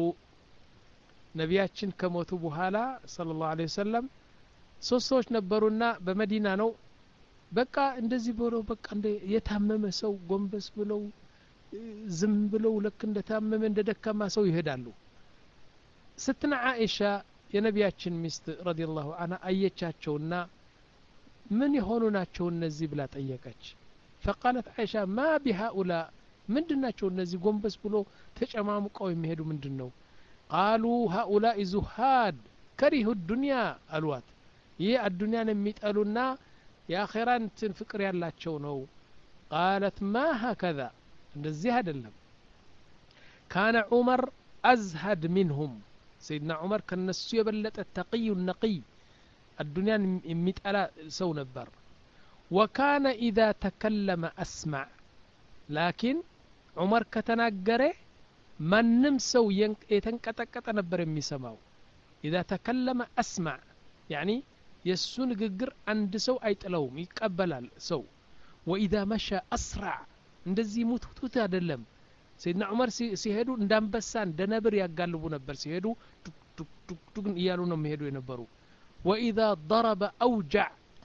ነቢያችን ከሞቱ በኋላ ሰለላሁ ዐለይሂ ወሰለም ሶስት ሰዎች ነበሩና በመዲና ነው በቃ እንደዚህ ብለው በቃ እንደ የታመመ ሰው ጎንበስ ብለው ዝም ብለው ለክ እንደታመመ እንደደከማ ሰው ይሄዳሉ። ስትና አይሻ የነቢያችን ሚስት ረዲየላሁ ዐንሃ አየቻቸውና ምን ይሆኑ ናቸው እነዚህ ብላ ጠየቀች። فقالت عائشة ما بهؤلاء ምንድናቸው እነዚህ ጎንበስ ብሎ ተጨማምቀው የሚሄዱ ምንድነው? قالوا هؤلاء زهاد كرهوا الدنيا አልዋት። ይህ አዱንያን የሚጠሉና የአኺራን ፍቅር ያላቸው ነው። قالت ما هكذا እንደዚህ አይደለም። كان عمر أزهد منهم سيدنا عمر كنሱ የበለጠ ተقي نقي الدنيا የሚጠላ ሰው ነበር። وكان إذا تكلم أسمع لكن عمر ከተናገረ ማንም ሰው የተንቀጠቀጠ ነበር የሚሰማው። إذا تكلم أسمع يعني የሱ ንግግር አንድ ሰው አይጥለውም ይቀበላል ሰው። وإذا مشى أسرع እንደዚህ ሙትቱት አይደለም። ሰይድና ዑመር ሲሄዱ እንዳንበሳ እንደነብር ያጋልቡ ነበር። ሲሄዱ ቱክ ቱክ ቱክ ቱክ እያሉ ነው የሚሄዱ የነበሩ። وإذا ضرب أوجع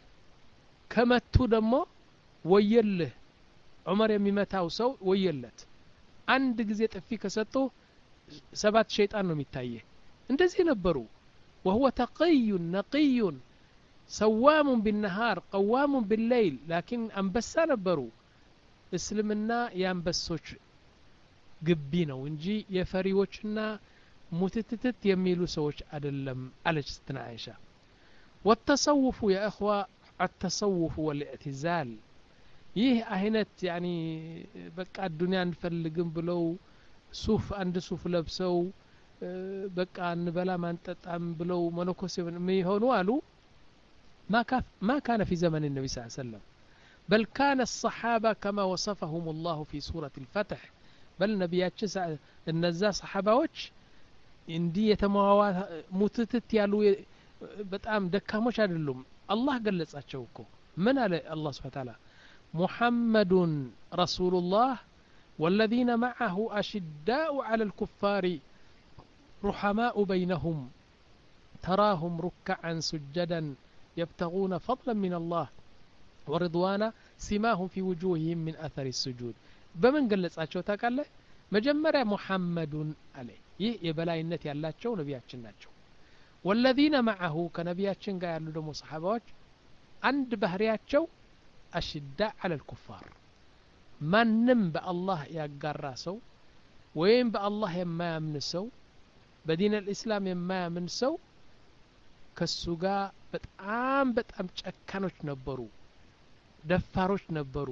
ከመቱ ደግሞ ወየልህ ዑመር የሚመታው ሰው ወየለት። አንድ ጊዜ ጥፊ ከሰጡ ሰባት ሸይጣን ነው የሚታየ። እንደዚህ ነበሩ። وهو تقي نقي سوام بالنهار قوام بالليل لكن አንበሳ ነበሩ። እስልምና የአንበሶች ግቢ ነው እንጂ የፈሪዎችና ሙትትት የሚሉ ሰዎች አይደለም አለች ስትና አይሻ። والتصوف يا اخوه التصوف والاعتزال ይህ አይነት ያኒ በቃ ዱንያ እንፈልግም ብለው ሱፍ አንድ ሱፍ ለብሰው በቃ እንበላ ማንጠጣም ብለው መነኮስ የሚሆኑ አሉ። ما كان في زمن النبي صلى الله عليه وسلم بل كان الصحابة كما وصفهم الله في سورة الفتح بل نبياتش النزا صحاباوች እንዲህ የተማዋ ሙትትት ያሉ በጣም ደካሞች አይደሉም። አላህ ገለጻቸው እኮ ምን አለ አላህ Subhanahu Wa Ta'ala محمد رسول الله والذين معه أشداء على الكفار رحماء بينهم تراهم ركعا سجدا يبتغون فضلا من الله ورضوانا سماهم في وجوههم من أثر السجود بمن ገለጻቸው ታውቃለህ? መጀመሪያ ሙሐመዱን አለ። ይህ የበላይነት ያላቸው ነቢያችን ናቸው። والذين معه ከነቢያችን ጋር ያሉ ደግሞ ሰሃባዎች አንድ ባህሪያቸው أشداء على الكفار ማንም በአላህ ያጋራ ሰው ወይም በአላህ የማያምን ሰው በዲን الإسلام የማያምን ሰው ከሱ ጋር በጣም በጣም ጨካኖች ነበሩ፣ ደፋሮች ነበሩ።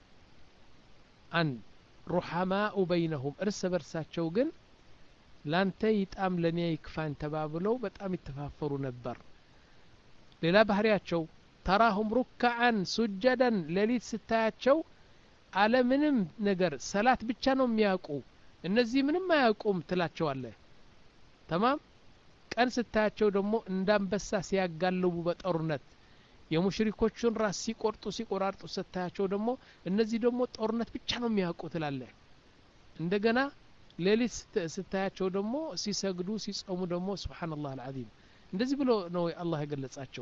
አንድ ሩሐማኡ በይነሁም እርስ በርሳቸው ግን ላንተ ይጣም ለኔ ይክፋን ተባብለው በጣም ይተፋፈሩ ነበር። ሌላ ባህሪያቸው ተራሁም ሩክዓን ሱጀደን ሌሊት ስታያቸው አለምንም ነገር ሰላት ብቻ ነው የሚያውቁ፣ እነዚህ ምንም አያውቁም ትላቸዋለህ። ተማም ቀን ስታያቸው ደግሞ እንዳንበሳ ሲያጋልቡ በጦርነት የሙሽሪኮችን ራስ ሲቆርጡ ሲቆራርጡ ስታያቸው ደግሞ እነዚህ ደግሞ ጦርነት ብቻ ነው የሚያውቁ ትላለህ። እንደገና ሌሊት ስታያቸው ደግሞ ሲሰግዱ ሲጾሙ ደግሞ ሱብሃንአላህ አልዓዚም እንደዚህ ብሎ ነው አላህ የገለጻቸው።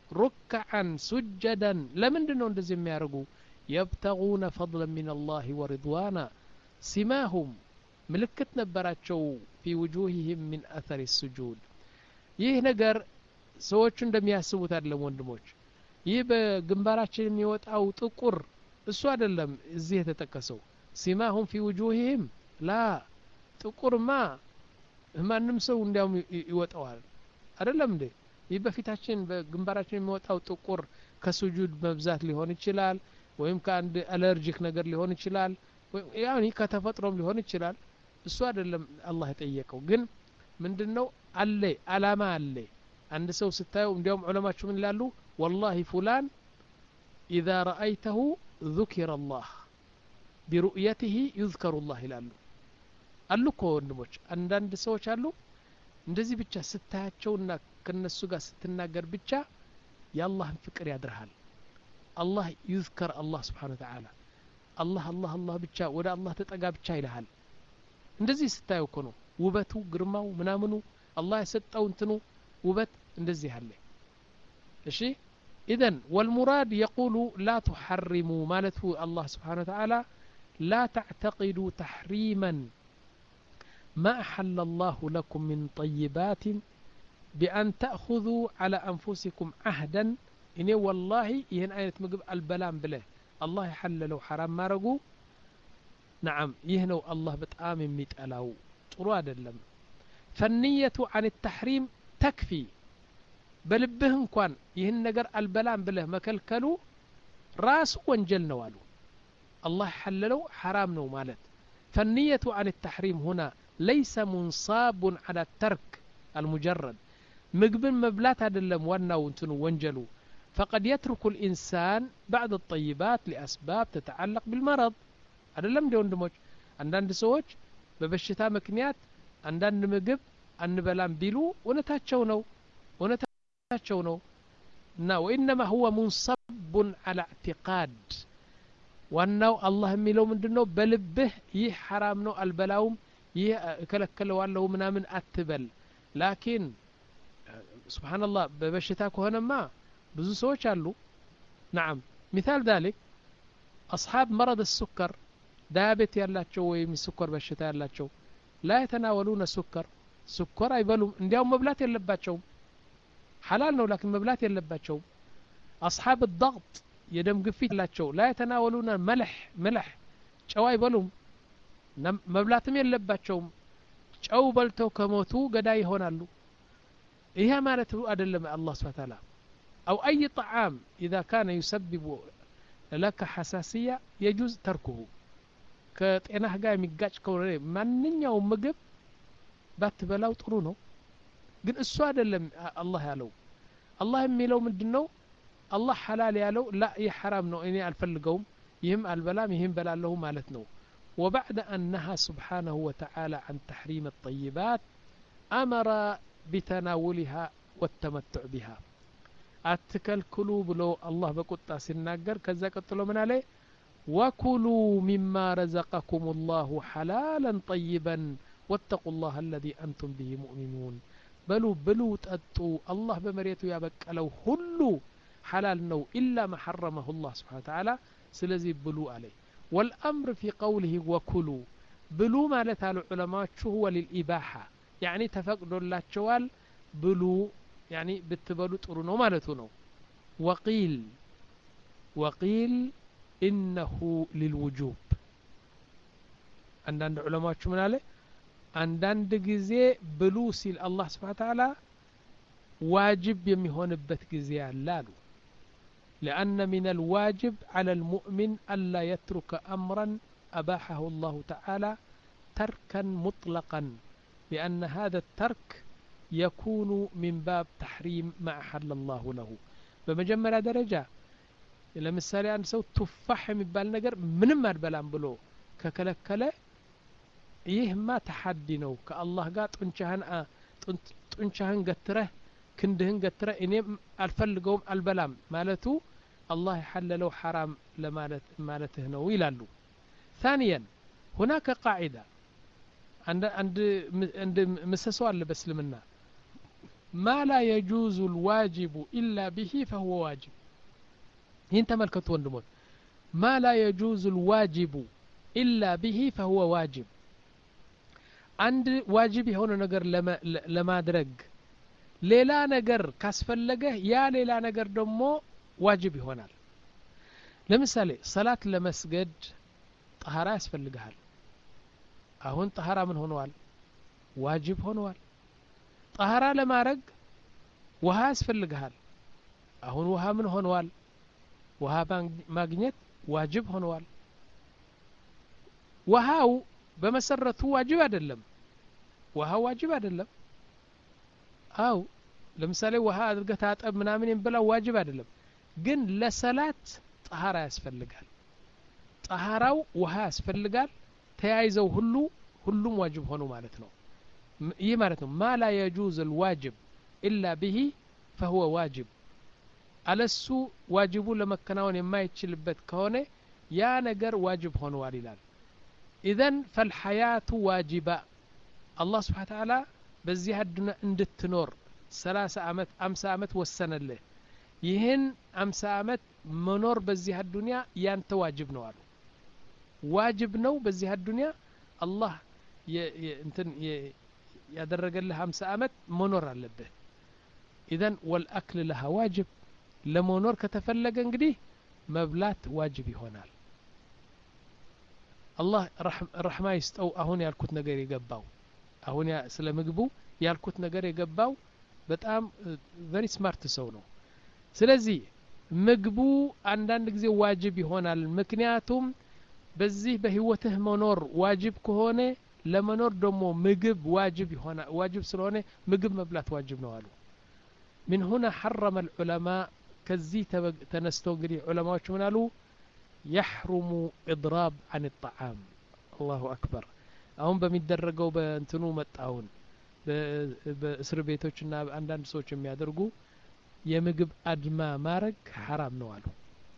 ركعا سجدا لمن دنو እንደዚህ የሚያደርጉ يبتغون فضلا من الله ورضوانا سماهم ምልክት ነበራቸው في وجوههم من أثر السجود ይህ ነገር ሰዎች እንደሚያስቡት አይደለም ወንድሞች ይህ በግንባራችን የሚወጣው ጥቁር እሱ አይደለም እዚህ የተጠቀሰው سماهم في وجوههم لا ጥቁርማ ማንም ሰው እንዲያውም ይወጣዋል አይደለም እንዴ ይህ በፊታችን በግንባራችን የሚወጣው ጥቁር ከሱጁድ መብዛት ሊሆን ይችላል ወይም ከአንድ አለርጂክ ነገር ሊሆን ይችላል ያኒ ከተፈጥሮም ሊሆን ይችላል እሱ አይደለም አላህ የጠየቀው ግን ምንድነው አለ አላማ አለ አንድ ሰው ስታየው እንዲያውም ዑለማችሁ ምን ይላሉ والله فلان اذا رايته ذكر الله برؤيته يذكر الله ይላሉ አሉ እኮ ወንድሞች አንዳንድ ሰዎች አሉ እንደዚህ ብቻ ስታያቸውና ከነሱ ጋር ስትናገር ብቻ የአላህን ፍቅር ያድርሃል አላህ ይذكر الله سبحانه وتعالى الله الله الله ብቻ ወደ አላህ ተጠጋ ብቻ ይልሃል እንደዚህ ስታየው እኮ ነው ውበቱ ግርማው ምናምኑ አላህ የሰጠው እንትኑ ውበት እንደዚህ አለ እሺ اذا والمراد يقول لا تحرموا مالته الله سبحانه وتعالى لا تعتقدوا تحريما ما أحل الله لكم من طيبات بأن تأخذوا على أنفسكم عهدا إني والله يهن آية مقب البلام بله الله يحل لو حرام ما رقو نعم يهنو الله بتآم ميت ألاو طرواد اللم فالنية عن التحريم تكفي بلبهن كوان يهن نقر البلام بله مكلكلو راس وانجل نوالو الله حللو حرام نو مالت فالنية عن التحريم هنا ليس منصاب على الترك المجرد مقبل مبلات هذا اللم وناو انتنو وانجلو فقد يترك الإنسان بعض الطيبات لأسباب تتعلق بالمرض هذا اللم دي وندموش عندان دي سوش ببشتا مكنيات عندان مقب أن بلان بيلو ونتاتشو نو ونتاتشو نو نا وإنما هو منصب على اعتقاد وأنه الله ميلو من دنو بلبه يه حرام نو البلاوم يه كلكل والله منا من أتبل لكن سبحان الله ببشتاك هنا ما بزو سوش قالوا نعم مثال ذلك أصحاب مرض السكر دابت يالاتشو ويمي سكر بشتا يالاتشو لا يتناولون السكر سكر يبلوا انديهم مبلات يلباتشو حلال نو لكن مبلات يلباتشو أصحاب الضغط يدم قفيت يالاتشو لا يتناولون ملح ملح شوا يبلوا مبلاتهم يلباتشو شو بلتو كموتو قداي هونالو إيها مالته أدلم الله سبحانه وتعالى أو أي طعام إذا كان يسبب لك حساسية يجوز تركه كأنه جاي ميجاش كوري من يوم مجب باتبلاو تقولونه قل السؤال اللي الله يالو الله يميلو من دنو الله حلال يالو لا يحرام نو إني الفلقوم يهم البلام يهم بلا له مالتنو وبعد أن نهى سبحانه وتعالى عن تحريم الطيبات أمر بتناولها والتمتع بها أتكلكلوا بلو الله بقطع سنناقر كذا قتلوا من عليه وكلوا مما رزقكم الله حلالا طيبا واتقوا الله الذي أنتم به مؤمنون بلو بلو تأتوا الله بمريته يابك لو هلو حلال نو إلا ما حرمه الله سبحانه وتعالى سلزي بلو عليه والأمر في قوله وكلوا بلو ما لتال العلماء شو هو للإباحة يعني تفقدوا الله شوال بلو يعني بتبلو تقولون مالتونه وقيل وقيل إنه للوجوب عندنا علماء شو من عليه عندنا دقيزي بلوسي الله سبحانه وتعالى واجب يمهون بتجزي لالو لأن من الواجب على المؤمن ألا يترك أمرا أباحه الله تعالى تركا مطلقا لأن هذا الترك يكون من باب تحريم ما أحل الله له بمجمل درجة إلا مثالي أن سو تفاح مبال نجر من ما البلان بلو ككلكله إيه ما تحدي نو كالله قات انشهن آه انشهن قتره كندهن قتره إني الفلقوم البلام مالته الله يحلله حرام لمالت مالته نو يلالو ثانيا هناك قاعدة عند عند عند مسسوال بسلمنا ما لا يجوز الواجب إلا به فهو واجب هين تملكت وندمون ما لا يجوز الواجب إلا به فهو واجب عند واجب هون نجر لما لما درج ሌላ ነገር ካስፈለገ ያ ሌላ ነገር ደግሞ ዋጅብ ይሆናል ለምሳሌ ሰላት ለመስገድ ጠሃራ ያስፈልጋል አሁን ጠሃራ ምን ሆነዋል ዋጅብ ሆነዋል ጠሃራ ለማድረግ ውሃ ያስፈልጋል አሁን ውሃ ምን ሆነዋል ውሃ ማግኘት ዋጅብ ሆነዋል ውሃው በመሰረቱ ዋጅብ አይደለም ውሃ ዋጅብ አይደለም አው ለምሳሌ ውሃ አድርገህ ታጠብ ምናምን እንበላ ዋጅብ አይደለም ግን ለሰላት ጠሃራ ያስፈልጋል ጠሃራው ውሃ ያስፈልጋል ተያይዘው ሁሉ ሁሉም ዋጅብ ሆኖ ማለት ነው ይህ ማለት ነው ما لا يجوز الواجب إلا به فهو واجب አለሱ ዋጅቡ ለመከናወን የማይችልበት ከሆነ ያ ነገር ዋጅብ ሆኗል ይላል إذن فالحياة واجبة الله سبحانه وتعالى በዚህ አዱና እንድትኖር ሰላሳ አመት አምሳ አመት ወሰነልህ ይህን አምሳ አመት መኖር በዚህ አዱንያ ያንተ ዋጅብ ነው አሉ ዋጅብ ነው በዚህ አዱንያ አላህ እንትን ያደረገልህ አምሳ አመት መኖር አለብህ إذن والأكل لها واجب ለመኖር ከተፈለገ እንግዲህ መብላት ዋጅብ ይሆናል አላህ ረህማ ይስጠው አሁን ያልኩት ነገር ይገባው አሁን ስለ ምግቡ ያልኩት ነገር የገባው በጣም ቨሪ ስማርት ሰው ነው ስለዚህ ምግቡ አንዳንድ ጊዜ ዋጅብ ይሆናል ምክንያቱም በዚህ በህይወትህ መኖር ዋጅብ ከሆነ ለመኖር ደግሞ ምግብ ዋጅብ ይሆናል ዋጅብ ስለሆነ ምግብ መብላት ዋጅብ ነው አሉ من هنا حرم العلماء كذي تنستو እንግዲህ ዑለማዎች ምን አሉ يحرم إضراب عن الطعام الله أكبر አሁን በሚደረገው በእንትኑ መጣውን በእስር ቤቶችና አንዳንድ ሰዎች የሚያደርጉ የምግብ አድማ ማረግ حرام ነው አሉ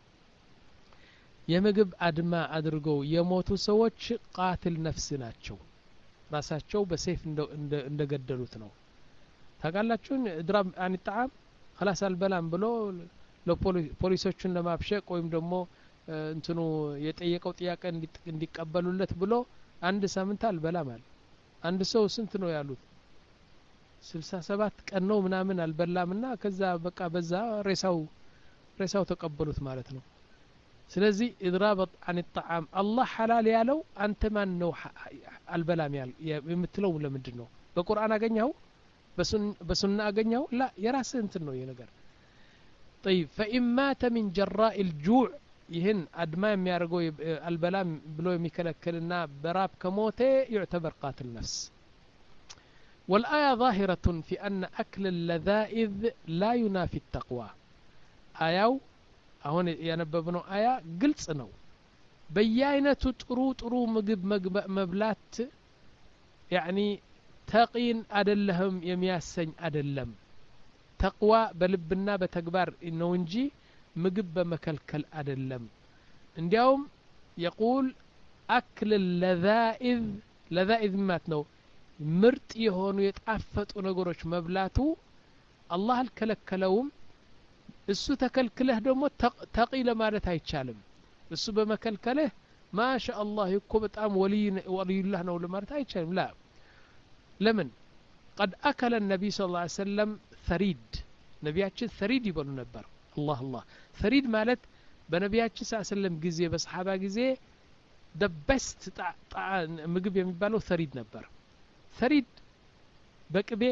የምግብ አድማ አድርገው የሞቱ ሰዎች ቃትል ነፍስ ናቸው ራሳቸው በሰይፍ እንደገደሉት ነው ታውቃላችሁ ድራብ አን الطعام خلاص አልበላም ብሎ ለፖሊሶቹን ለማብሸቅ ወይም ደግሞ እንትኑ የጠየቀው ጥያቄ እንዲቀበሉለት ብሎ አንድ ሳምንት አልበላም አለ አንድ ሰው ስንት ነው ያሉት ስልሳ ሰባት ቀን ነው ምናምን አልበላምና ከዛ በቃ በዛ ሬሳው ሬሳው ተቀበሉት ማለት ነው ስለዚህ اضراب عن الطعام الله حلال ያለው አንተ ማን ነው አልበላም ያል የምትለው ለምንድን ነው በቁርአን አገኘው በሱና አገኘው ላ የራስህ እንትን ነው የነገር طيب فإن مات من جراء الجوع ይህን አድማ የሚያደርገው አልበላም ብሎ የሚከለክልና በራብ ከሞተ يعتبر قاتل نفس والآية ظاهرة في أن أكل اللذائذ لا ينافي التقوى آية አሁን ያነበብነው አያ ግልጽ ነው በየአይነቱ ጥሩ ጥሩ ምግብ መብላት يعني ተቂን አይደለም የሚያሰኝ አይደለም ተቅዋ በልብና በተግባር ነው እንጂ ምግብ በመከልከል አይደለም እንዲያውም يقول أكل اللذائذ لذائذ ማለት ነው ምርጥ የሆኑ የጣፈጡ ነገሮች መብላቱ አላህ አልከለከለውም እሱ ተከልክለህ ደግሞ ተቂ ለማለት አይቻልም እሱ በመከልከለህ ማሻአላህ እኮ በጣም ወሊ ወሊላህ ነው ለማለት አይቻልም لا ለምን قد أكل النبي صلى الله عليه وسلم ثريد ነቢያችን ثريد ይበሉ ነበር الله الله ثريد ማለት በነቢያችን ሰለላሁ ዐለይሂ ወሰለም ጊዜ በሰሃባ ጊዜ the best ምግብ የሚባለው ثريد ነበር ثريد በቅቤ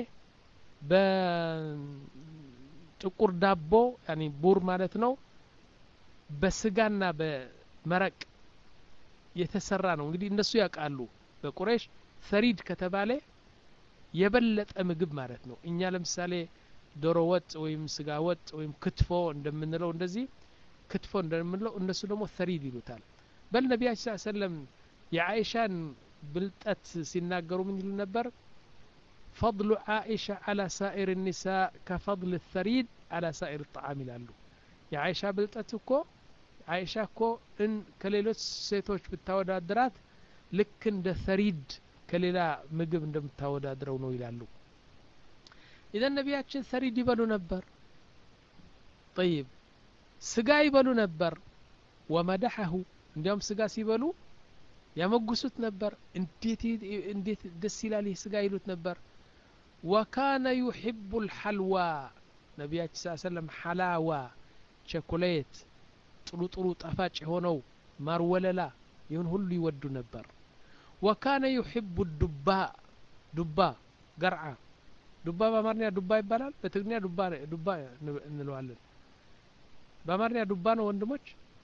በጥቁር ዳቦ يعني ቡር ማለት ነው በስጋና በመረቅ የተሰራ ነው እንግዲህ እነሱ ያውቃሉ በቁረይሽ ثريد ከተባለ የበለጠ ምግብ ማለት ነው እኛ ለምሳሌ ዶሮ ወጥ ወይም ስጋ ወጥ ወይም ክትፎ እንደምንለው እንደዚህ ክትፎ እንደምንለው እነሱ ደግሞ ثريد ይሉታል በል ነቢያችን ሰለላሁ ዐለይሂ ወሰለም የአይሻን ብልጠት ሲናገሩ ምን ይሉ ነበር فضل عائشة على سائر النساء كفضل الثريد على سائر الطعام ይላሉ የአይሻ ብልጠት እኮ አይሻ እኮ እን ከሌሎች ሴቶች ብታወዳድራት ልክ እንደ ثريد ከሌላ ምግብ እንደምታወዳድረው ነው ይላሉ إذا ነቢያችን ሰሪድ ይበሉ ነበር طيب ስጋ ይበሉ ነበር ወመደሐሁ እንዲያውም ስጋ ሲበሉ ያመጉሱት ነበር እንዴት እንዴት ደስ ይላል ይህ ስጋ ይሉት ነበር وكان يحب الحلوى ነቢያችን ሰለላሁ ዐለይሂ ወሰለም ሐላዋ ቸኮሌት ጥሩ ጥሩ ጣፋጭ ሆነው ማር ወለላ ይሁን ሁሉ ይወዱ ነበር وكان يحب الدباء ዱባ ገርዓ ዱባ በአማርኛ ዱባ ይባላል በትግርኛ ዱባ ዱባ እንለዋለን በአማርኛ ዱባ ነው ወንድሞች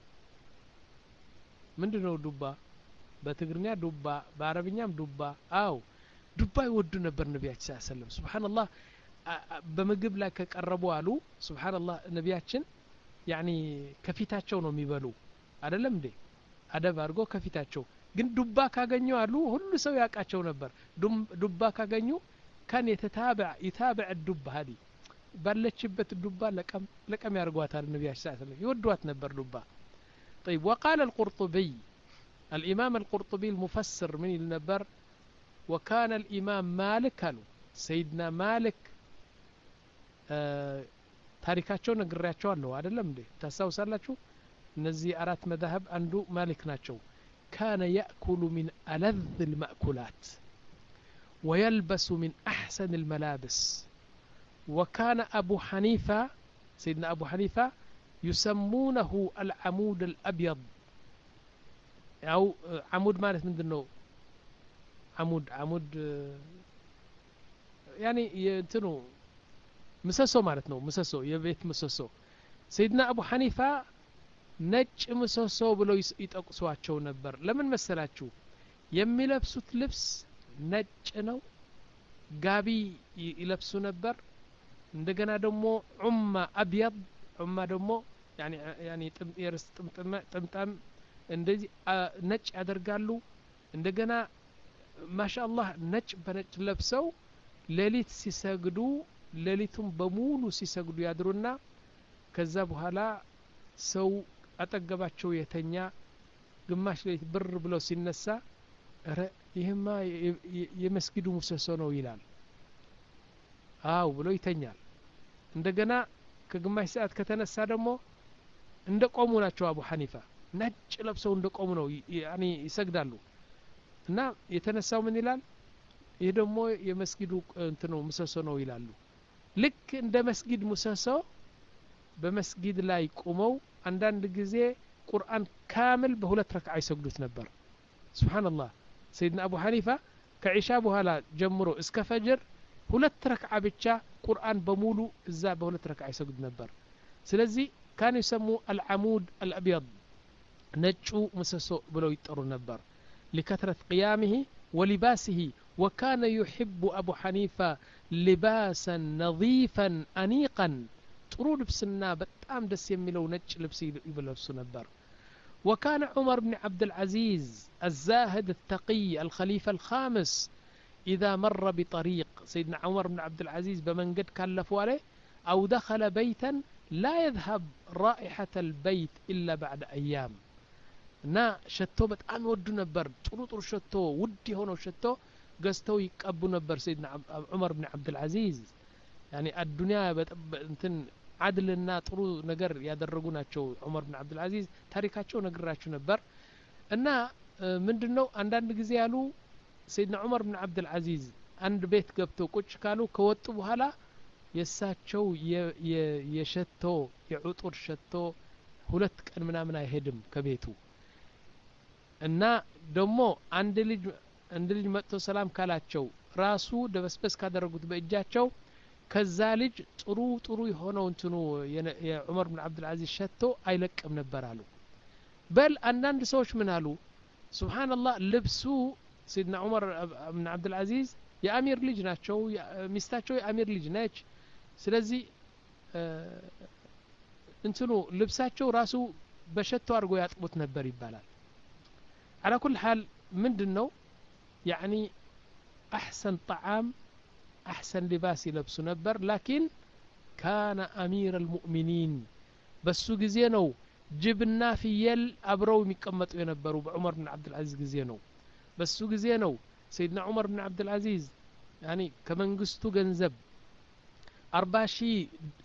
ምንድነው ዱባ በትግርኛ ዱባ በአረብኛም ዱባ አው ዱባ ይወዱ ነበር ነቢያችን ሰለላሁ ዐለይሂ ወሰለም ሱብሃንአላህ በምግብ ላይ ከቀረቡ አሉ ሱብሃንአላህ ነቢያችን ያኒ ከፊታቸው ነው የሚበሉ አይደለም እንዴ አደብ አድርጎ ከፊታቸው ግን ዱባ ካገኙ አሉ ሁሉ ሰው ያቃቸው ነበር ዱባ ካገኙ كان يتتابع يتابع الدب هذه ባለችበት ዱባ ለቀም ለቀም ያርጓታል ነቢያችን ሰለላሁ ዐለይሂ ወሰለም ይወዷት ነበር ዱባ طيب وقال القرطبي الإمام القرطبي المفسر من النبر وكان الإمام مالك قالوا سيدنا مالك ታሪካቸው ነግራቸዋለሁ አይደለም እንዴ ታሳውሳላችሁ እነዚህ አራት መذهب አንዱ ማሊክ ናቸው كان يأكل من ألذ المأكولات ويلبس من أحسن الملابس وكان أبو حنيفة سيدنا أبو حنيفة يسمونه العمود الأبيض أو عمود مالت من دنو عمود عمود يعني ينتنو مسسو مالت نو مسسو يبيت مسسو سيدنا أبو حنيفة ነጭ ምሰሶ ብለው ይጠቅሷቸው ነበር ለምን መሰላችሁ የሚለብሱት ልብስ ነጭ ነው ጋቢ ይለብሱ ነበር እንደገና ደግሞ ዑማ አብያድ ዑማ ደግሞ ያኒ ያኒ ጥምጥምርስ ጥምጥም ጥምጣም እንደዚህ ነጭ ያደርጋሉ እንደገና ማሻአላህ ነጭ በነጭ ለብሰው ሌሊት ሲሰግዱ ሌሊቱን በሙሉ ሲሰግዱ ያድሩና ከዛ በኋላ ሰው አጠገባቸው የተኛ ግማሽ ሌሊት ብር ብለው ሲነሳ አረ ይሄማ የመስጊዱ ምሰሶ ነው ይላል አው ብሎ ይተኛል እንደገና ከግማሽ ሰዓት ከተነሳ ደግሞ እንደቆሙ ናቸው አቡ ሐኒፋ ነጭ ለብሰው እንደቆሙ ነው ያኒ ይሰግዳሉ እና የተነሳው ምን ይላል ይሄ ደግሞ የመስጊዱ እንትኑ ምሰሶ ነው ይላሉ ልክ እንደ መስጊድ ምሰሶ በመስጊድ ላይ ቆመው አንዳንድ ጊዜ ቁርአን ካምል በሁለት ረክዓ ይሰግዱት ነበር ሱብሃንአላህ ሰይድና አቡ ሐኒፋ ከኢሻ በኋላ ጀምሮ እስከ ፈጅር ሁለት ረክዓ ብቻ ቁርአን በሙሉ እዛ በሁለት ረክዓ ይሰግዱ ነበር ስለዚህ كانوا يسموا العمود الأبيض ነጩ ምሰሶ ብለው ይጠሩ ነበር لكثرة قيامه ولباسه وكان يحب أبو حنيفة لباسا نظيفا أنيقا ጥሩ ልብስና በጣም ደስ የሚለው ነጭ ልብስ ይለብሱ ነበር وكان عمر بن عبد العزيز الزاهد التقي الخليفة الخامس إذا مر بطريق سيدنا عمر بن عبد العزيز بمنقد كلفوا عليه أو دخل بيتا لا يذهب رائحة البيت إلا بعد أيام نا شتو በጣም ወዱ ነበር ጥሩ ጥሩ ሸቶ ውድ ሆነው ሸቶ ገዝተው ይቀቡ ነበር سيدنا عمر بن عبد العزيز يعني الدنيا እንትን عدلنا ጥሩ ነገር ያደረጉ ናቸው ዑመር ብን አብዱል አዚዝ ታሪካቸው ነግራችሁ ነበር እና ምንድነው አንዳንድ ጊዜ ያሉ ሰይድና ዑመር ብን አብዱል አዚዝ አንድ ቤት ገብተው ቁጭ ካሉ ከወጡ በኋላ የሳቸው የሸቶ የዑጡር ሸቶ ሁለት ቀን ምናምን አይሄድም ከቤቱ እና ደግሞ አንድ ልጅ አንድ ልጅ መጥቶ ሰላም ካላቸው ራሱ ደበስበስ ካደረጉት በእጃቸው ከዛ ልጅ ጥሩ ጥሩ የሆነው እንትኑ የዑመር ብን አብዱል አዚዝ ሸቶ አይለቅም ነበር አሉ በል አንዳንድ ሰዎች ምን አሉ ሱብሃንአላህ ልብሱ ሰይድና ዑመር ብን አብዱል አዚዝ የአሚር ልጅ ናቸው ሚስታቸው የአሚር ልጅ ነች ስለዚህ እንትኑ ልብሳቸው ራሱ በሸቶ አድርጎ ያጥቡት ነበር ይባላል على كل حال ምንድነው يعني احسن طعام أحسن لباس يلبسو نبر لكن كان أمير المؤمنين بسو جزينو جبنا في يل أبرو ميقمطو ينبرو بعمر بن عبد العزيز جزينو بسو جزينو سيدنا عمر بن عبد العزيز يعني كمن قستو جنزب አርባ ሺህ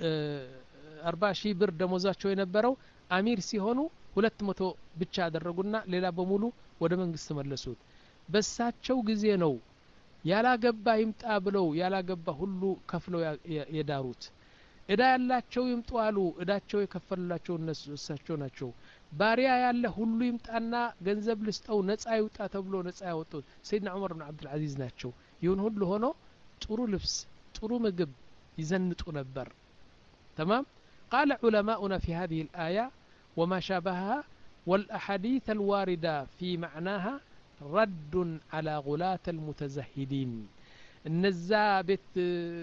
አርባ ሺህ ብር ደሞዛቸው የነበረው አሚር ሲሆኑ ሁለት መቶ ብቻ አደረጉና ሌላ በሙሉ ወደ መንግስት መለሱት። በሳቸው ጊዜ ነው ያላገባ ይምጣ ብለው ያላገባ ሁሉ ከፍለው የዳሩት። እዳ ያላቸው ይምጡ አሉ። እዳቸው የከፈሉላቸው እነሱ እሳቸው ናቸው። ባሪያ ያለ ሁሉ ይምጣና ገንዘብ ልስጠው ነፃ ይውጣ ተብሎ ነፃ ያወጡት ሰይድና ዑመር ብን አብዱል አዚዝ ናቸው። ይሁን ሁሉ ሆኖ ጥሩ ልብስ ጥሩ ምግብ ይዘንጡ ነበር። تمام. قال علماؤنا في هذه الآية وما شابهها والأحاديث الواردة في معناها رد على غلاة المتزهدين. እነዛ ቤት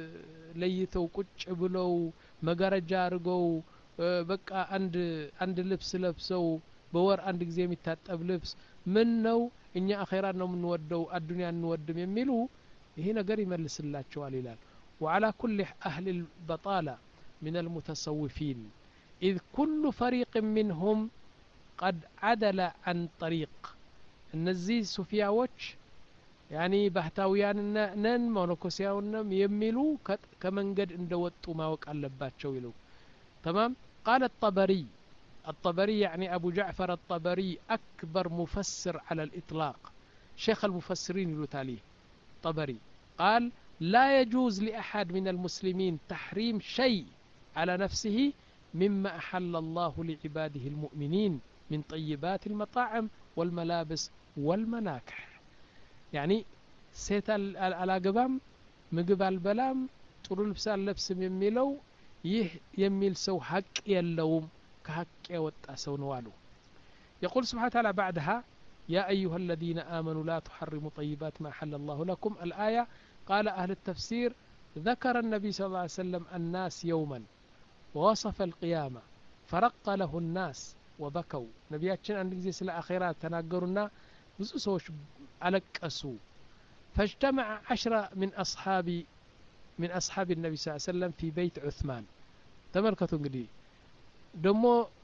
ለይተው ቁጭ ብለው መጋረጃ አርገው በቃ አንድ አንድ ልብስ ለብሰው በወር አንድ ጊዜ የሚታጠብ ልብስ ምን ነው እኛ አኺራ ነው የምንወደው አዱንያ እንወድም የሚሉ ይሄ ነገር ይመልስላቸዋል ይላል። وعلى كل أهل البطالة من المتصوفين إذ كل فريق منهم قد عدل عن طريق እነዚህ ሱፊያዎች ያኒ ባህታውያንና ነን ሞኖኮሲያውንም የሚሉ ከመንገድ እንደወጡ ማወቅ አለባቸው ይሉ تمام. قال الطبري الطبري يعني أبو جعفر الطبري أكبر مفسر على الإطلاق شيخ المفسرين يلوتاليه طبري قال لا يجوز لأحد من المسلمين تحريم شيء على نفسه مما أحل الله لعباده المؤمنين من طيبات المطاعم والملابس والمناكح يعني ሴት አላገባም ምግብ አልበላም ጥሩ ልብስ አልለብስም የሚለው ይህ የሚል ሰው ሐቅ የለውም ከሐቅ የወጣ ሰው ነው አሉ። يقول سبحانه وتعالى بعدها يا أيها الذين آمنوا لا تحرموا طيبات ما أحل الله لكم. الآية قال أهل التفسير ذكر النبي صلى الله عليه وسلم الناس يوما ووصف القيامة فرق له الناس وبكوا. نبياتنا عند ጊዜ ስለ አኺራ ተናገሩና ብዙ ሰዎች አለቀሱ። فاجتمع عشرة من أصحاب من أصحاب النبي صلى الله عليه وسلم في بيت عثمان. تملكتوا እንግዲህ ደሞ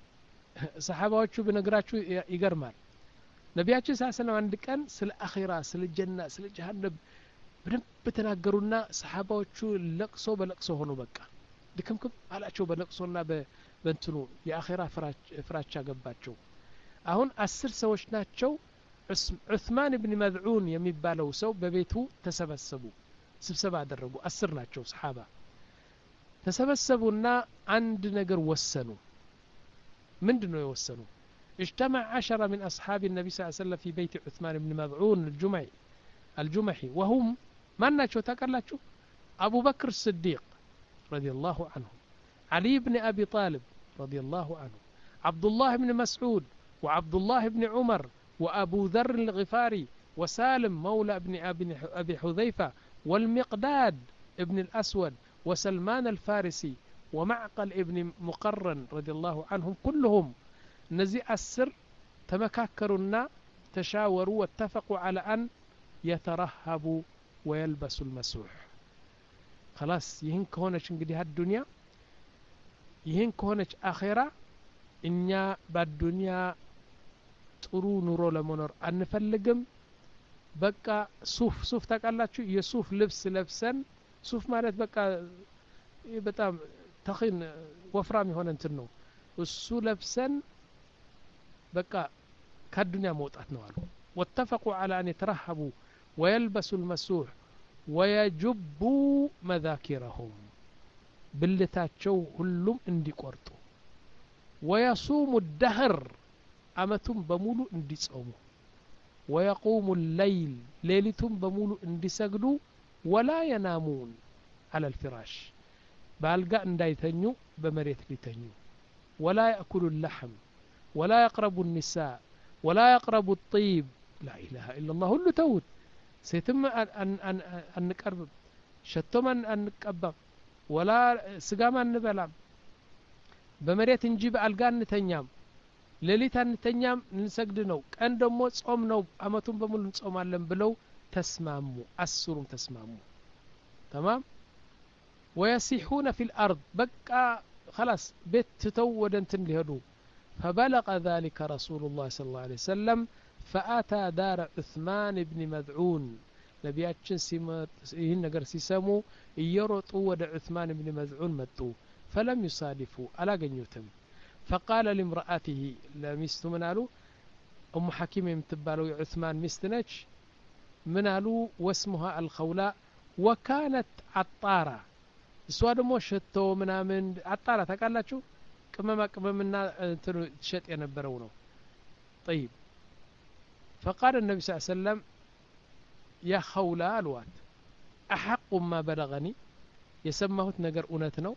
ሰሃባዎቹ በነግራችሁ ይገርማል። ነቢያችን ሰለላሁ ዐለይሂ ወሰለም አንድ ቀን ስለ አኺራ ስለ ጀና ስለ ጀሃነም በደንብ ተናገሩና ሰሃባዎቹ ለቅሶ በለቅሶ ሆኑ። በቃ ድክምክም አላቸው በለቅሶና በእንትኑ የአኺራ ፍራቻ ገባቸው። አሁን አስር ሰዎች ናቸው። ዑስማን ብን መዝዑን የሚባለው ሰው በቤቱ ተሰበሰቡ። ስብሰባ አደረጉ። አስር ናቸው ሰሃባ ተሰበሰቡና አንድ ነገር ወሰኑ። ምንድነው የወሰኑ? اجتمع عشرة من أصحاب النبي صلى الله عليه وسلم في بيت عثمان بن مذعون الجمعي الجمحي وهم من ناتشو تاكلاتشو أبو بكر الصديق رضي الله عنه، علي بن أبي طالب رضي الله عنه، عبد الله بن مسعود وعبد الله بن عمر وأبو ذر الغفاري وسالم مولى ابن أبي حذيفة والمقداد ابن الأسود وسلمان الفارسي ومعقل ابن مقرن رضي الله عنهم كلهم نزي أسر تمكاكرنا تشاوروا واتفقوا على أن يترهبوا ويلبسوا المسوح. خلاص يهن كهونش انقدي هالدنيا يهن كهونش آخرة إنيا بالدنيا ጥሩ ኑሮ ለመኖር አንፈልግም። በቃ ሱፍ ሱፍ ታውቃላችሁ የሱፍ ልብስ ለብሰን ሱፍ ማለት በቃ በጣም ተኺን ወፍራም የሆነ እንትን ነው። እሱ ለብሰን በቃ ከዱንያ መውጣት ነው አሉ። واتفقوا على أن يترهبوا ويلبسوا المسوح ويجبوا مذاكرهم ብልታቸው ሁሉም እንዲቆርጡ ويصوموا الدهر አመቱም በሙሉ እንዲጾሙ ويقوموا الليل ሌሊቱም በሙሉ እንዲሰግዱ ولا ينامون على الفراش በአልጋ እንዳይተኙ በመሬት ሊተኙ ولا يأكلوا اللحم ولا يقربوا النساء ولا يقربوا الطيب لا إله إلا الله ሁሉ ተውት። ሴትም አንቀርብ ሸቶም አንቀባም ወላ ስጋም አንበላም በመሬት እንጂ በአልጋ እንተኛም ሌሊት አንተኛም እንሰግድ ነው ቀን ደግሞ ጾም ነው አመቱን በሙሉ እንጾማለን ብለው ተስማሙ። አስሩም ተስማሙ። تمام. ويسيحون في الأرض بقى خلاص بيت تتو ودنتن لهدو. فبلغ ذلك رسول الله صلى الله عليه وسلم فأتى دار عثمان بن مذعون ነቢያችን ይህን ነገር ሲሰሙ እየሮጡ ወደ ዑስማን ብን መዝዑን መጡ ፈለም ይሳዲፉ አላገኙትም فقال لامرأته ለሚስቱ ምን አሉ ኡሙ ሐኪም የምትባለው የዑስማን ሚስት ነች ምን አሉ ወስሙሃ አልኸውላ ወካነት አጣራ እሷ ደግሞ ሸቶ ምናምን አጣራ ታውቃላችሁ ቅመማ ቅመምና እንትኑ ትሸጥ የነበረው ነው طيب فقال النبي صلى الله عليه وسلم يا خولة الوات أحق ما بلغني يسمهت نجر أونتنو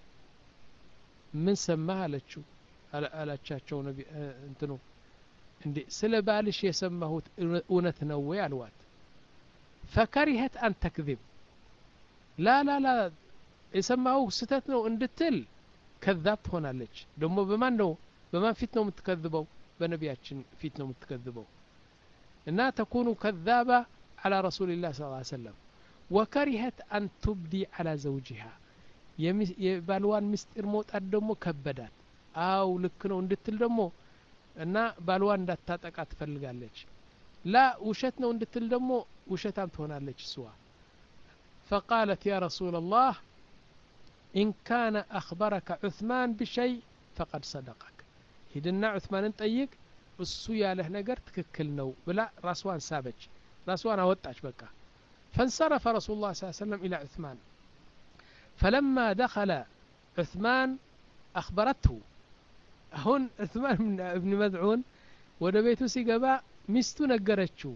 من سماها لتشو على تشاتشو نبي انتنو عندي سلبالش يسمهت أونتنو الوات فكرهت أن تكذب لا لا لا يسمهو ستتنو اندتل كذاب هنا لتش دمو بمان نو بمان فيتنو متكذبو بنبياتشن فيتنو متكذبو إنها تكون كذابة على رسول الله صلى الله عليه وسلم وكرهت أن تبدي على زوجها يبالوان مستر موت أدمو كبدات أو لكنو اندتل دمو إنها بالوان داتاتك أتفلقالج لا وشتنا اندتل دمو وشتام تهونالج سوا فقالت يا رسول الله إن كان أخبرك عثمان بشيء فقد صدقك هدنا عثمان انتأيق እሱ ያለህ ነገር ትክክል ነው ብላ ራስዋን ሳበች ራስዋን አወጣች በቃ فانصرف رسول الله صلى الله عليه وسلم إلى عثمان فلما دخل عثمان أخبرته هون عثمان ابن مذعون ወደ ቤቱ ሲገባ ሚስቱ ነገረችው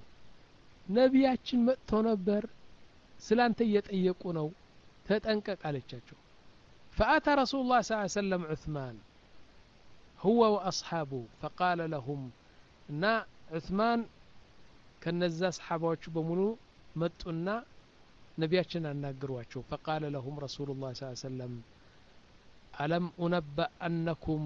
ነቢያችን መጥቶ ነበር ስላንተ እየጠየቁ ነው ተጠንቀቅ አለቻቸው فأتى رسول الله صلى الله عليه وسلم عثمان هو وأصحابه فقال لهم نا عثمان كنزا أصحابه بمنو متنا نبياتنا ناقرواቸው فقال لهم رسول الله صلى الله عليه وسلم ألم أنبأ أنكم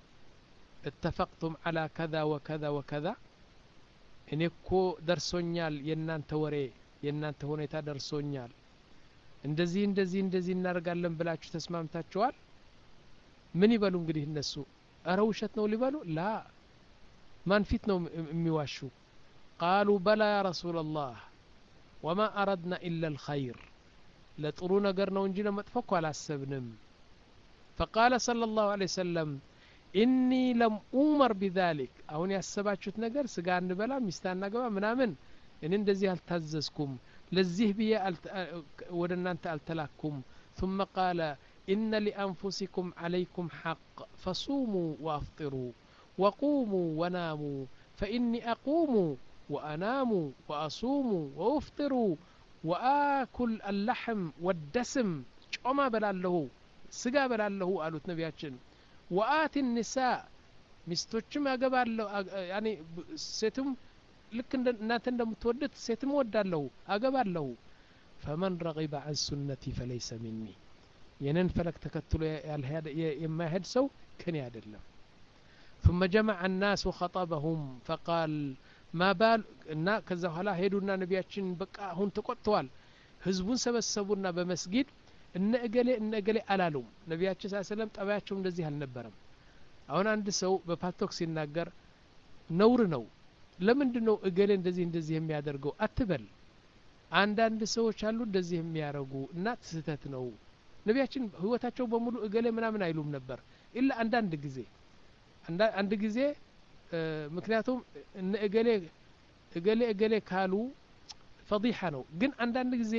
اتفقتم على كذا وكذا وكذا إنكو درسونيال ينانت وري ينانت هونيتا درسونيال እንደዚህ እንደዚህ እንደዚህ እናርጋለን ብላችሁ ተስማምታችኋል ምን ይበሉ እንግዲህ እነሱ أرى وشت نو لبالو لا ما نفيت نو ميواشو قالوا بلى يا رسول الله وما أردنا إلا الخير لطرونا قرنا ونجينا متفقوا على السبنم فقال صلى الله عليه وسلم إني لم أمر بذلك أهوني السبع شوت نقر سقان نبلا مستان نقبا منامن إن اندزي هالتززكم لزيه بيا ودنا انت التلاكم ثم قال إن لأنفسكم عليكم حق فصوموا وأفطروا وقوموا وناموا فإني أقوم وأنام وأصوم وأفطر وآكل اللحم والدسم شوما بلاله سقا بلاله قالوا نبياتشن وآتي النساء مستوچم أقبال يعني ستم لك نات እንደምትወደት ሴትም ወዳለው አገባለው فمن رغب عن سنتي فليس مني የነን ፈለክ ተከትሎ የማይሄድ ሰው ከኔ አይደለም ثم جمع الناس وخطبهم فقال ما بال እና ከዛ ኋላ ሄዱና ነቢያችን በቃ አሁን ተቆጥተዋል ህዝቡን ሰበሰቡና በመስጊድ እነ እገሌ እነ እገሌ አላሉም ነቢያችን ሰለላሁ ዐለይሂ ወሰለም ጠባያቸው እንደዚህ አልነበረም አሁን አንድ ሰው በፓቶክስ ሲናገር ነውር ነው ለምንድነው እገሌ እንደዚህ እንደዚህ የሚያደርገው አትበል አንዳንድ ሰዎች አሉ እንደዚህ የሚያረጉ እና ስህተት ነው ነቢያችን ህይወታቸው በሙሉ እገሌ ምናምን አይሉም ነበር ኢላ አንዳንድ ጊዜ አንድ ጊዜ ምክንያቱም እገሌ እገሌ እገሌ ካሉ ፈዲሃ ነው ግን አንዳንድ ጊዜ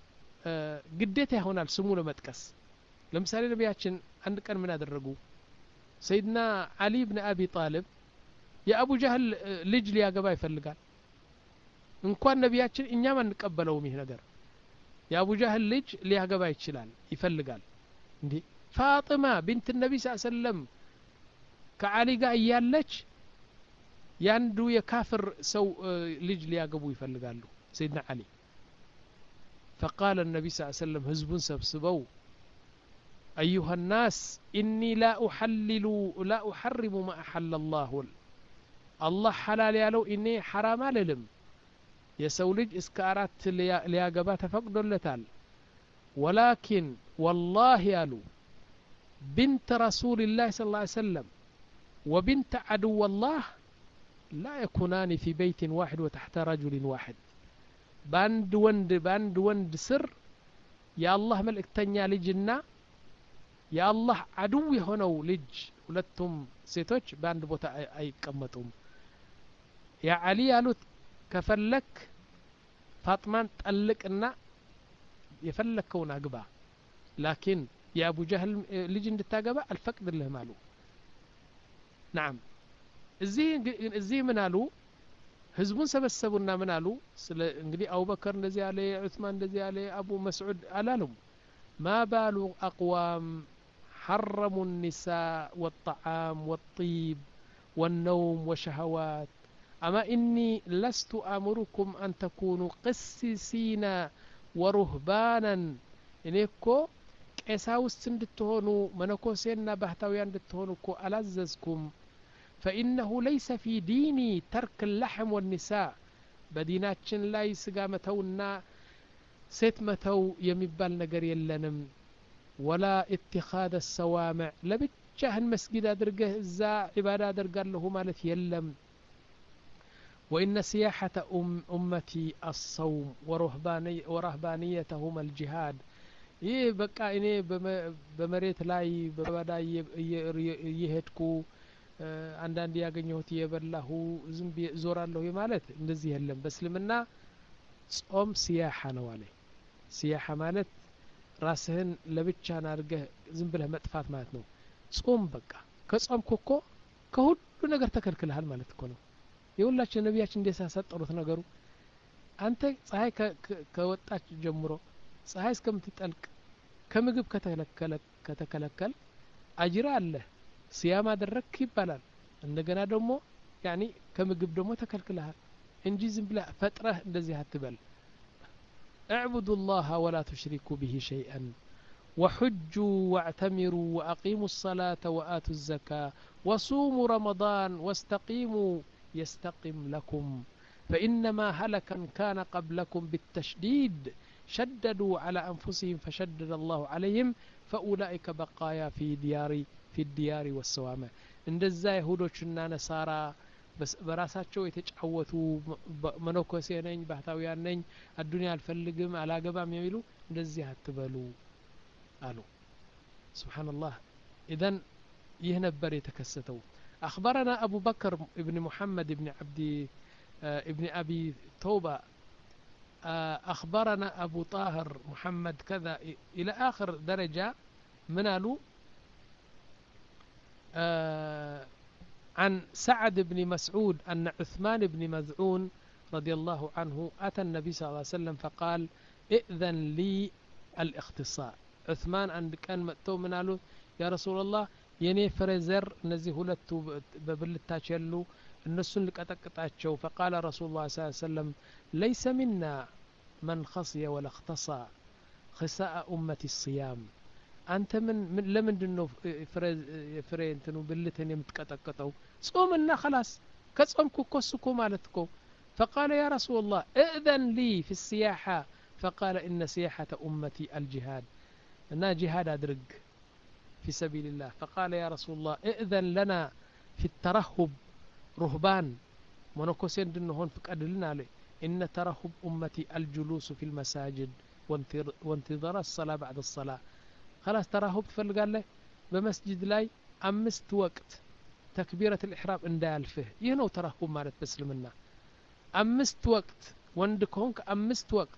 ግዴታ ይሆናል ስሙ ለመጥቀስ ለምሳሌ ነቢያችን አንድ ቀን ምን አደረጉ ሰይድና አሊ ኢብኑ አቢ ጣሊብ የአቡ ጀህል ልጅ ሊያገባ ይፈልጋል እንኳን ነቢያችን እኛም አንቀበለውም ይሄ ነገር የአቡ ጀህል ልጅ ሊያገባ ይችላል ይፈልጋል እንዴ ፋጢማ ቢንት ነቢ ሰለላሁ ዐለይሂ ወሰለም ከአሊ ጋር ያለች ያንዱ የካፍር ሰው ልጅ ሊያገቡ ይፈልጋሉ ሰይድና አሊ فقال النبي صلى الله عليه وسلم حزبون سبسبوا أيها الناس إني لا أحلل لا أحرم ما أحل الله الله حلال يالو إني حرام للم يسولج إسكارات لياقبات فقدوا لتال ولكن والله يالو بنت رسول الله صلى الله عليه وسلم وبنت عدو الله لا يكونان في بيت واحد وتحت رجل واحد باند وند باند وند سر يا الله ملእክተኛ ልጅና የአላህ አድው የሆነው ልጅ ሁለቱም ሴቶች በአንድ ቦታ አይቀመጡም ያ አሊ ያሉት ከፈለክ ፋጥማን ጠልቅና የፈለከውን አግባ ላኪን የአቡ ጀህል ልጅ እንድታገባ አልፈቅድልህም አሉ نعم እዚህ እዚህ ምን አሉ ህዝቡን ሰበሰቡና ምን አሉ ስለ እንግዲህ አቡበከር እንደዚህ ያለ ዑስማን እንደዚህ ያለ አቡ መስዑድ አላሉም ما بال أقوام حرموا النساء والطعام والطيب والنوم وشهوات أما إني لست أمركم أن تكونوا قسيسين ورهبانا إنكو قساوست እንድትሆኑ መነኮሴና ባህታውያን እንድትሆኑ እኮ አላዘዝኩም فإنه ليس في ديني ترك اللحم والنساء بديناتችን ላይ ስጋ መተውና ሴት መተው የሚባል ነገር የለንም ولا اتخاذ السوامع ለብቻህን መስጊድ አድርገህ እዛ ዒባዳ አደርጋለሁ ማለት የለም وإن سياحة أم أمتي الصوم ورهبانية ورهبانيتهم الجهاد ይህ በቃ እኔ በመሬት ላይ በባዳ እየሄድኩ አንዳንድ ያገኘሁት የበላሁ ዝም ዞራለሁ ማለት እንደዚህ የለም በእስልምና ጾም ሲያሐ ነው አለ ሲያሐ ማለት ራስህን ለብቻህን አድርገህ ዝም ብለህ መጥፋት ማለት ነው ጾም በቃ ከጾምኩ እኮ ከሁሉ ነገር ተከልክለሃል ማለት እኮ ነው የሁላችን ነቢያችን እንደሳሰጠሩት ነገሩ አንተ ፀሐይ ከወጣች ጀምሮ ፀሐይ እስከምትጠልቅ ከምግብ ከተከለከለ ከተከለከል አጅራ አለ ሲያም አደረክ ይባላል እንደገና ደግሞ ያኒ ከምግብ ደግሞ ተከልክለሃል እንጂ ዝም ብለህ ፈጥረህ እንደዚህ አትበል اعبدوا الله ولا تشركوا به شيئا وحجوا واعتمروا واقيموا الصلاة وآتوا الزكاة وصوموا رمضان واستقيموا يستقم لكم فإنما هلك كان قبلكم بالتشديد شددوا على أنفسهم فشدد الله عليهم فأولئك بقايا في ديار في الديار والسوامع እንደዛ ይሁዶችና ነሳራ በራሳቸው የተጫወቱ መነኮሴ ነኝ ባህታውያን ነኝ አዱንያ አልፈልግም አላገባም የሚሉ እንደዚህ አትበሉ አሉ ሱብሃንአላህ ኢዘን ይህ ነበር የተከሰተው أخبرنا أبو بكر ابن محمد ابن عبد ابن أبي توبة أخبرنا أبو طاهر محمد كذا إلى آخر درجة منالو عن سعد بن مسعود أن عثمان بن مذعون رضي الله عنه أتى النبي صلى الله عليه وسلم فقال ائذن لي الاختصاء عثمان عند كان مأتو منالو يا رسول الله يني فريزر نزي هلتو ببلتاش يلو النسون لك أتقطعتشو فقال رسول الله صلى الله عليه وسلم ليس منا من خصي ولا اختصى خساء أمة الصيام أنت من, من لمن دنو فري انتنو بلتن يمتقطقطو صومنا خلاص كصومكو كسكو مالتكو فقال يا رسول الله ائذن لي في السياحة فقال إن سياحة أمتي الجهاد أنا جهاد أدرج في سبيل الله فقال يا رسول الله ائذن لنا في الترهب رهبان منوكوسين دنهون فقد لنا عليه إن ترهب أمتي الجلوس في المساجد وانتظار الصلاة بعد الصلاة خلاص ترهب تفلقال له بمسجد لاي أمست وقت تكبيرة الإحرام اندال فيه يهنو ترهب مالت بسلمنا أمست وقت وندكونك أمست وقت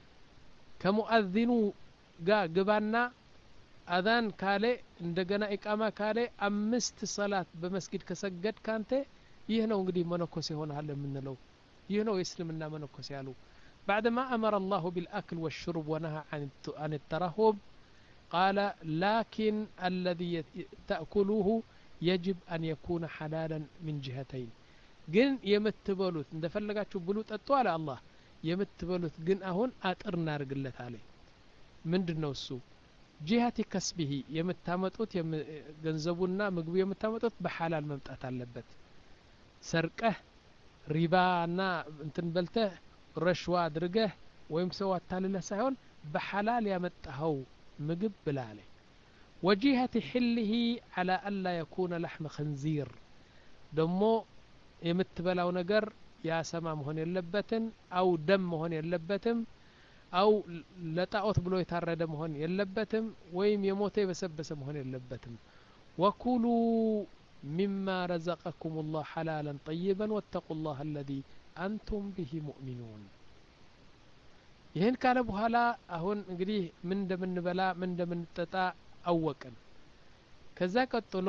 كمؤذنو قا قبانا أذان كالي اندقنا إقامة كالي أمست صلاة بمسجد كسجد كانتي يهنو انقدي منوكوسي هون هلا من لو يهنو يسلمنا منوكوسي هلو بعدما أمر الله بالأكل والشرب ونهى عن الترهب قال لكن الذي تأكلوه يجب أن يكون حلالا من جهتين جن يمتبلوت اندفلقاتشو بلوت أطوال الله يمتبلوت جن أهون أترنا رجلت عليه من دنوسو جهة كسبه يمتامتوت يم جنزبونا مقبو يمتامتوت بحلال ممتأت اللبت سرقه ربانا انتن بلته رشوة درقه ويمسوا التالي سايون بحلال يمتهو مقب بلالي وجهة حله على ألا يكون لحم خنزير دمو يمتبلاو نقر ያሰማ መሆን የለበትም አው ደም መሆን የለበትም አው ለጣዖት ብሎ የታረደ መሆን የለበትም ወይም የሞተ የበሰበሰ መሆን የለበትም ወኩሉ مما رزقكم الله حلالا طيبا واتقوا الله الذي أنتم به مؤمنون ይህን ካለ በኋላ አሁን እንግዲህ ምን እንደምንበላ ምን እንደምንጠጣ አወቅን ከዛ ቀጥሎ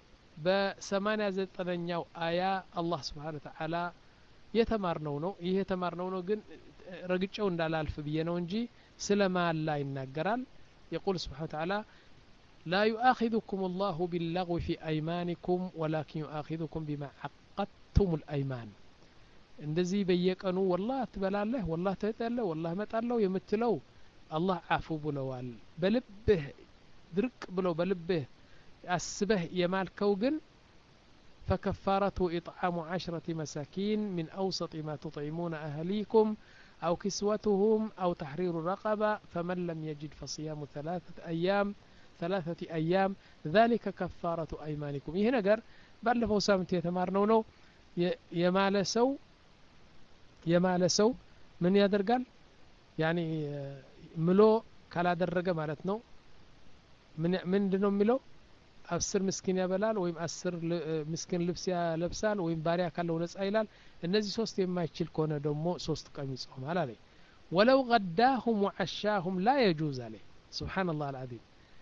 በ89ኛው አያ አላህ Subhanahu Wa Ta'ala የተማርነው ነው ይሄ የተማርነው ነው ግን ረግጨው እንዳላልፍ ብዬ ነው እንጂ ስለማላ ይናገራል يقول سبحانه وتعالى لا يؤاخذكم الله باللغو في أيمانكم ولكن يؤاخذكم بما عقدتم الأيمان እንደዚህ በየቀኑ والله ትበላለህ والله ትጠጣለህ والله መጣለው የምትለው አላህ አፉ ብለዋል በልብህ ድርቅ ብሎ በልብህ አስበህ የማልከው ግን فكفارته إطعام عشرة مساكين من أوسط ما تطعمون أهليكم أو كسوتهم أو تحرير رقبة فمن لم يجد فصيام ثلاثة أيام ثلاثة أيام ذلك كفارة أيمانكم ይሄ ነገር ባለፈው ሳምንት የተማርነው ነው የማለ ሰው የማለ ሰው ምን ያደርጋል ያኒ ምሎ ካላደረገ ማለት ነው ምን ምንድነው የሚለው አስር ምስኪን ያበላል ወይም አስር ምስኪን ልብስ ያለብሳል ወይም ባሪያ ካለው ነጻ ይላል እነዚህ ሶስት የማይችል ከሆነ ደግሞ ሶስት ቀን ይጾማል አለ ولو غداهم وعشاهم لا يجوز عليه سبحان الله العظيم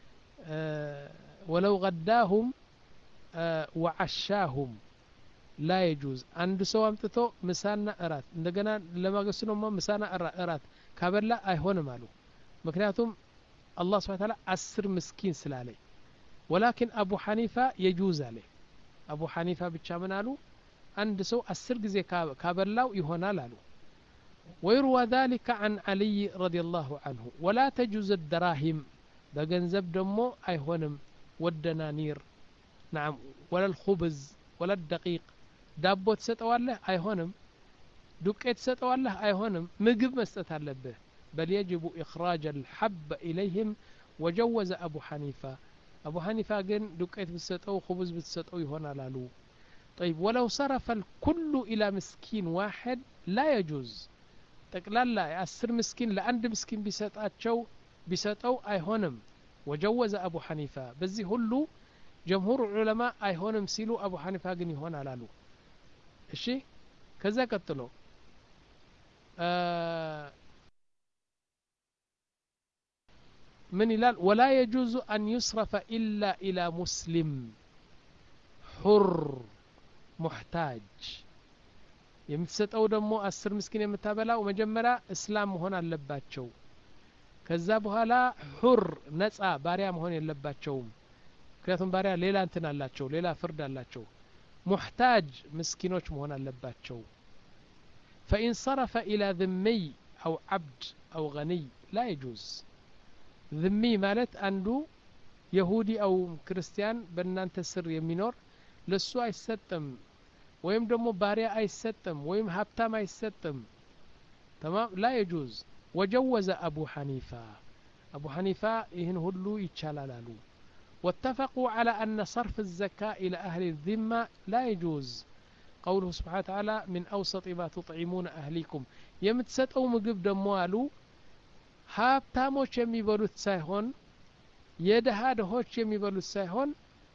ولو غداهم وعشاهم لا يجوز አንድ ሰው አምጥቶ ምሳና እራት እንደገና ለማግስቱ ነው ምሳና እራት ካበላ አይሆንም አሉ ምክንያቱም አላህ Subhanahu Wa Ta'ala አስር ምስኪን ስላለኝ ولكن أبو حنيفة يجوز عليه أبو حنيفة بتشامنالو عند سو أسر جزء كابلاو يهونا لالو ويروى ذلك عن علي رضي الله عنه ولا تجوز الدراهم بجنزب دمو أيهونم والدنانير نعم ولا الخبز ولا الدقيق دابو تسطو الله أيهونم دوكيت تسطو الله أيهونم مجب مستتالبه بل يجب إخراج الحب إليهم وجوز أبو حنيفة أبو حنيفة قال دكيت بتسطو خبز بتسطو يهونا لالو طيب ولو صرف الكل إلى مسكين واحد لا يجوز تقلال لا أسر مسكين لأند مسكين بيسطاتشو بيسطو أيهونم وجوز أبو حنيفة بزي هلو جمهور العلماء أيهونم سيلو أبو حنيفة قال يهونا لالو الشي كذا قتلو آه من يلال ولا يجوز أن يصرف إلا إلى مسلم حر محتاج يمتسطو دمو أسر مسكين يمتابلا ومجمرا إسلام هنا اللباتشو كذا بهالا حر نصا باريا مهون يلباتشو كرياتهم باريا ليلا انتنا اللاتشو ليلا فرد اللاتشو محتاج مسكينوش مهون اللباتشو فإن صرف إلى ذمي أو عبد أو غني لا يجوز ذمي مالت عنده يهودي أو كريستيان بنانت سر يمينور لسو አይሰጥም ወይም ደግሞ ባሪያ አይሰጥም ወይም ሀብታም አይሰጥም تمام لا يجوز وجوز أبو حنيفة أبو حنيفة ይህን ሁሉ ይቻላል አሉ واتفقوا على أن صرف الزكاة إلى أهل الذمة لا يجوز قوله سبحانه وتعالى من أوسط ما تطعمون أهليكم የምትሰጠው ምግብ ደግሞ አሉ ሀብታሞች የሚበሉት ሳይሆን የደሃ ደሆች የሚበሉት ሳይሆን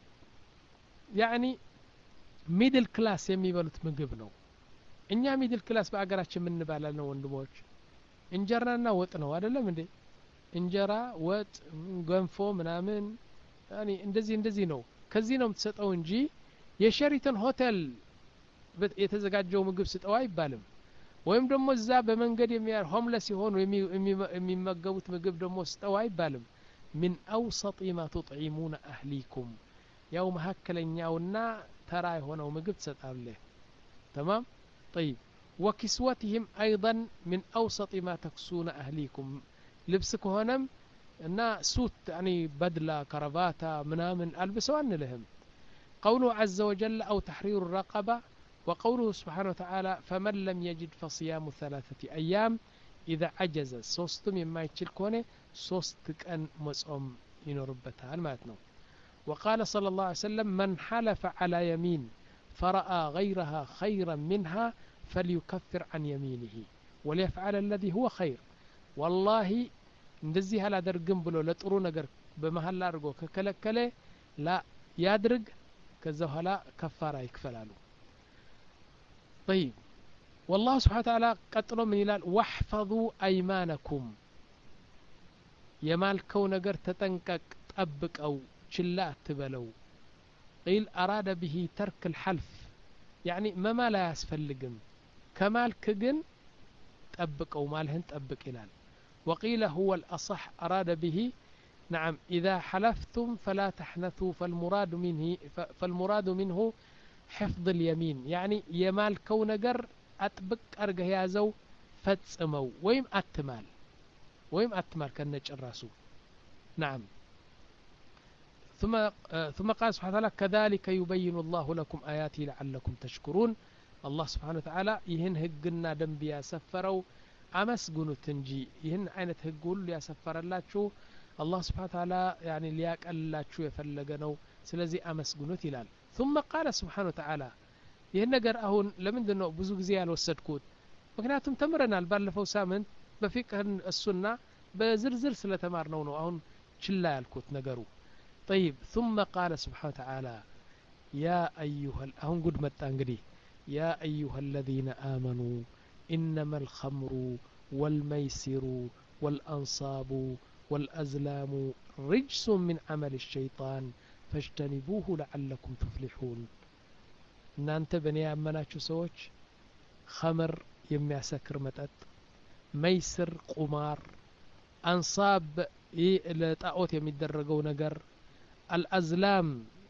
ያኒ ሚድል ክላስ የሚበሉት ምግብ ነው እኛ ሚድል ክላስ በአገራችን ምን ባላል ነው ወንድሞች እንጀራና ወጥ ነው አይደለም እንዴ እንጀራ ወጥ ገንፎ ምናምን ያኒ እንደዚህ እንደዚህ ነው ከዚህ ነው የምትሰጠው እንጂ የሸሪተን ሆቴል የተዘጋጀው ምግብ ስጠው አይባልም ወይም ደግሞ እዛ በመንገድ የሚያር ሆምለስ ይሆኑ የሚመገቡት ምግብ ደግሞ ስጠው አይባልም من أوسط ما تطعمون أهليكم يوم هكلنياونا ترى هنا ومجب ستقابله تمام طيب وكسوتهم أيضا من أوسط ما تكسون أهليكم لبسك هنم إن سوت يعني بدلة كرافاتا منامن ألبسوا أن لهم قوله عز وجل أو تحرير الرقبة وقوله سبحانه وتعالى فمن لم يجد فصيام ثلاثة أيام إذا عجز صوستم يما يتشلكونه صوستك أن مصوم ينربتها الماتنو وقال صلى الله عليه وسلم من حلف على يمين فرأى غيرها خيرا منها فليكفر عن يمينه وليفعل الذي هو خير والله እንደዚህ አላደርግም ብሎ ለጥሩ ነገር በመሐላ አድርጎ ከከለከለ ላ ያድርግ ከዛ በኋላ ከፋራ ይክፈላሉ طيب والله سبحانه وتعالى ቀጥሎ ምን ይላል واحفظوا ايمانكم የማልከው ነገር ተጠንቀቅ ጠብቀው ችላ አትበለው قيل أراد به ترك الحلف يعني ما لا يسفلقم كمالك جن تأبقوا مالهن تأبق إلال وقيل هو الأصح أراد به نعم إذا حلفتم فلا تحنثوا فالمراد منه فالمراد منه حفظ اليمين يعني يمال كونجر أطبق أرجه يازو فتسمو ويم أتمال ويم أتمال كنج الراسو نعم ثم ثم قال سبحانه وتعالى كذلك يبين الله لكم آياته لعلكم تشكرون الله سبحانه وتعالى يهن هجنا دنبيا سفروا أمسجنوا تنجي يهن عينة هجول يا سفر الله شو الله سبحانه وتعالى يعني لياك الله شو يفلجنوا سلزي أمسجنوا تلال ثم قال سبحانه وتعالى يهن نجر أهون لمن دنو بزوج زيال والسدكوت مكناتهم تمرنا البالفو سامن بفقه السنة بزرزر سلة تمارنونه أهون شلا الكوت نجرو طيب ثم قال سبحانه وتعالى يا أيها أهون قد متانقدي يا أيها الذين آمنوا إنما الخمر والميسر والأنصاب والأزلام رجس من عمل الشيطان فاجتنبوه لعلكم تفلحون نانت بني أمناتشو سوش خمر يمي سكر متت ميسر قمار أنصاب لطاقوت يمي درقو نقر الأزلام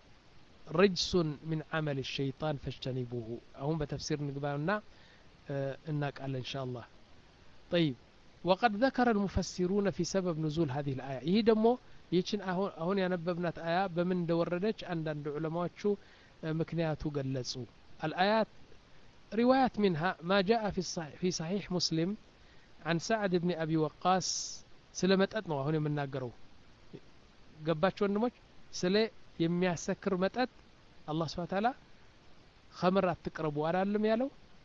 رجس من عمل الشيطان فاجتنبوه هم بتفسير نقبالنا اه إنك قال إن شاء الله طيب وقد ذكر المفسرون في سبب نزول هذه الآية هي دمو يتشن أهون, أهون ينببنات آية بمن دوردج عند علماء شو اه مكنياتو قلصوا الآيات روايات منها ما جاء في الصحيح في صحيح مسلم عن سعد بن أبي وقاص سلمت أتنو هون من ناقروا قباتشو النموش سلي የሚያሰክር መጠጥ አላህ Subhanahu Wa Ta'ala ኸምር አትቅረቡ አላለም ያለው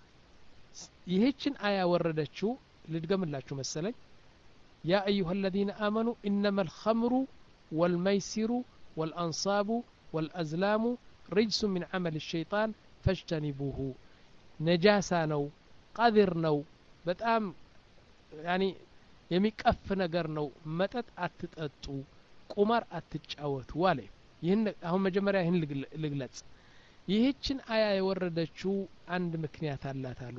ይህችን አያ ወረደችው ልድገምላችሁ መሰለኝ ያ አዩሃ الذين آمنوا إنما الخمر والميسر والأنصاب والأزلام رجس من عمل الشيطان فاجتنبوه نجاسة ነው قذر ነው በጣም يعني የሚቀፍ ነገር ነው መጠጥ አትጠጡ ቁማር አትጫወቱ ዋለ ይህን አሁን መጀመሪያ ይህን ልግለጽ ይህችን አያ የወረደችው አንድ ምክንያት አላት አሉ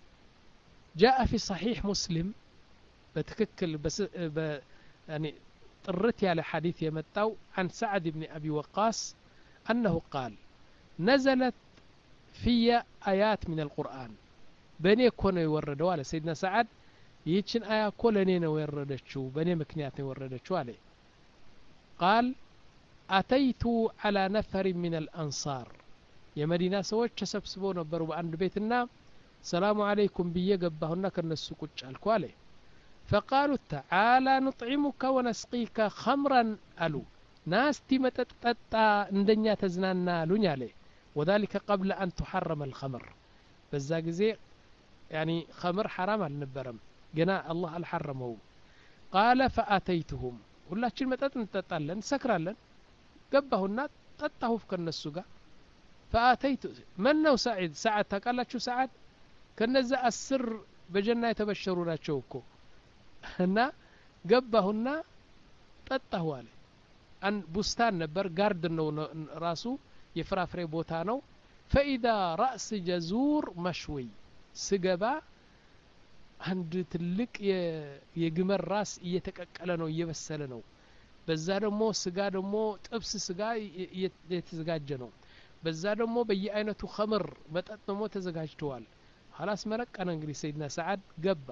جاء في صحيح مسلم بتككل بس ب يعني طرت على حديث يمتاو عن سعد بن أبي وقاص أنه قال نزلت في آيات من القرآن بني كون يوردوا على سيدنا سعد يتشن آية كلنا وردتشو بني مكنيات وردتشو عليه قال أتيت على نفر من الأنصار يا مدينة سوت تسبسبون بروا عند بيتنا السلام عليكم بيا قبهن كنسو كوتش الكوالي فقالوا تعالى نطعمك ونسقيك خمرا ألو ناس تمتتتا ندنيا تزنانا لنيالي وذلك قبل أن تحرم الخمر بزاق زي يعني خمر حرام النبرم جنا الله الحرمه قال فأتيتهم ولا شيء متت نتطلن سكرالن قبهن تطهو كنسو قا فأتيت من نو سعيد سعد تقال شو سعد كنزا السر بجنة يتبشرون شوكو هنا قبهن تطهو عليه أن بستان نبر جاردن راسو يفرافري بوتانو فإذا رأس جزور مشوي سقبا عند تلك يجمر راس يتكأكل ነው እየበሰለ ነው በዛ ደግሞ ስጋ ደግሞ ጥብስ ስጋ የተዘጋጀ ነው በዛ ደግሞ በየአይነቱ ኸምር መጠጥ ደግሞ ተዘጋጅቷል خلاص መረቀነ እንግዲህ ሰይድና ሰዓድ ገባ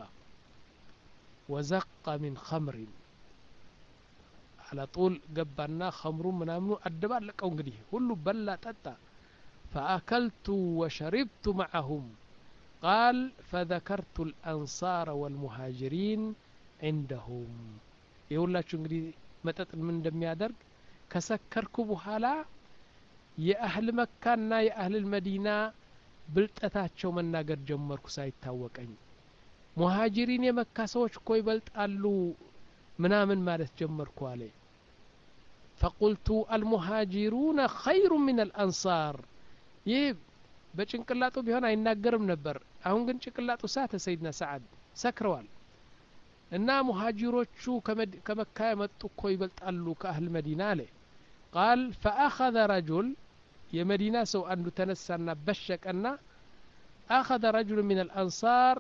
وزق من خمر على طول ገባና ኸምሩ ምናምኑ አደባለቀው እንግዲህ ሁሉ በላ ጠጣ فأكلت وشربت معهم قال فذكرت الأنصار والمهاجرين عندهم يقوللاችሁ እንግዲህ መጠጥ ምን እንደሚያደርግ ከሰከርኩ በኋላ የአህል መካና የአህል መዲና ብልጠታቸው መናገር ጀመርኩ ሳይታወቀኝ ሙሃጂሪን የመካ ሰዎች እኮ ይበልጣሉ ምናምን ማለት ጀመርኩ አለ فقلت المهاجرون خير من الأنصار ይህ በጭንቅላቱ ቢሆን አይናገርም ነበር አሁን ግን ጭንቅላቱ ሳተ ሰይድና ሰዓድ ሰክረዋል እና ሙሃጂሮቹ ከመካ የመጡ እኮ ይበልጣሉ ከአህል መዲና አለ قال فأخذ رجل የመዲና ሰው አንዱ ተነሳና በሸቀና أخذ رجل من الأنصار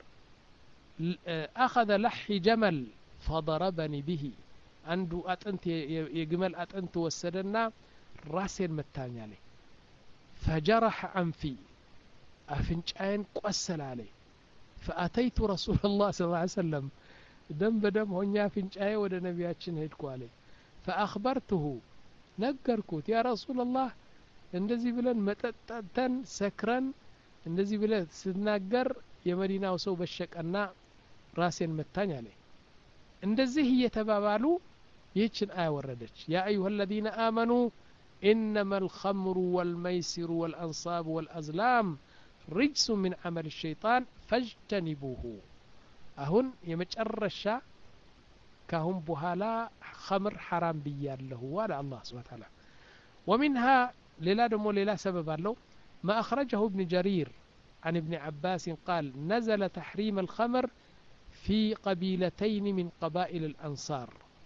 أخذ لحي جمل فضربني به አንዱ አጥንት የግመል አጥንት ወሰደና ራሴን መታኝ አለ فجرح أنفي أفنجان قسل عليه فأتيت رسول الله صلى الله عليه وسلم دم بدم هنيا فنجاي ود نبياتشن هيدكو عليه فأخبرته نقركوت يا رسول الله እንደዚህ ብለን መጠጣተን ሰክረን እንደዚህ ብለን ስናገር የመዲናው ሰው በሸቀና ራሴን መታኝ አለ እንደዚህ እየተባባሉ ይህችን አያ ወረደች ያ አዩሃ الذين آمنوا إنما الخمر والميسر والأنصاب والأزلام رجس من عمل الشيطان فاجتنبوه أهون يمجرشا كهم بهالا خمر حرام بياله ولا الله سبحانه وتعالى ومنها للا دمو للا سبب له ما أخرجه ابن جرير عن ابن عباس قال نزل تحريم الخمر في قبيلتين من قبائل الأنصار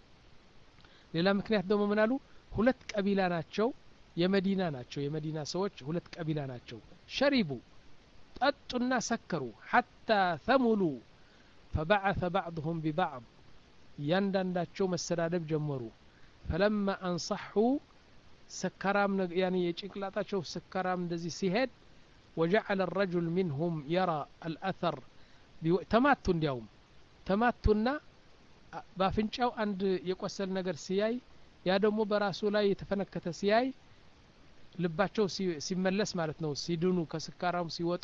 للا مكنيات دمو منالو ሁለት ቀቢላ ናቸው የመዲና ናቸው የመዲና ሰዎች ሁለት ቀቢላ ናቸው ሸሪቡ ጠጡና ሰከሩ حتى ثملوا فبعث بعضهم ببعض ያንዳንዳቸው መሰዳደብ ጀመሩ فلما انصحوا سكرام يعني የጭንቅላታቸው ሰከራም እንደዚህ ሲሄድ وجعل الرجل منهم يرى الأثر ተማቱ እንዲያውም ተማቱና ባፍንጫው አንድ የቆሰል ነገር ሲያይ ያ ደግሞ በራሱ ላይ የተፈነከተ ሲያይ ልባቸው ሲመለስ ማለት ነው ሲድኑ ከስካራም ሲወጡ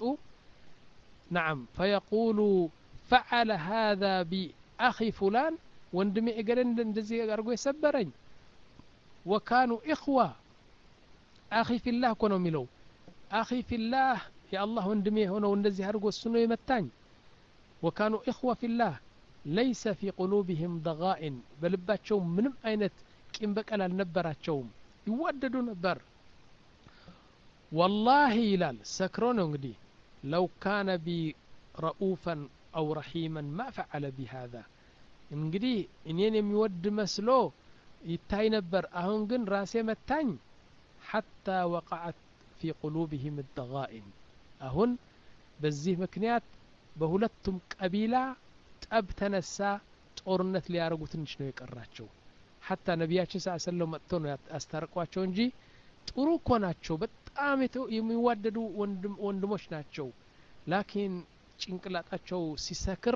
نعم فيقول فعل هذا بأخي فلان ወንድሜ እገለን እንደዚህ አርጎ የሰበረኝ وكانوا إخوة أخي في الله كانوا ميلو أخي في الله يا الله ወንድሜ ሆነው እንደዚህ አርጎ እሱ ነው የመታኝ وكانوا إخوة في الله ليس في قلوبهم ضغائن በልባቸው ምንም አይነት ቂም በቀል አልነበራቸውም ይዋደዱ ነበር والله ይላል ሰክሮ ነው እንግዲህ لو كان بي رؤوفا أو رحيما ما فعل بهذا እንግዲህ እኔን የሚወድ መስሎ ይታይ ነበር አሁን ግን ራሴ መታኝ حتى وقعت في قلوبهم الضغائن አሁን በዚህ ምክንያት በሁለቱም ቀቢላ ጠብ ተነሳ ጦርነት ሊያረጉ ትንሽ ነው የቀራቸው حتى ነብያችን ሰለላሁ ዐለይሂ ወሰለም መጥተው ነው ያስታርቋቸው እንጂ ጥሩ እኮ ናቸው በጣም የሚዋደዱ ወንድም ወንድሞች ናቸው ላኪን ጭንቅላታቸው ሲሰክር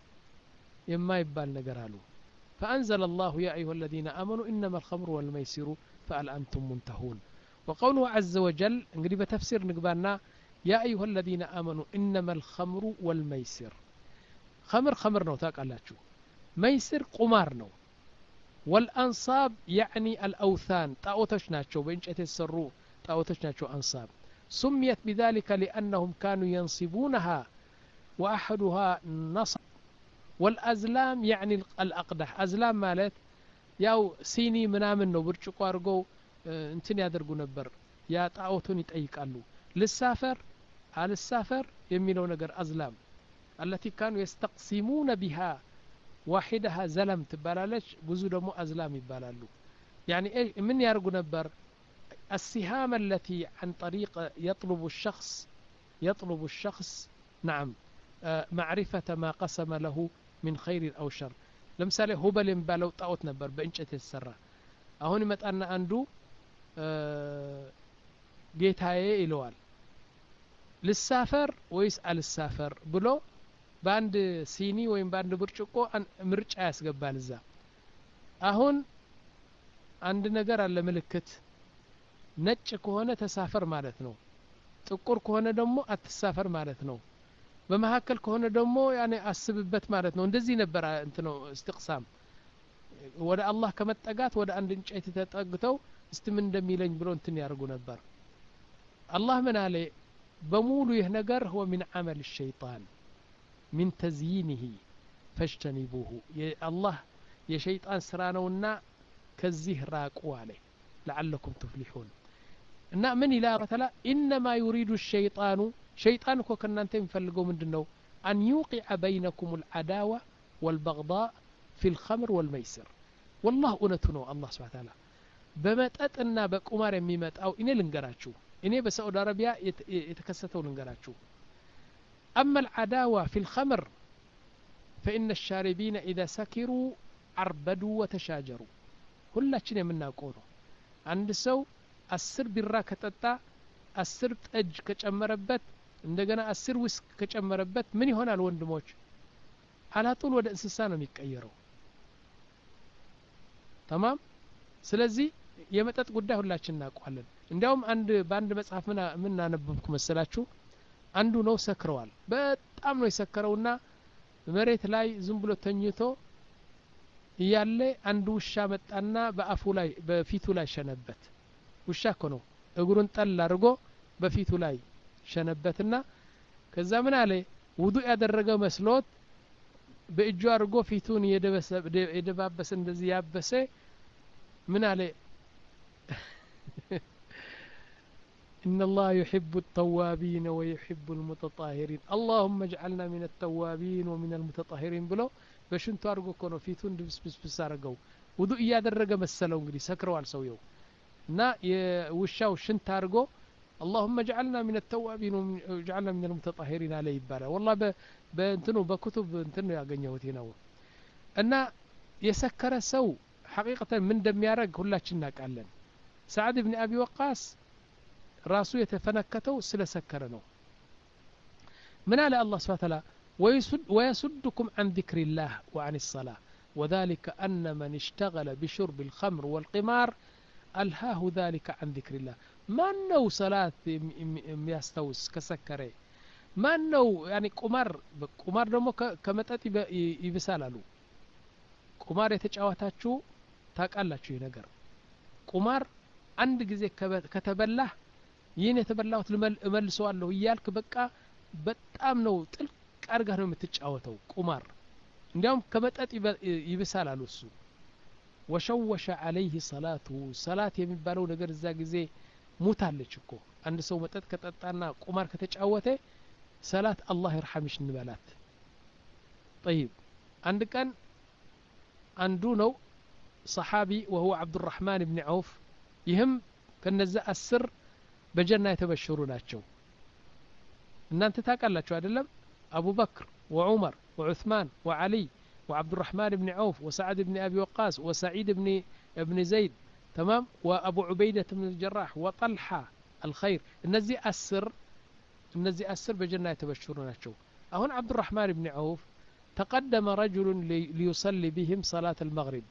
የማይባል ነገር አሉ فأنزل الله يا أيها الذين آمنوا إنما الخمر والميسر فهل أنتم منتهون وقوله عز وجل እንግዲህ በተፍሲር ንግባና يا أيها الذين آمنوا إنما الخمر والميسر خمر خمر ነው ታውቃላችሁ ميسر ቁማር ነው والأنصاب يعني الأوثان طاوتش ناتشو بإنشأت السرو طاوتش ناتشو أنصاب سميت بذلك لأنهم كانوا ينصبونها وأحدها نصب والأزلام يعني الأقدح أزلام مالت ياو سيني منامن نو برشقو أرقو انتن يادرقو نبر يا طاوتون يتأيقالو للسافر على السافر يمينو نقر أزلام التي كانوا يستقسمون بها واحدها زلم تبالالش بزو دمو أزلام يبالالو يعني إيه من يارقو نبر السهام التي عن طريق يطلب الشخص يطلب الشخص نعم آه معرفة ما قسم له من خير أو شر لمثال هبل بالو طاوت نبر بإنشة السرة أهون متأنا أندو آه جيتاي إلوال للسافر ويسأل السافر بلو باند سيني وين باند برشقو مرچ ያስገባል እዛ አሁን አንድ ነገር አለ ምልክት ነጭ ከሆነ ተሳፈር ማለት ነው ጥቁር ከሆነ ደግሞ አትሳፈር ማለት ነው በመሐከል ከሆነ ደግሞ ያኔ አስብበት ማለት ነው እንደዚህ ነበር እንትነው استقسام ወደ አላህ ከመጠጋት ወደ አንድ እንጨት ተጠግተው እስቲ ምን እንደሚለኝ ብሎ እንትን ያርጉ ነበር አላህ ምን አለ በሙሉ ይህ ነገር هو من عمل الشيطان من تزيينه فاجتنبوه الله የሸይጣን ስራ ነውና ከዚህ ራቁ አለ لعلكم تفلحون እና ምን ይላል ተላ انما يريد الشيطان شيطان እኮ ከናንተ የሚፈልገው ምንድነው ان يوقع بينكم العداوه والبغضاء في الخمر والميسر والله እውነቱ ነው አላህ Subhanahu Ta'ala በመጠጥና በቁማር የሚመጣው እኔ ልንገራችሁ እኔ በሳዑዲ አረቢያ የተከሰተው ልንገራችሁ اما العداوه في الخمر فان الشاربين اذا سكروا عربدوا وتشاجروا ሁላችን የምናውቀው ነው አንድ ሰው አስር ቢራ ከጠጣ አስር ጠጅ ከጨመረበት እንደገና አስር ውስክ ከጨመረበት ምን ይሆናል ወንድሞች አላጡል ወደ እንስሳ ነው የሚቀየረው تمام ስለዚህ የመጠጥ ጉዳይ ሁላችን እናውቃለን እንዲያውም አንድ በአንድ መጽሐፍ ምን ምን አነበብኩ መሰላችሁ አንዱ ነው ሰክረዋል በጣም ነው የሰከረውና መሬት ላይ ዝም ብሎ ተኝቶ እያለ አንድ ውሻ መጣና በአፉ ላይ በፊቱ ላይ ሸነበት ውሻ እኮ ነው እግሩን ጠል አድርጎ በፊቱ ላይ ሸነበትና ከዛ ምን አለ ውዱእ ያደረገ መስሎት በእጁ አድርጎ ፊቱን የደባበሰ እንደዚህ ያበሰ ምን አለ إن الله يحب التوابين ويحب المتطهرين اللهم اجعلنا من التوابين ومن المتطهرين ብሎ በሽንቱ አድርጎ እኮ ነው ፊቱን ድብስብስ አድርገው ውዱእ ያደረገ መሰለው እንግዲህ ሰክረዋል ሰውየው እና የውሻው ሽንት አድርጎ اللهم اجعلنا من التوابين واجعلنا من المتطهرين عليه ይባላል والله በእንትኑ በኩቱብ እንትን ያገኘሁት ነው እና የሰከረ ሰው حقيقة ምን እንደሚያደርግ ሁላችን እናውቃለን سعد بن أبي وقاص ራሱ የተፈነከተው ስለሰከረ ነው ምን አለ الله سبحانه وتعالى ويسد ويسدكم عن ذكر الله وعن الصلاة وذلك أن من اشتغل بشرب الخمر والقمار ألهاه ذلك عن ذكر الله ما أنه صلاة يستوس كسكري ما أنه يعني قمار قمار دمو كمتأتي يبسالالو قمار يتجاوتاتشو ታውቃላችሁ ይነገር ቁማር አንድ ጊዜ ከተበላህ ይሄን የተበላሁት ልመልሰዋለሁ ይያልክ በቃ በጣም ነው ጥልቅ አርጋህ ነው የምትጫወተው ቁማር እንዲያውም ከመጠጥ ይብሳል አሉ እሱ ወሸወሸ عليه صلاته صلاه የሚባለው ነገር እዛ ጊዜ ሙታለች እኮ አንድ ሰው መጠጥ ከጠጣና ቁማር ከተጫወተ ሰላት አላህ ይርሐምሽ እንበላት طيب አንድ ቀን አንዱ ነው صحابي وهو عبد الرحمن بن عوف يهم كنزا السر بجنة يتبشروا ناتشو ان انت تاقلاچو አይደለም ابو بكر وعمر وعثمان وعلي وعبد الرحمن بن عوف وسعد بن ابي وقاص وسعيد بن ابن زيد تمام وابو عبيده بن الجراح وطلحه الخير النزي السر النزي السر بجنة يتبشروا ناتشو اهون عبد الرحمن بن عوف تقدم رجل ليصلي بهم صلاة المغرب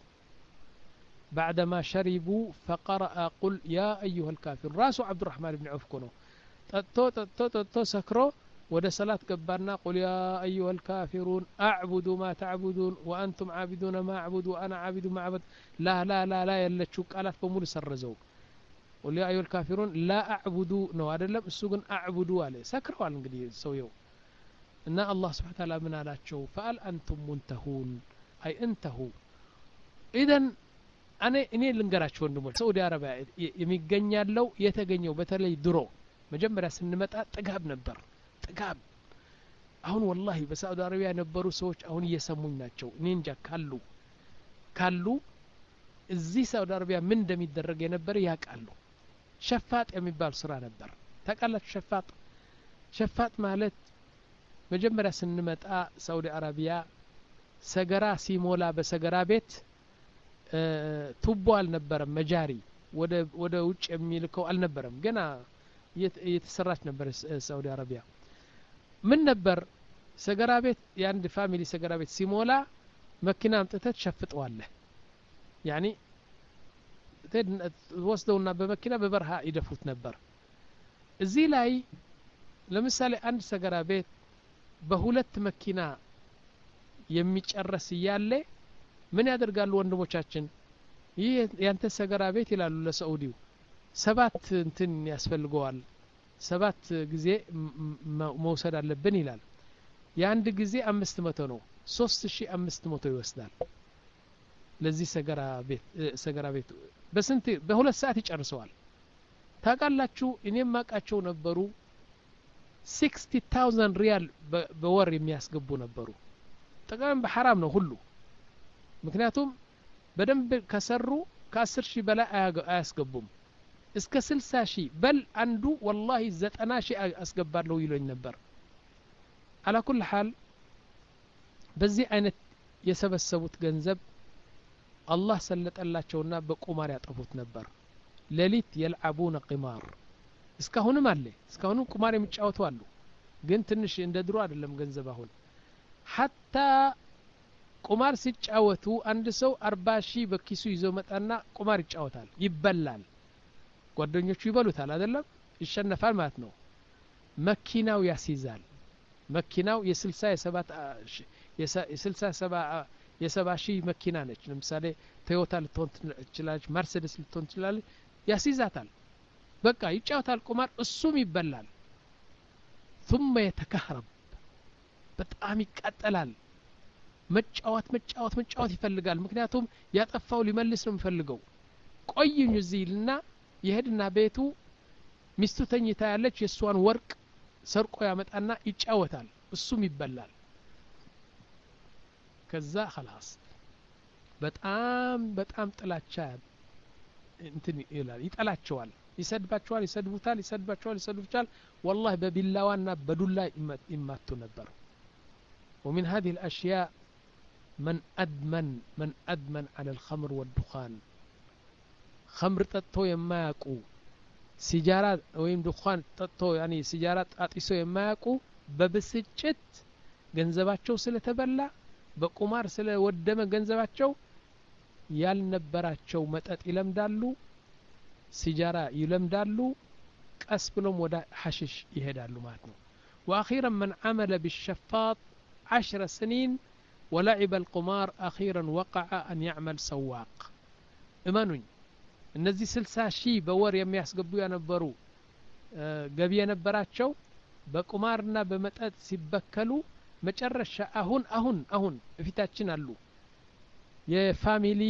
بعدما شربوا فقرأ قل يا أيها الكافر راسه عبد الرحمن بن عوف كنو تتو تتو تتو سكرو ودا صلاة قبرنا قل يا أيها الكافرون أعبد ما تعبدون وأنتم عابدون ما أعبد وأنا عابد ما أعبد لا لا لا لا يلا تشوك ألات بمول سرزو قل يا أيها الكافرون لا أعبد نو هذا لم السجن أعبد عليه سكروا على الإنجليز سويو إن الله سبحانه وتعالى من على تشوف فقال أنتم منتهون أي انتهوا إذن እኔ እኔ ልንገራችሁ ወንድሞች ሳውዲ አረቢያ የሚገኛለው የተገኘው በተለይ ድሮ መጀመሪያ ስንመጣ ጥጋብ ነበር ጥጋብ አሁን والله በሳውዲ አረቢያ የነበሩ ሰዎች አሁን እየሰሙኝ ናቸው እኔ እንጃ ካሉ ካሉ እዚህ ሳውዲ አረቢያ ምን እንደሚደረግ የነበረ ያቃሉ ሸፋጥ የሚባል ስራ ነበር ታውቃላችሁ ሸፋጥ ሸፋጥ ማለት መጀመሪያ ስንመጣ ሳውዲ አረቢያ ሰገራ ሲሞላ በሰገራ ቤት ቱቦ አልነበረም መጃሪ ወደ ወደ ውጭ የሚልከው አልነበረም ገና እየተሰራች ነበር ሳውዲ አረቢያ ምን ነበር ሰገራ ቤት የአንድ ፋሚሊ ሰገራ ቤት ሲሞላ መኪና አምጥተህ ተሸፍጠዋለህ ያኒ ወስደውና በመኪና በበረሃ ይደፉት ነበር እዚህ ላይ ለምሳሌ አንድ ሰገራ ቤት በሁለት መኪና የሚጨርስ ያለ ምን ያደርጋሉ ወንድሞቻችን ይህ ያንተ ሰገራ ቤት ይላሉ ለሳውዲው ሰባት እንትን ያስፈልገዋል ሰባት ጊዜ መውሰድ አለብን ይላል። የአንድ ጊዜ አምስት መቶ ነው። ሶስት ሺህ አምስት መቶ ይወስዳል። ለዚህ ሰገራ ቤት ሰገራ ቤት በስንት በሁለት ሰዓት ይጨርሰዋል። ታውቃላችሁ እኔም ማቃቸው ነበሩ ስልሳ ሺህ ሪያል በወር የሚያስገቡ ነበሩ። ጠቃም በሐራም ነው ሁሉ። ምክንያቱም በደንብ ከሰሩ ከአስር ሺህ በላይ አያስገቡም። እስከ ስልሳ ሺህ በል አንዱ ወላሂ ዘጠና ሺህ አስገባለሁ ይሎኝ ነበር። አላ ኩል ሐል በዚህ አይነት የሰበሰቡት ገንዘብ አላህ ሰለጠላቸውና በቁማር ያጠፉት ነበር። ሌሊት የልዓቡነ ቂማር እስካሁንም አለ። እስካሁንም ቁማር የሚጫወቱ አሉ። ግን ትንሽ እንደ ድሮ አይደለም ገንዘብ አሁን። ሐታ ቁማር ሲጫወቱ አንድ ሰው አርባ ሺህ በኪሱ ይዞ መጣና ቁማር ይጫወታል፣ ይበላል። ጓደኞቹ ይበሉታል አይደለም፣ ይሸነፋል ማለት ነው። መኪናው ያስይዛል። መኪናው የስልሳ የሰባት የስልሳ ሰባ የሰባ ሺህ መኪና ነች። ለምሳሌ ቶዮታ ልትሆን ትችላለች፣ መርሴዲስ ልትሆን ትችላለች። ያስይዛታል። በቃ ይጫወታል ቁማር፣ እሱም ይበላል። ثم يتكهرب በጣም ይቃጠላል። መጫወት መጫወት መጫወት ይፈልጋል። ምክንያቱም ያጠፋው ሊመልስ ነው የሚፈልገው። ቆይኝ እዚህልና ይሄድና ቤቱ ሚስቱ ተኝታ ያለች የሷን ወርቅ ሰርቆ ያመጣና ይጫወታል፣ እሱም ይበላል። ከዛ خلاص በጣም በጣም ጥላቻ እንትን ይላል፣ ይጠላቸዋል፣ ይሰድባቸዋል፣ ይሰድቡታል፣ ይሰድባቸዋል፣ ይሰድቡታል። والله በቢላዋና በዱላ ይማቱ ነበር። ومن هذه الأشياء من أدمن من أدمن على الخمر والدخان خمر ጠጥቶ የማያውቁ ሲጃራ ወይም ዱኻን ጠጥቶ ያኒ ሲጃራ አጥይሶ የማያውቁ በብስጭት ገንዘባቸው ስለተበላ በቁማር ስለወደመ ገንዘባቸው ያልነበራቸው መጠጥ ይለምዳሉ፣ ሲጃራ ይለምዳሉ፣ ቀስ ብሎም ወደ ሐሽሽ ይሄዳሉ ማለት ነው። واخيرا من عمل بالشفاط عشر سنين ولعب القمار اخيرا وقع ان يعمل سواق. እመኑኝ እነዚህ ስልሳ ሺህ በወር የሚያስገቡ የነበሩ ገቢ የነበራቸው በቁማርና በመጠጥ ሲበከሉ መጨረሻ አሁን አሁን አሁን እፊታችን አሉ የፋሚሊ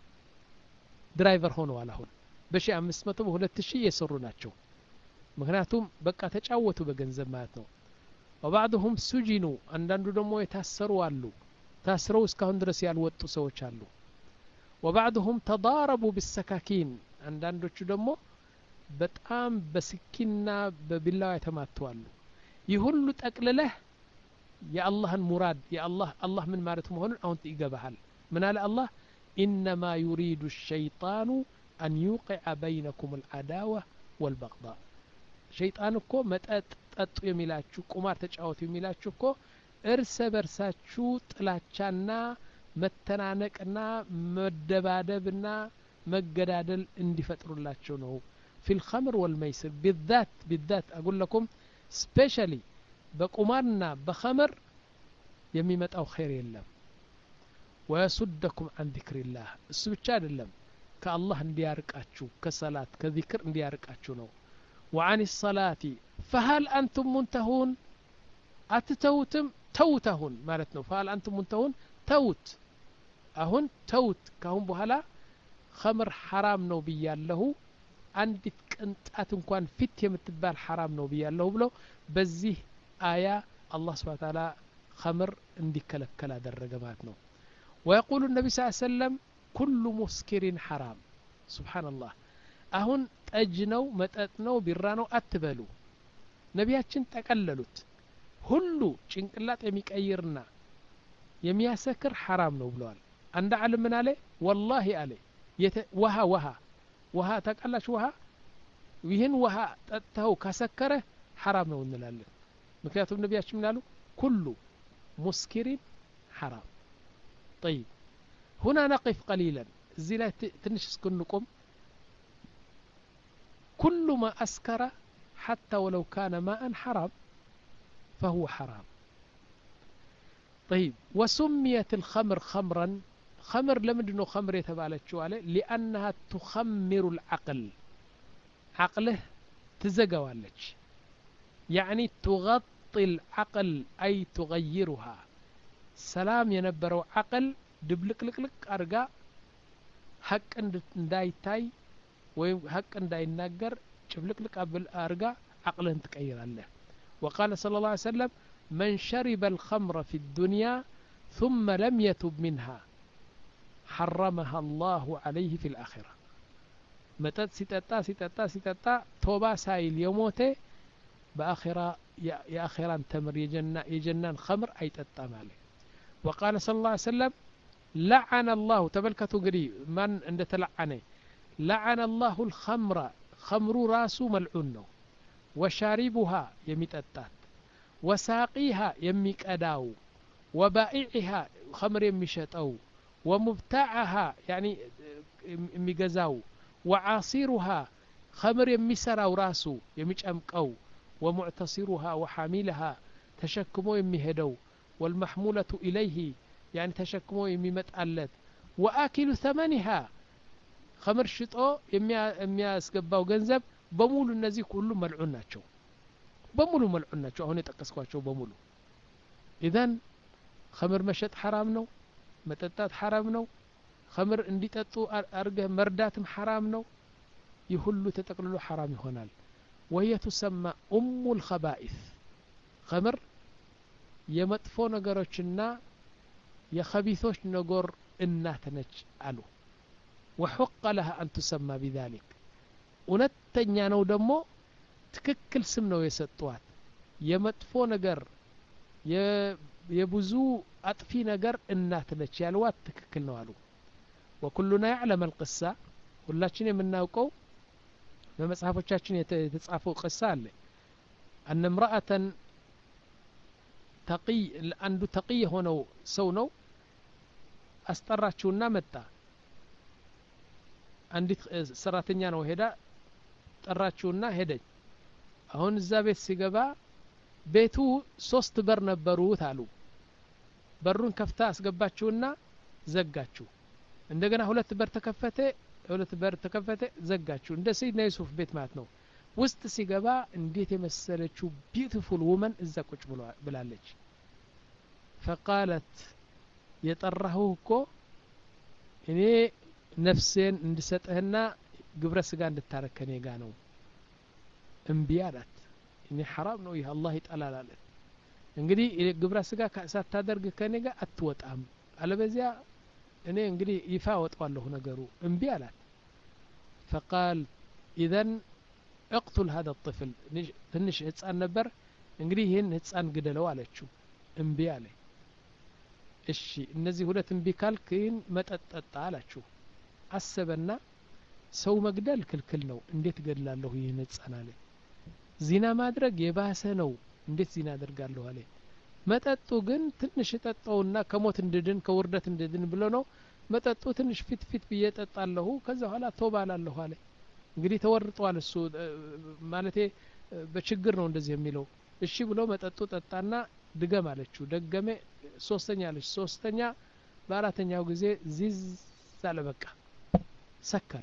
ድራይቨር ሆነዋል። አሁን በአምስት መቶ በሁለት ሺህ የሰሩ ናቸው። ምክንያቱም በቃ ተጫወቱ በገንዘብ ማለት ነው። وبعضهم سجنوا አንዳንዱ ደግሞ የታሰሩ አሉ። ታስረው እስካሁን ድረስ ያልወጡ ሰዎች አሉ። وبعضهم تضاربوا بالسكاكين አንዳንዶቹ ደግሞ በጣም በስኪና በቢላዋ የተማቱ አሉ። ይህ ሁሉ ጠቅልለህ የአላህን ሙራድ የአላህ አላህ ምን ማለት መሆኑን አሁን ይገባሃል። ምን አለ አላህ إنما يريد الشيطان أن يوقع بينكم العداوة والبغضاء. شيطان እኮ መጠጥ ጠጡ የሚላችሁ ቁማር ተጫወቱ የሚላችሁ እኮ እርስ በርሳችሁ ጥላቻና መተናነቅና መደባደብና መገዳደል እንዲፈጥሩላችሁ ነው። في الخمر والميسر بالذات بالذات أقول لكم سبيشالي በቁማርና በኸመር የሚመጣው ኸይር የለም። ويصدكم عن ذكر الله እሱ ብቻ አይደለም ከአላህ እንዲያርቃችሁ ከሰላት ከዚክር እንዲያርቃችሁ ነው። وعن الصلاة فهل أنتم منتهون أتتوتم توتهون ማለት ነው። فهل أنتم منتهون توت አሁን ተውት ካሁን በኋላ ኸምር ሐራም ነው ብያለሁ፣ አንዲት ቅንጣት እንኳን ፊት የምትባል ሐራም ነው ብያለሁ ብሎ በዚህ አያ አላህ Subhanahu Wa Ta'ala ኸምር እንዲከለከል አደረገ ማለት ነው። ويقول النبي صلى الله عليه وسلم كل مسكر حرام. سبحان الله አሁን ጠጅ ነው መጠጥ ነው ቢራ ነው አትበሉ። ነቢያችን ተቀለሉት። ሁሉ ጭንቅላት የሚቀይርና የሚያሰክር ሐራም ነው ብለዋል። አንድ ዓለም ምን አለ والله አለ ውሃ ውሃ ውሃ ተቀላሽ ውሃ ይህን ውሃ ጠጥተው ካሰከረ ሐራም ነው እንላለን። ምክንያቱም ነቢያችን ምን አሉ ኩሉ ሙስኪሪን ሐራም። طيب هنا نقف قليلا እዚህ ላይ ትንሽ እስክንቆም كل ما أسكر حتى ولو كان ماء حرام فهو حرام. طيب وسميت الخمر خمرا خمر لمدنو خمر يتبالتشو عليه لأنها تخمر العقل عقله تزقوالج يعني تغطي العقل أي تغيرها سلام ينبرو عقل دبلقلقلق أرقا حق እንዳይታይ ወይም حق እንዳይናገር ጭብልቅልቅ አርጋ عقلህን ትቀይራለህ وقال صلى الله عليه وسلم من شرب الخمر في الدنيا ثم لم يتب منها حرمها الله عليه في الآخرة መጠጥ ሲጠጣ ሲጠጣ ሲጠጣ ቶባ ሳይል የሞተ በአኺራ የአኺራን ተምር የጀና የጀናን خمر አይጠጣም አለ وقال صلى الله عليه وسلم لعن الله تبلكتو قري من عند تلعنه لعن الله الخمر خمر راسو ملعون نو وشاربها يميتطات وساقيها يميقداو وبائعها خمر يميشطو ومبتاعها يعني يميغزاو وعاصيرها خمر يميسراو راسو يميጨምቀው ومعتصرها وحاملها تشكمو يميهدو والمحمولة إليه يعني تشكمو يميمطالت وآكل ثمنها خمر ሽጦ የሚያስገባው ገንዘብ በሙሉ እነዚህ ሁሉ መልዑን ናቸው በሙሉ መልዑን ናቸው አሁን የጠቀስኳቸው በሙሉ ኢዳን خمر መሸጥ حرام ነው መጠጣት حرام ነው خمر እንዲጠጡ አርገህ መርዳትም حرام ነው ይህ ሁሉ ተጠቅልሎ حرام ይሆናል وهي تسمى أم الخبائث خمر የመጥፎ ነገሮችና የخبيثዎች ነገር እናት ነች አሉ وحق لها أن تسمى بذلك እውነተኛ ነው ደግሞ ትክክል ስም ነው የሰጧት የመጥፎ ነገር የብዙ አጥፊ ነገር እናት ነች ያልዋት ትክክል ነው አሉ وكلنا يعلم القصة ሁላችን የምናውቀው በመጽሐፎቻችን የተጻፈው ቅሳ አለ أن امرأة تقي አንዱ ተقي ሆነው ሰው ነው አስጠራችውና መጣ አንዲት ሰራተኛ ነው ሄዳ ጠራችውና ሄደች አሁን እዛ ቤት ሲገባ ቤቱ ሶስት በር ነበሩት አሉ በሩን ከፍታ አስገባችውና ዘጋችው እንደገና ሁለት በር ተከፈተ ሁለት በር ተከፈተ ዘጋችው እንደ ሰይድና ዩሱፍ ቤት ማለት ነው ውስጥ ሲገባ እንዴት የመሰለችው ቢዩቲፉል ውመን እዛ ቁጭ ብላለች فقالت የጠራሁ እኮ እኔ ነፍሴን እንድሰጥህና ግብረ ስጋ እንድታረከኔ ጋ ነው እምቢ አላት እኔ حرام ነው ይህ አላህ ይጠላል አለት እንግዲህ ግብረ ስጋ ሳታደርግ ከኔ ጋ አትወጣም አለበዚያ እኔ እንግዲህ ይፋ ወጣዋለሁ ነገሩ እምቢ አላት فقال اذا اقتل هذا الطفل ትንሽ ህፃን ነበር እንግዲህ ይሄን ህፃን ግደለው አለችው እምቢ አለ እሺ እነዚህ ሁለት እምቢ ካልክን መጠጠጣ አላችሁ አሰበና ሰው መግደል ክልክል ነው እንዴት ገድላለሁ ይሄን ህፃን አለ ዚና ማድረግ የባሰ ነው እንዴት ዚና አደርጋለሁ አለ መጠጡ ግን ትንሽ ጠጣውና ከሞት እንድድን ከውርደት እንድድን ብሎ ነው መጠጡ ትንሽ ፊት ፊት በየጠጣለሁ ከዛ ኋላ ተውባ አላለሁ አለ እንግዲህ ተወርጧል እሱ ማለቴ በችግር ነው እንደዚህ የሚለው እሺ ብሎ መጠጡ ጠጣና ድገም አለችው ደገመ ሶስተኛ አለች ሶስተኛ በአራተኛው ጊዜ ዚዝ ሳለ በቃ ሰከረ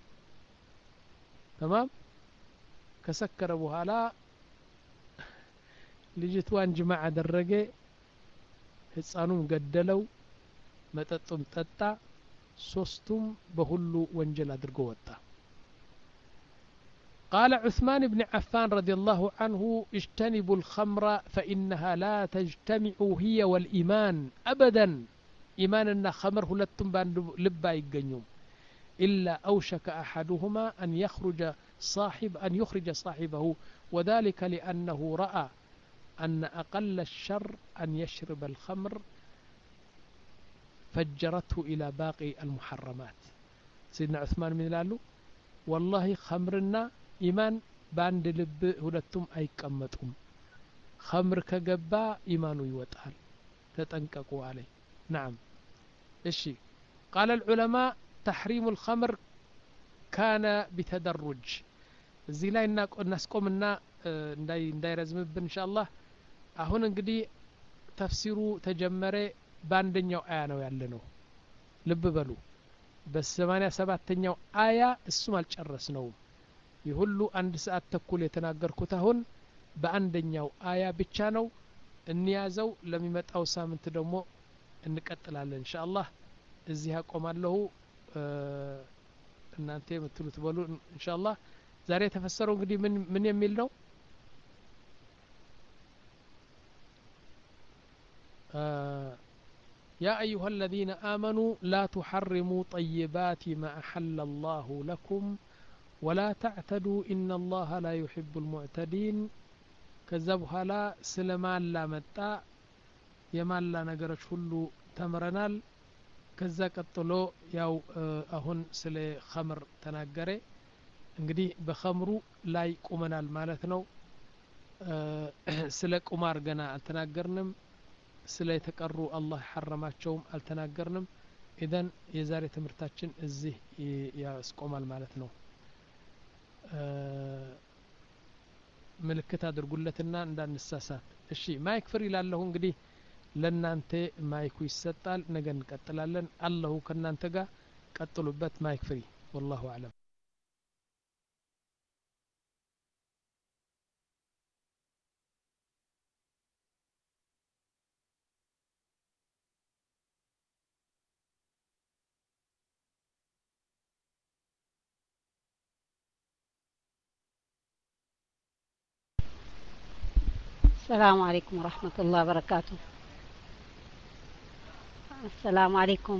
تمام ከሰከረ በኋላ ልጅቷን ጅማዕ አደረገ ህፃኑን ገደለው መጠጡም ጠጣ ሶስቱም በሁሉ ወንጀል አድርጎ ወጣ قال عثمان بن عفان رضي الله عنه اجتنبوا الخمر فإنها لا تجتمع هي والإيمان أبدا إيماننا خمر هلتم باند لبا يغنيوم إلا أوشك أحدهما أن يخرج صاحب أن يخرج صاحبه وذلك لأنه رأى أن أقل الشر أن يشرب الخمر فجرته إلى باقي المحرمات سيدنا عثمان من لالو والله خمرنا إيمان باند لب هلتم أي كمتهم خمر كجبا إيمانه يوتال تتنككوا عليه نعم إشي قال العلماء تحريم الخمر كان بتدرج زي لا نسقمنا እንዳይ እንዳይረዝምብን ኢንሻአላህ አሁን እንግዲህ ተፍሲሩ ተጀመረ በአንደኛው አያ ነው ያለነው ልብ በሉ በ87ኛው አያ እሱም አልጨረስነው ይሁሉ አንድ ሰዓት ተኩል የተናገርኩት አሁን በአንደኛው አያ ብቻ ነው እንያዘው ለሚመጣው ሳምንት ደግሞ እንቀጥላለን ኢንሻአላህ እዚህ አቆማለሁ እናንተ የምትሉት በሉ ኢንሻአላህ ዛሬ ተፈሰረው እንግዲህ ምን ምን የሚል ነው يا أيها الذين آمنوا لا تحرموا طيبات ما أحل الله لكم ولا تعتدوا إن الله لا يحب المعتدين كذبها لا سلمان لا متى يمال لا نقرش كله تمرنال كذا قطلو ያው አሁን ስለ ኸምር ተናገረ እንግዲህ በኸምሩ ላይ ቁመናል ማለት ነው ስለ ቁማር ገና አልተናገርንም ስለ የተቀሩ አላህ حرماቸውም አልተናገርንም ኢደን የዛሬ ትምህርታችን እዚህ ያስቆማል ማለት ነው ምልክት አድርጉለትና እንዳንሳሳት እሺ ማይክ ፍሪ ላለሁ እንግዲህ ለናንተ ማይኩ ይሰጣል ነገ እንቀጥላለን አላሁ ከናንተ ጋር ቀጥሉበት ማይክ ፍሪ والله اعلم السلام عليكم ورحمة الله وبركاته السلام عليكم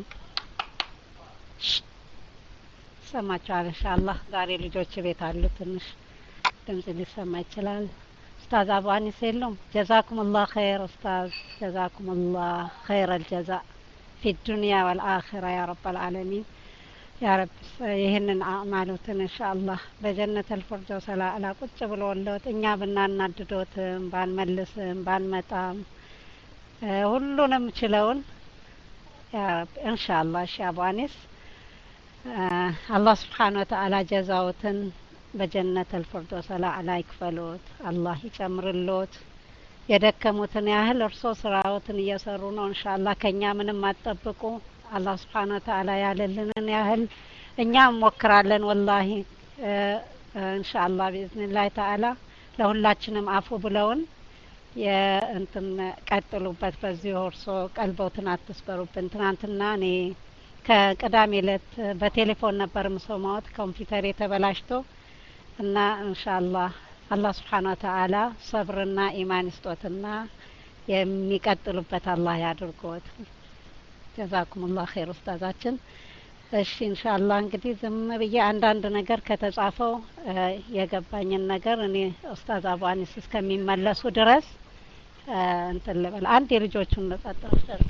ሰማቻለ ኢንሻአላህ ዛሬ ልጆች ቤት አሉ ትንሽ ድምጽ ሊሰማ ይችላል ኡስታዝ አቡ አኒስ የለም جزاكم الله خير ኡስታዝ جزاكم الله خير الجزاء في الدنيا والآخرة يا رب العالمين يا رب ይሄንን አማሉትን ኢንሻአላህ በጀነት الفردوس አላ ቁጭ ብሎለት እኛ ብናናድዶትም ባንመልስም ባንመጣም ሁሉንም ችለውን يا رب إن شاء الله شاب أنيس آه الله سبحانه وتعالى جزاوتن بجنة الفردوس لا على يكفلوت الله يجمر اللوت يدكموتن يا أهل الرسول سراوتن يسرون إن شاء الله كنيا من ما تطبقوا الله سبحانه وتعالى يعللن يا أهل إنيا موكرالن والله آه آه إن شاء الله بإذن الله تعالى لو لاتشنم عفو بلون የእንትን ቀጥሉበት በዚህ ወርሶ ቀልቦትን አትስበሩብን ትናንትና እኔ ከቅዳሜ ዕለት በቴሌፎን ነበር መስማት ኮምፒውተር የተበላሽቶ እና ኢንሻአላህ አላህ Subhanahu Wa Ta'ala ሰብርና ኢማን ይስጦትና የሚቀጥሉበት አላህ ያድርጎት ጀዛኩሙላህ ኸይር ኡስታዛችን እሺ ኢንሻአላህ እንግዲህ ዝም ብዬ አንዳንድ ነገር ከተጻፈው የገባኝን ነገር እኔ ኡስታዝ አቡ አኒስ እስከሚመለሱ ድረስ እንትን ልበል አንድ የልጆቹን ነጻጥረው ሰርክ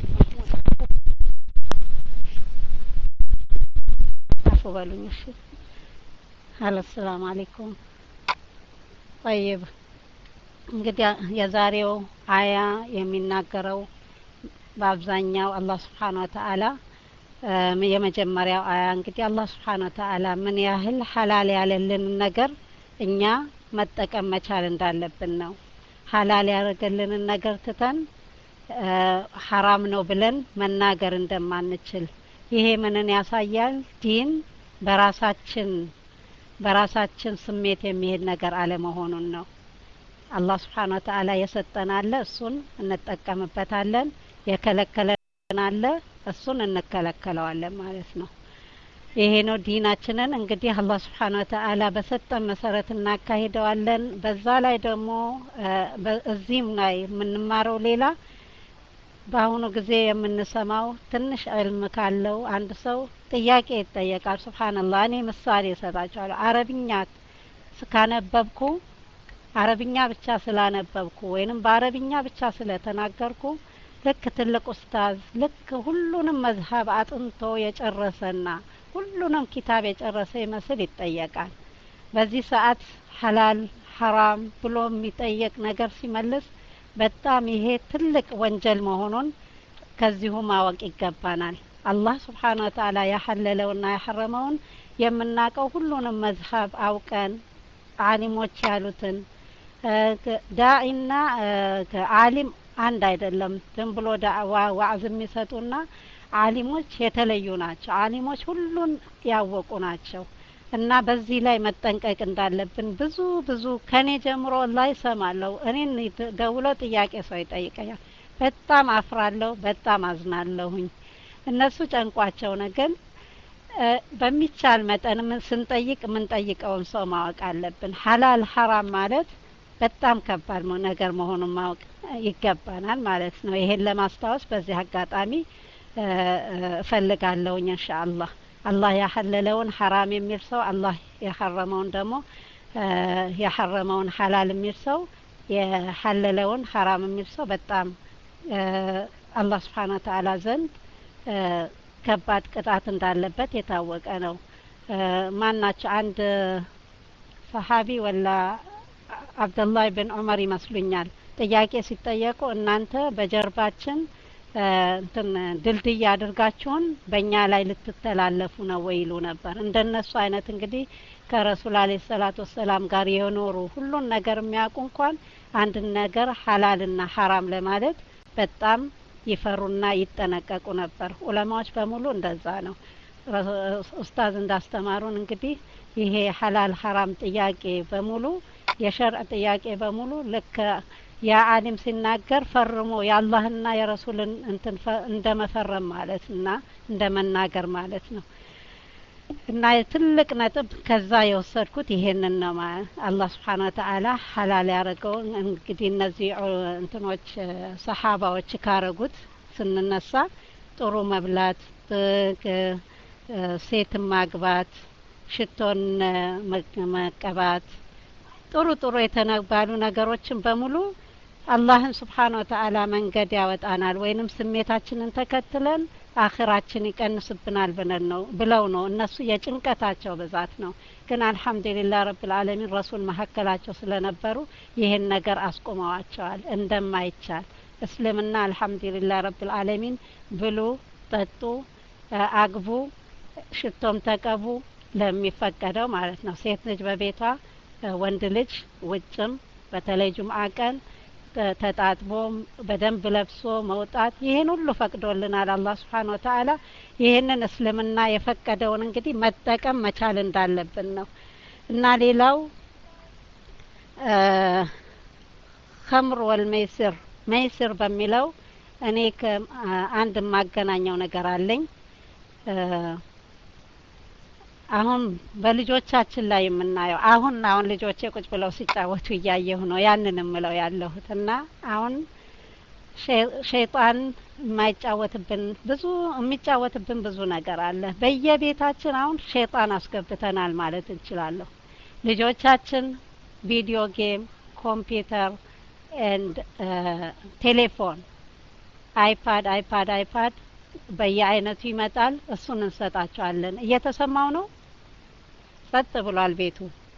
አፉ በሉኝ እሺ ሀሎ ሰላም አለይኩም طيب እንግዲህ የዛሬው አያ የሚናገረው በአብዛኛው አላህ Subhanahu Wa Ta'ala የመጀመሪያው አያ እንግዲህ አላህ Subhanahu Wa Ta'ala ምን ያህል ሐላል ያለልን ነገር እኛ መጠቀም መቻል እንዳለብን ነው ሐላል ያደረገልንን ነገር ትተን ሐራም ነው ብለን መናገር እንደማንችል ይሄ ምንን ያሳያል ዲን በራሳችን በራሳችን ስሜት የሚሄድ ነገር አለ መሆኑን ነው አላህ Subhanahu Wa Ta'ala የሰጠን አለ እሱን እንጠቀምበታለን የከለከለን አለ እሱን እንከለከለዋለን ማለት ነው ይሄ ነው ዲናችንን እንግዲህ አላህ Subhanahu Wa Ta'ala በሰጠን መሰረት እናካሂደዋለን በዛ ላይ ደግሞ እዚህም ላይ የምንማረው ሌላ በአሁኑ ጊዜ የምንሰማው ትንሽ ዕልም ካለው አንድ ሰው ጥያቄ ይጠየቃል ሱብሃንአላህ እኔ ምሳሌ እሰጣቸዋለሁ አረብኛ ስካነበብኩ አረብኛ ብቻ ስላነበብኩ ወይንም በአረብኛ ብቻ ስለተናገርኩ ልክ ትልቅ ኡስታዝ ልክ ሁሉንም መዝሀብ አጥንቶ የጨረሰና ሁሉንም ኪታብ የጨረሰ ይመስል ይጠየቃል በዚህ ሰዓት ሐላል ሐራም ብሎ የሚጠየቅ ነገር ሲመልስ በጣም ይሄ ትልቅ ወንጀል መሆኑን ከዚሁ ማወቅ ይገባናል አላህ Subhanahu Wa Ta'ala ያሐለለውና ያሐረመውን የምናቀው ሁሉንም መዝሀብ አውቀን ዓሊሞች ያሉትን ዳኢና ዓሊም አንድ አይደለም ዝም ብሎ ዳዕዋ ዋዕዝ የሚሰጡና ዓሊሞች የተለዩ ናቸው ዓሊሞች ሁሉን ያወቁ ናቸው እና በዚህ ላይ መጠንቀቅ እንዳለብን ብዙ ብዙ ከኔ ጀምሮ ላይ ሰማለሁ። እኔን ደውሎ ጥያቄ ሰው ይጠይቀኛል። በጣም አፍራለሁ፣ በጣም አዝናለሁኝ። እነሱ ጨንቋቸው ነው። ግን በሚቻል መጠን ምን ስንጠይቅ የምንጠይቀውን ሰው ማወቅ አለብን። ሐላል ሐራም ማለት በጣም ከባድ ነገር መሆኑን ማወቅ ይገባናል ማለት ነው። ይሄን ለማስታወስ በዚህ አጋጣሚ እፈልጋለሁኝ ኢንሻአላህ። አላህ ያሐለለውን ሐራም የሚል ሰው አላህ የሐረመውን ደግሞ የሐረመውን ሐላል የሚል ሰው የሐለለውን ሐራም የሚል ሰው በጣም አላህ Subhanahu Wa Ta'ala ዘንድ ከባድ ቅጣት እንዳለበት የታወቀ ነው። ማናቸው አንድ ሰሃቢ ወላ አብዱላህ ኢብኑ ዑመር ይመስሉኛል ጥያቄ ሲጠየቁ እናንተ በጀርባችን እንትን ድልድይ አድርጋችሁን በእኛ ላይ ልትተላለፉ ነው ወይ ይሉ ነበር። እንደነሱ አይነት እንግዲህ ከረሱል አለይሂ ሰላቱ ወሰላም ጋር የኖሩ ሁሉን ነገር የሚያውቁ እንኳን አንድ ነገር ሐላልና ሐራም ለማለት በጣም ይፈሩና ይጠነቀቁ ነበር። ዑለማዎች በሙሉ እንደዛ ነው። ኡስታዝ እንዳስተማሩን እንግዲህ ይሄ ሐላል ሐራም ጥያቄ በሙሉ የሸርዕ ጥያቄ በሙሉ ልክ ያ ዓሊም ሲናገር ፈርሞ የአላህና የረሱልን እንትን እንደመፈረም ማለት እና እንደመናገር ማለት ነው። እና ትልቅ ነጥብ ከዛ የወሰድኩት ይሄንን ነው። አላህ Subhanahu Wa Ta'ala ሐላል ያረገው እንግዲህ እነዚህ እንትኖች ሰሃባዎች ካረጉት ስንነሳ ጥሩ መብላት፣ ሴት ማግባት፣ ሽቶን መቀባት፣ ጥሩ ጥሩ የተነባሉ ነገሮችን በሙሉ አላህን Subhanahu Wa Ta'ala መንገድ ያወጣናል ወይንም ስሜታችንን ተከትለን አኺራችን ይቀንስብናል ብለን ነው ብለው ነው እነሱ የጭንቀታቸው ብዛት ነው። ግን አልহামዱሊላህ ረብል ዓለሚን ረሱል መሐከላቸው ስለነበሩ ይሄን ነገር አስቆመዋቸዋል እንደማይቻል። እስልምና አልহামዱሊላህ ረብል ዓለሚን ብሉ፣ ጠጡ፣ አግቡ፣ ሽቶም ተቀቡ ለሚፈቀደው ማለት ነው። ሴት ልጅ በቤቷ ወንድ ልጅ ውጭም በተለይ ጁምዓ ቀን ተጣጥቦ በደንብ ለብሶ መውጣት ይሄን ሁሉ ፈቅዶልናል አላህ Subhanahu Wa Ta'ala። ይሄንን እስልምና የፈቀደውን እንግዲህ መጠቀም መቻል እንዳለብን ነው። እና ሌላው ኸምር ወልመይስር መይስር በሚለው እኔ አንድ ማገናኘው ነገር አለኝ። አሁን በልጆቻችን ላይ የምናየው አሁን አሁን ልጆቼ ቁጭ ብለው ሲጫወቱ እያየሁ ነው ያንን ምለው ያለሁት እና አሁን ሸይጣን የማይጫወትብን ብዙ የሚጫወትብን ብዙ ነገር አለ። በየቤታችን አሁን ሸይጣን አስገብተናል ማለት እንችላለን። ልጆቻችን ቪዲዮ ጌም፣ ኮምፒውተር ኤንድ ቴሌፎን፣ አይፓድ አይፓድ አይፓድ በየአይነቱ ይመጣል። እሱን እንሰጣቸዋለን። እየተሰማው ነው። ጸጥ ብሏል ቤቱ።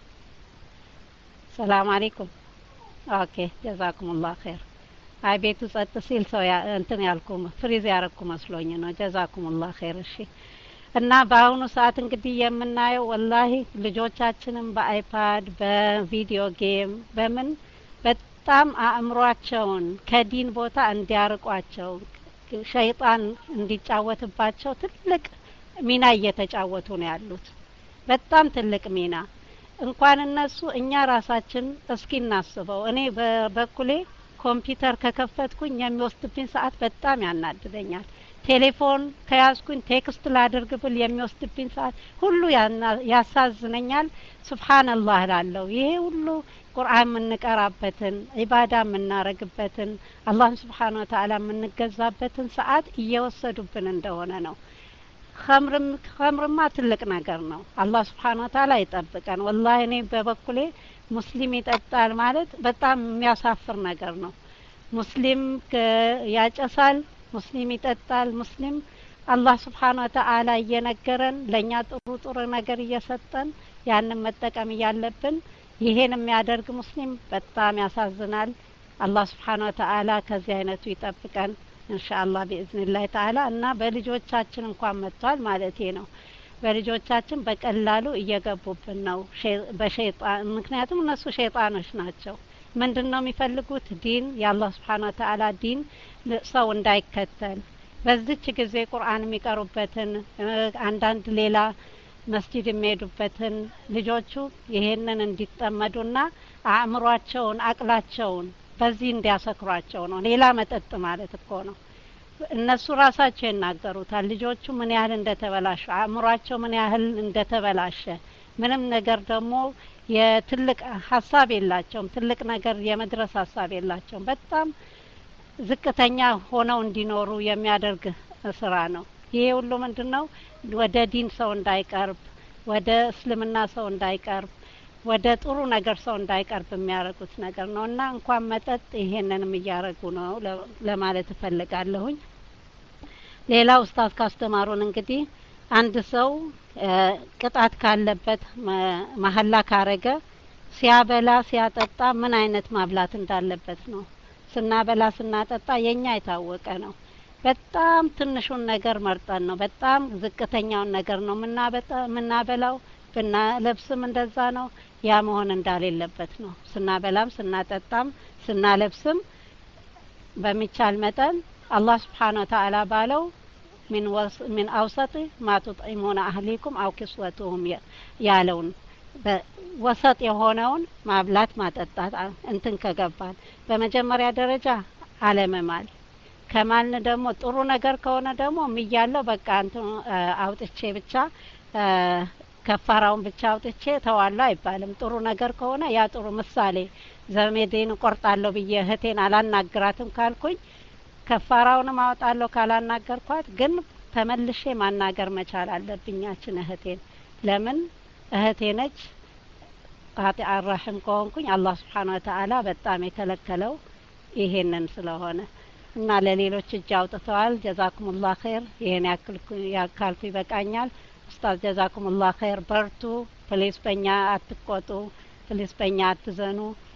ሰላም አለይኩም። ኦኬ ጀዛኩሙላህ ኸይር። አይ ቤቱ ጸጥ ሲል ሰው እንትን ያልኩም ፍሪዝ ያረኩ መስሎኝ ነው። ጀዛኩሙላህ ኸይር። እሺ። እና በአሁኑ ሰዓት እንግዲህ የምናየው ወላሂ ልጆቻችንን በአይፓድ በቪዲዮ ጌም በምን በጣም አእምሯቸውን ከዲን ቦታ እንዲያርቋቸው ሸይጣን እንዲጫወትባቸው ትልቅ ሚና እየተጫወቱ ነው ያሉት። በጣም ትልቅ ሚና እንኳን እነሱ እኛ ራሳችን እስኪ እናስበው። እኔ በበኩሌ ኮምፒውተር ከከፈትኩኝ የሚወስድብኝ ሰዓት በጣም ያናድደኛል። ቴሌፎን ከያዝኩኝ ቴክስት ላድርግ ብል የሚወስድብኝ ሰዓት ሁሉ ያሳዝነኛል። ሱብሃንአላህ እላለሁ። ይሄ ሁሉ ቁርአን የምንቀራበትን ኢባዳ የምናረግበትን አላህን Subhanahu Wa Ta'ala የምንገዛበትን ሰዓት እየወሰዱብን እንደሆነ ነው። ኸምርም ኸምርማ ትልቅ ነገር ነው። አላህ Subhanahu Wa Ta'ala ይጠብቀን። ወላሂ እኔ በበኩሌ ሙስሊም ይጠጣል ማለት በጣም የሚያሳፍር ነገር ነው። ሙስሊም ያጨሳል፣ ሙስሊም ይጠጣል፣ ሙስሊም አላህ Subhanahu Wa Ta'ala እየነገረን ለኛ ጥሩ ጥሩ ነገር እየሰጠን ያንን መጠቀም ያለብን ይሄን የሚያደርግ ሙስሊም በጣም ያሳዝናል። አላህ Subhanahu Wa Ta'ala ከዚህ አይነቱ ይጠብቀን ኢንሻአላህ በኢዝኒላህ ተዓላ። እና በልጆቻችን እንኳን መጥቷል ማለቴ ነው። በልጆቻችን በቀላሉ እየገቡብን ነው በሸይጣን። ምክንያቱም እነሱ ሸይጣኖች ናቸው። ምንድነው የሚፈልጉት? ዲን የአላህ Subhanahu Wa Ta'ala ዲን ሰው እንዳይከተል በዚች ጊዜ ቁርአን የሚቀሩበትን አንዳንድ ሌላ መስጂድ የሚሄዱበትን ልጆቹ ይሄንን እንዲጠመዱና አእምሯቸውን አቅላቸውን በዚህ እንዲያሰክሯቸው ነው። ሌላ መጠጥ ማለት እኮ ነው። እነሱ ራሳቸው ይናገሩታል። ልጆቹ ምን ያህል እንደተበላሹ አእምሯቸው ምን ያህል እንደተበላሸ ምንም ነገር ደግሞ የትልቅ ሀሳብ የላቸውም። ትልቅ ነገር የመድረስ ሀሳብ የላቸውም። በጣም ዝቅተኛ ሆነው እንዲኖሩ የሚያደርግ ስራ ነው። ይሄ ሁሉ ምንድነው? ወደ ዲን ሰው እንዳይቀርብ፣ ወደ እስልምና ሰው እንዳይቀርብ፣ ወደ ጥሩ ነገር ሰው እንዳይቀርብ የሚያደርጉት ነገር ነው እና እንኳን መጠጥ ይሄንንም እያደረጉ ነው ለማለት እፈልጋለሁኝ። ሌላ ኡስታዝ ካስተማሩን እንግዲህ አንድ ሰው ቅጣት ካለበት መሐላ ካረገ ሲያበላ ሲያጠጣ ምን አይነት ማብላት እንዳለበት ነው። ስናበላ ስናጠጣ የኛ የታወቀ ነው። በጣም ትንሹን ነገር መርጠን ነው፣ በጣም ዝቅተኛውን ነገር ነው ምናበጣ ምናበላው። ብናለብስም እንደዛ ነው። ያ መሆን እንዳሌለበት ነው። ስናበላም ስናጠጣም ስናለብስም በሚቻል መጠን አላህ Subhanahu Wa Ta'ala ባለው من وس من أوسط ما تطعمون أهليكم أو كسوتهم ያለውን ወሰጥ የሆነውን ማብላት ማጠጣት እንትን ከገባን በመጀመሪያ ደረጃ አለመማል ከማልን ደግሞ ጥሩ ነገር ከሆነ ደግሞ ምያለው በቃ እንትን አውጥቼ ብቻ ከፋራውን ብቻ አውጥቼ ተዋላ አይባልም። ጥሩ ነገር ከሆነ ያ ጥሩ ምሳሌ ዘመዴን ቆርጣለሁ ብዬ እህቴን አላናግራትም ካልኩኝ ከፋራውን ማውጣለሁ ካላናገርኳት ግን ተመልሼ ማናገር መቻል አለብኛችን እህቴን። ለምን እህቴ ነች። ቃጢ አርህም ከሆንኩኝ አላህ Subhanahu Wa Ta'ala በጣም የከለከለው ይሄንን ስለሆነ እና ለሌሎች እጅ አውጥተዋል። ጀዛኩሙላህ ኸይር። ይሄን ያክል ያካልኩ ይበቃኛል። ኡስታዝ ጀዛኩሙላህ ኸይር። በርቱ። ፕሊስ በእኛ አትቆጡ። ፕሊስ በእኛ አትዘኑ።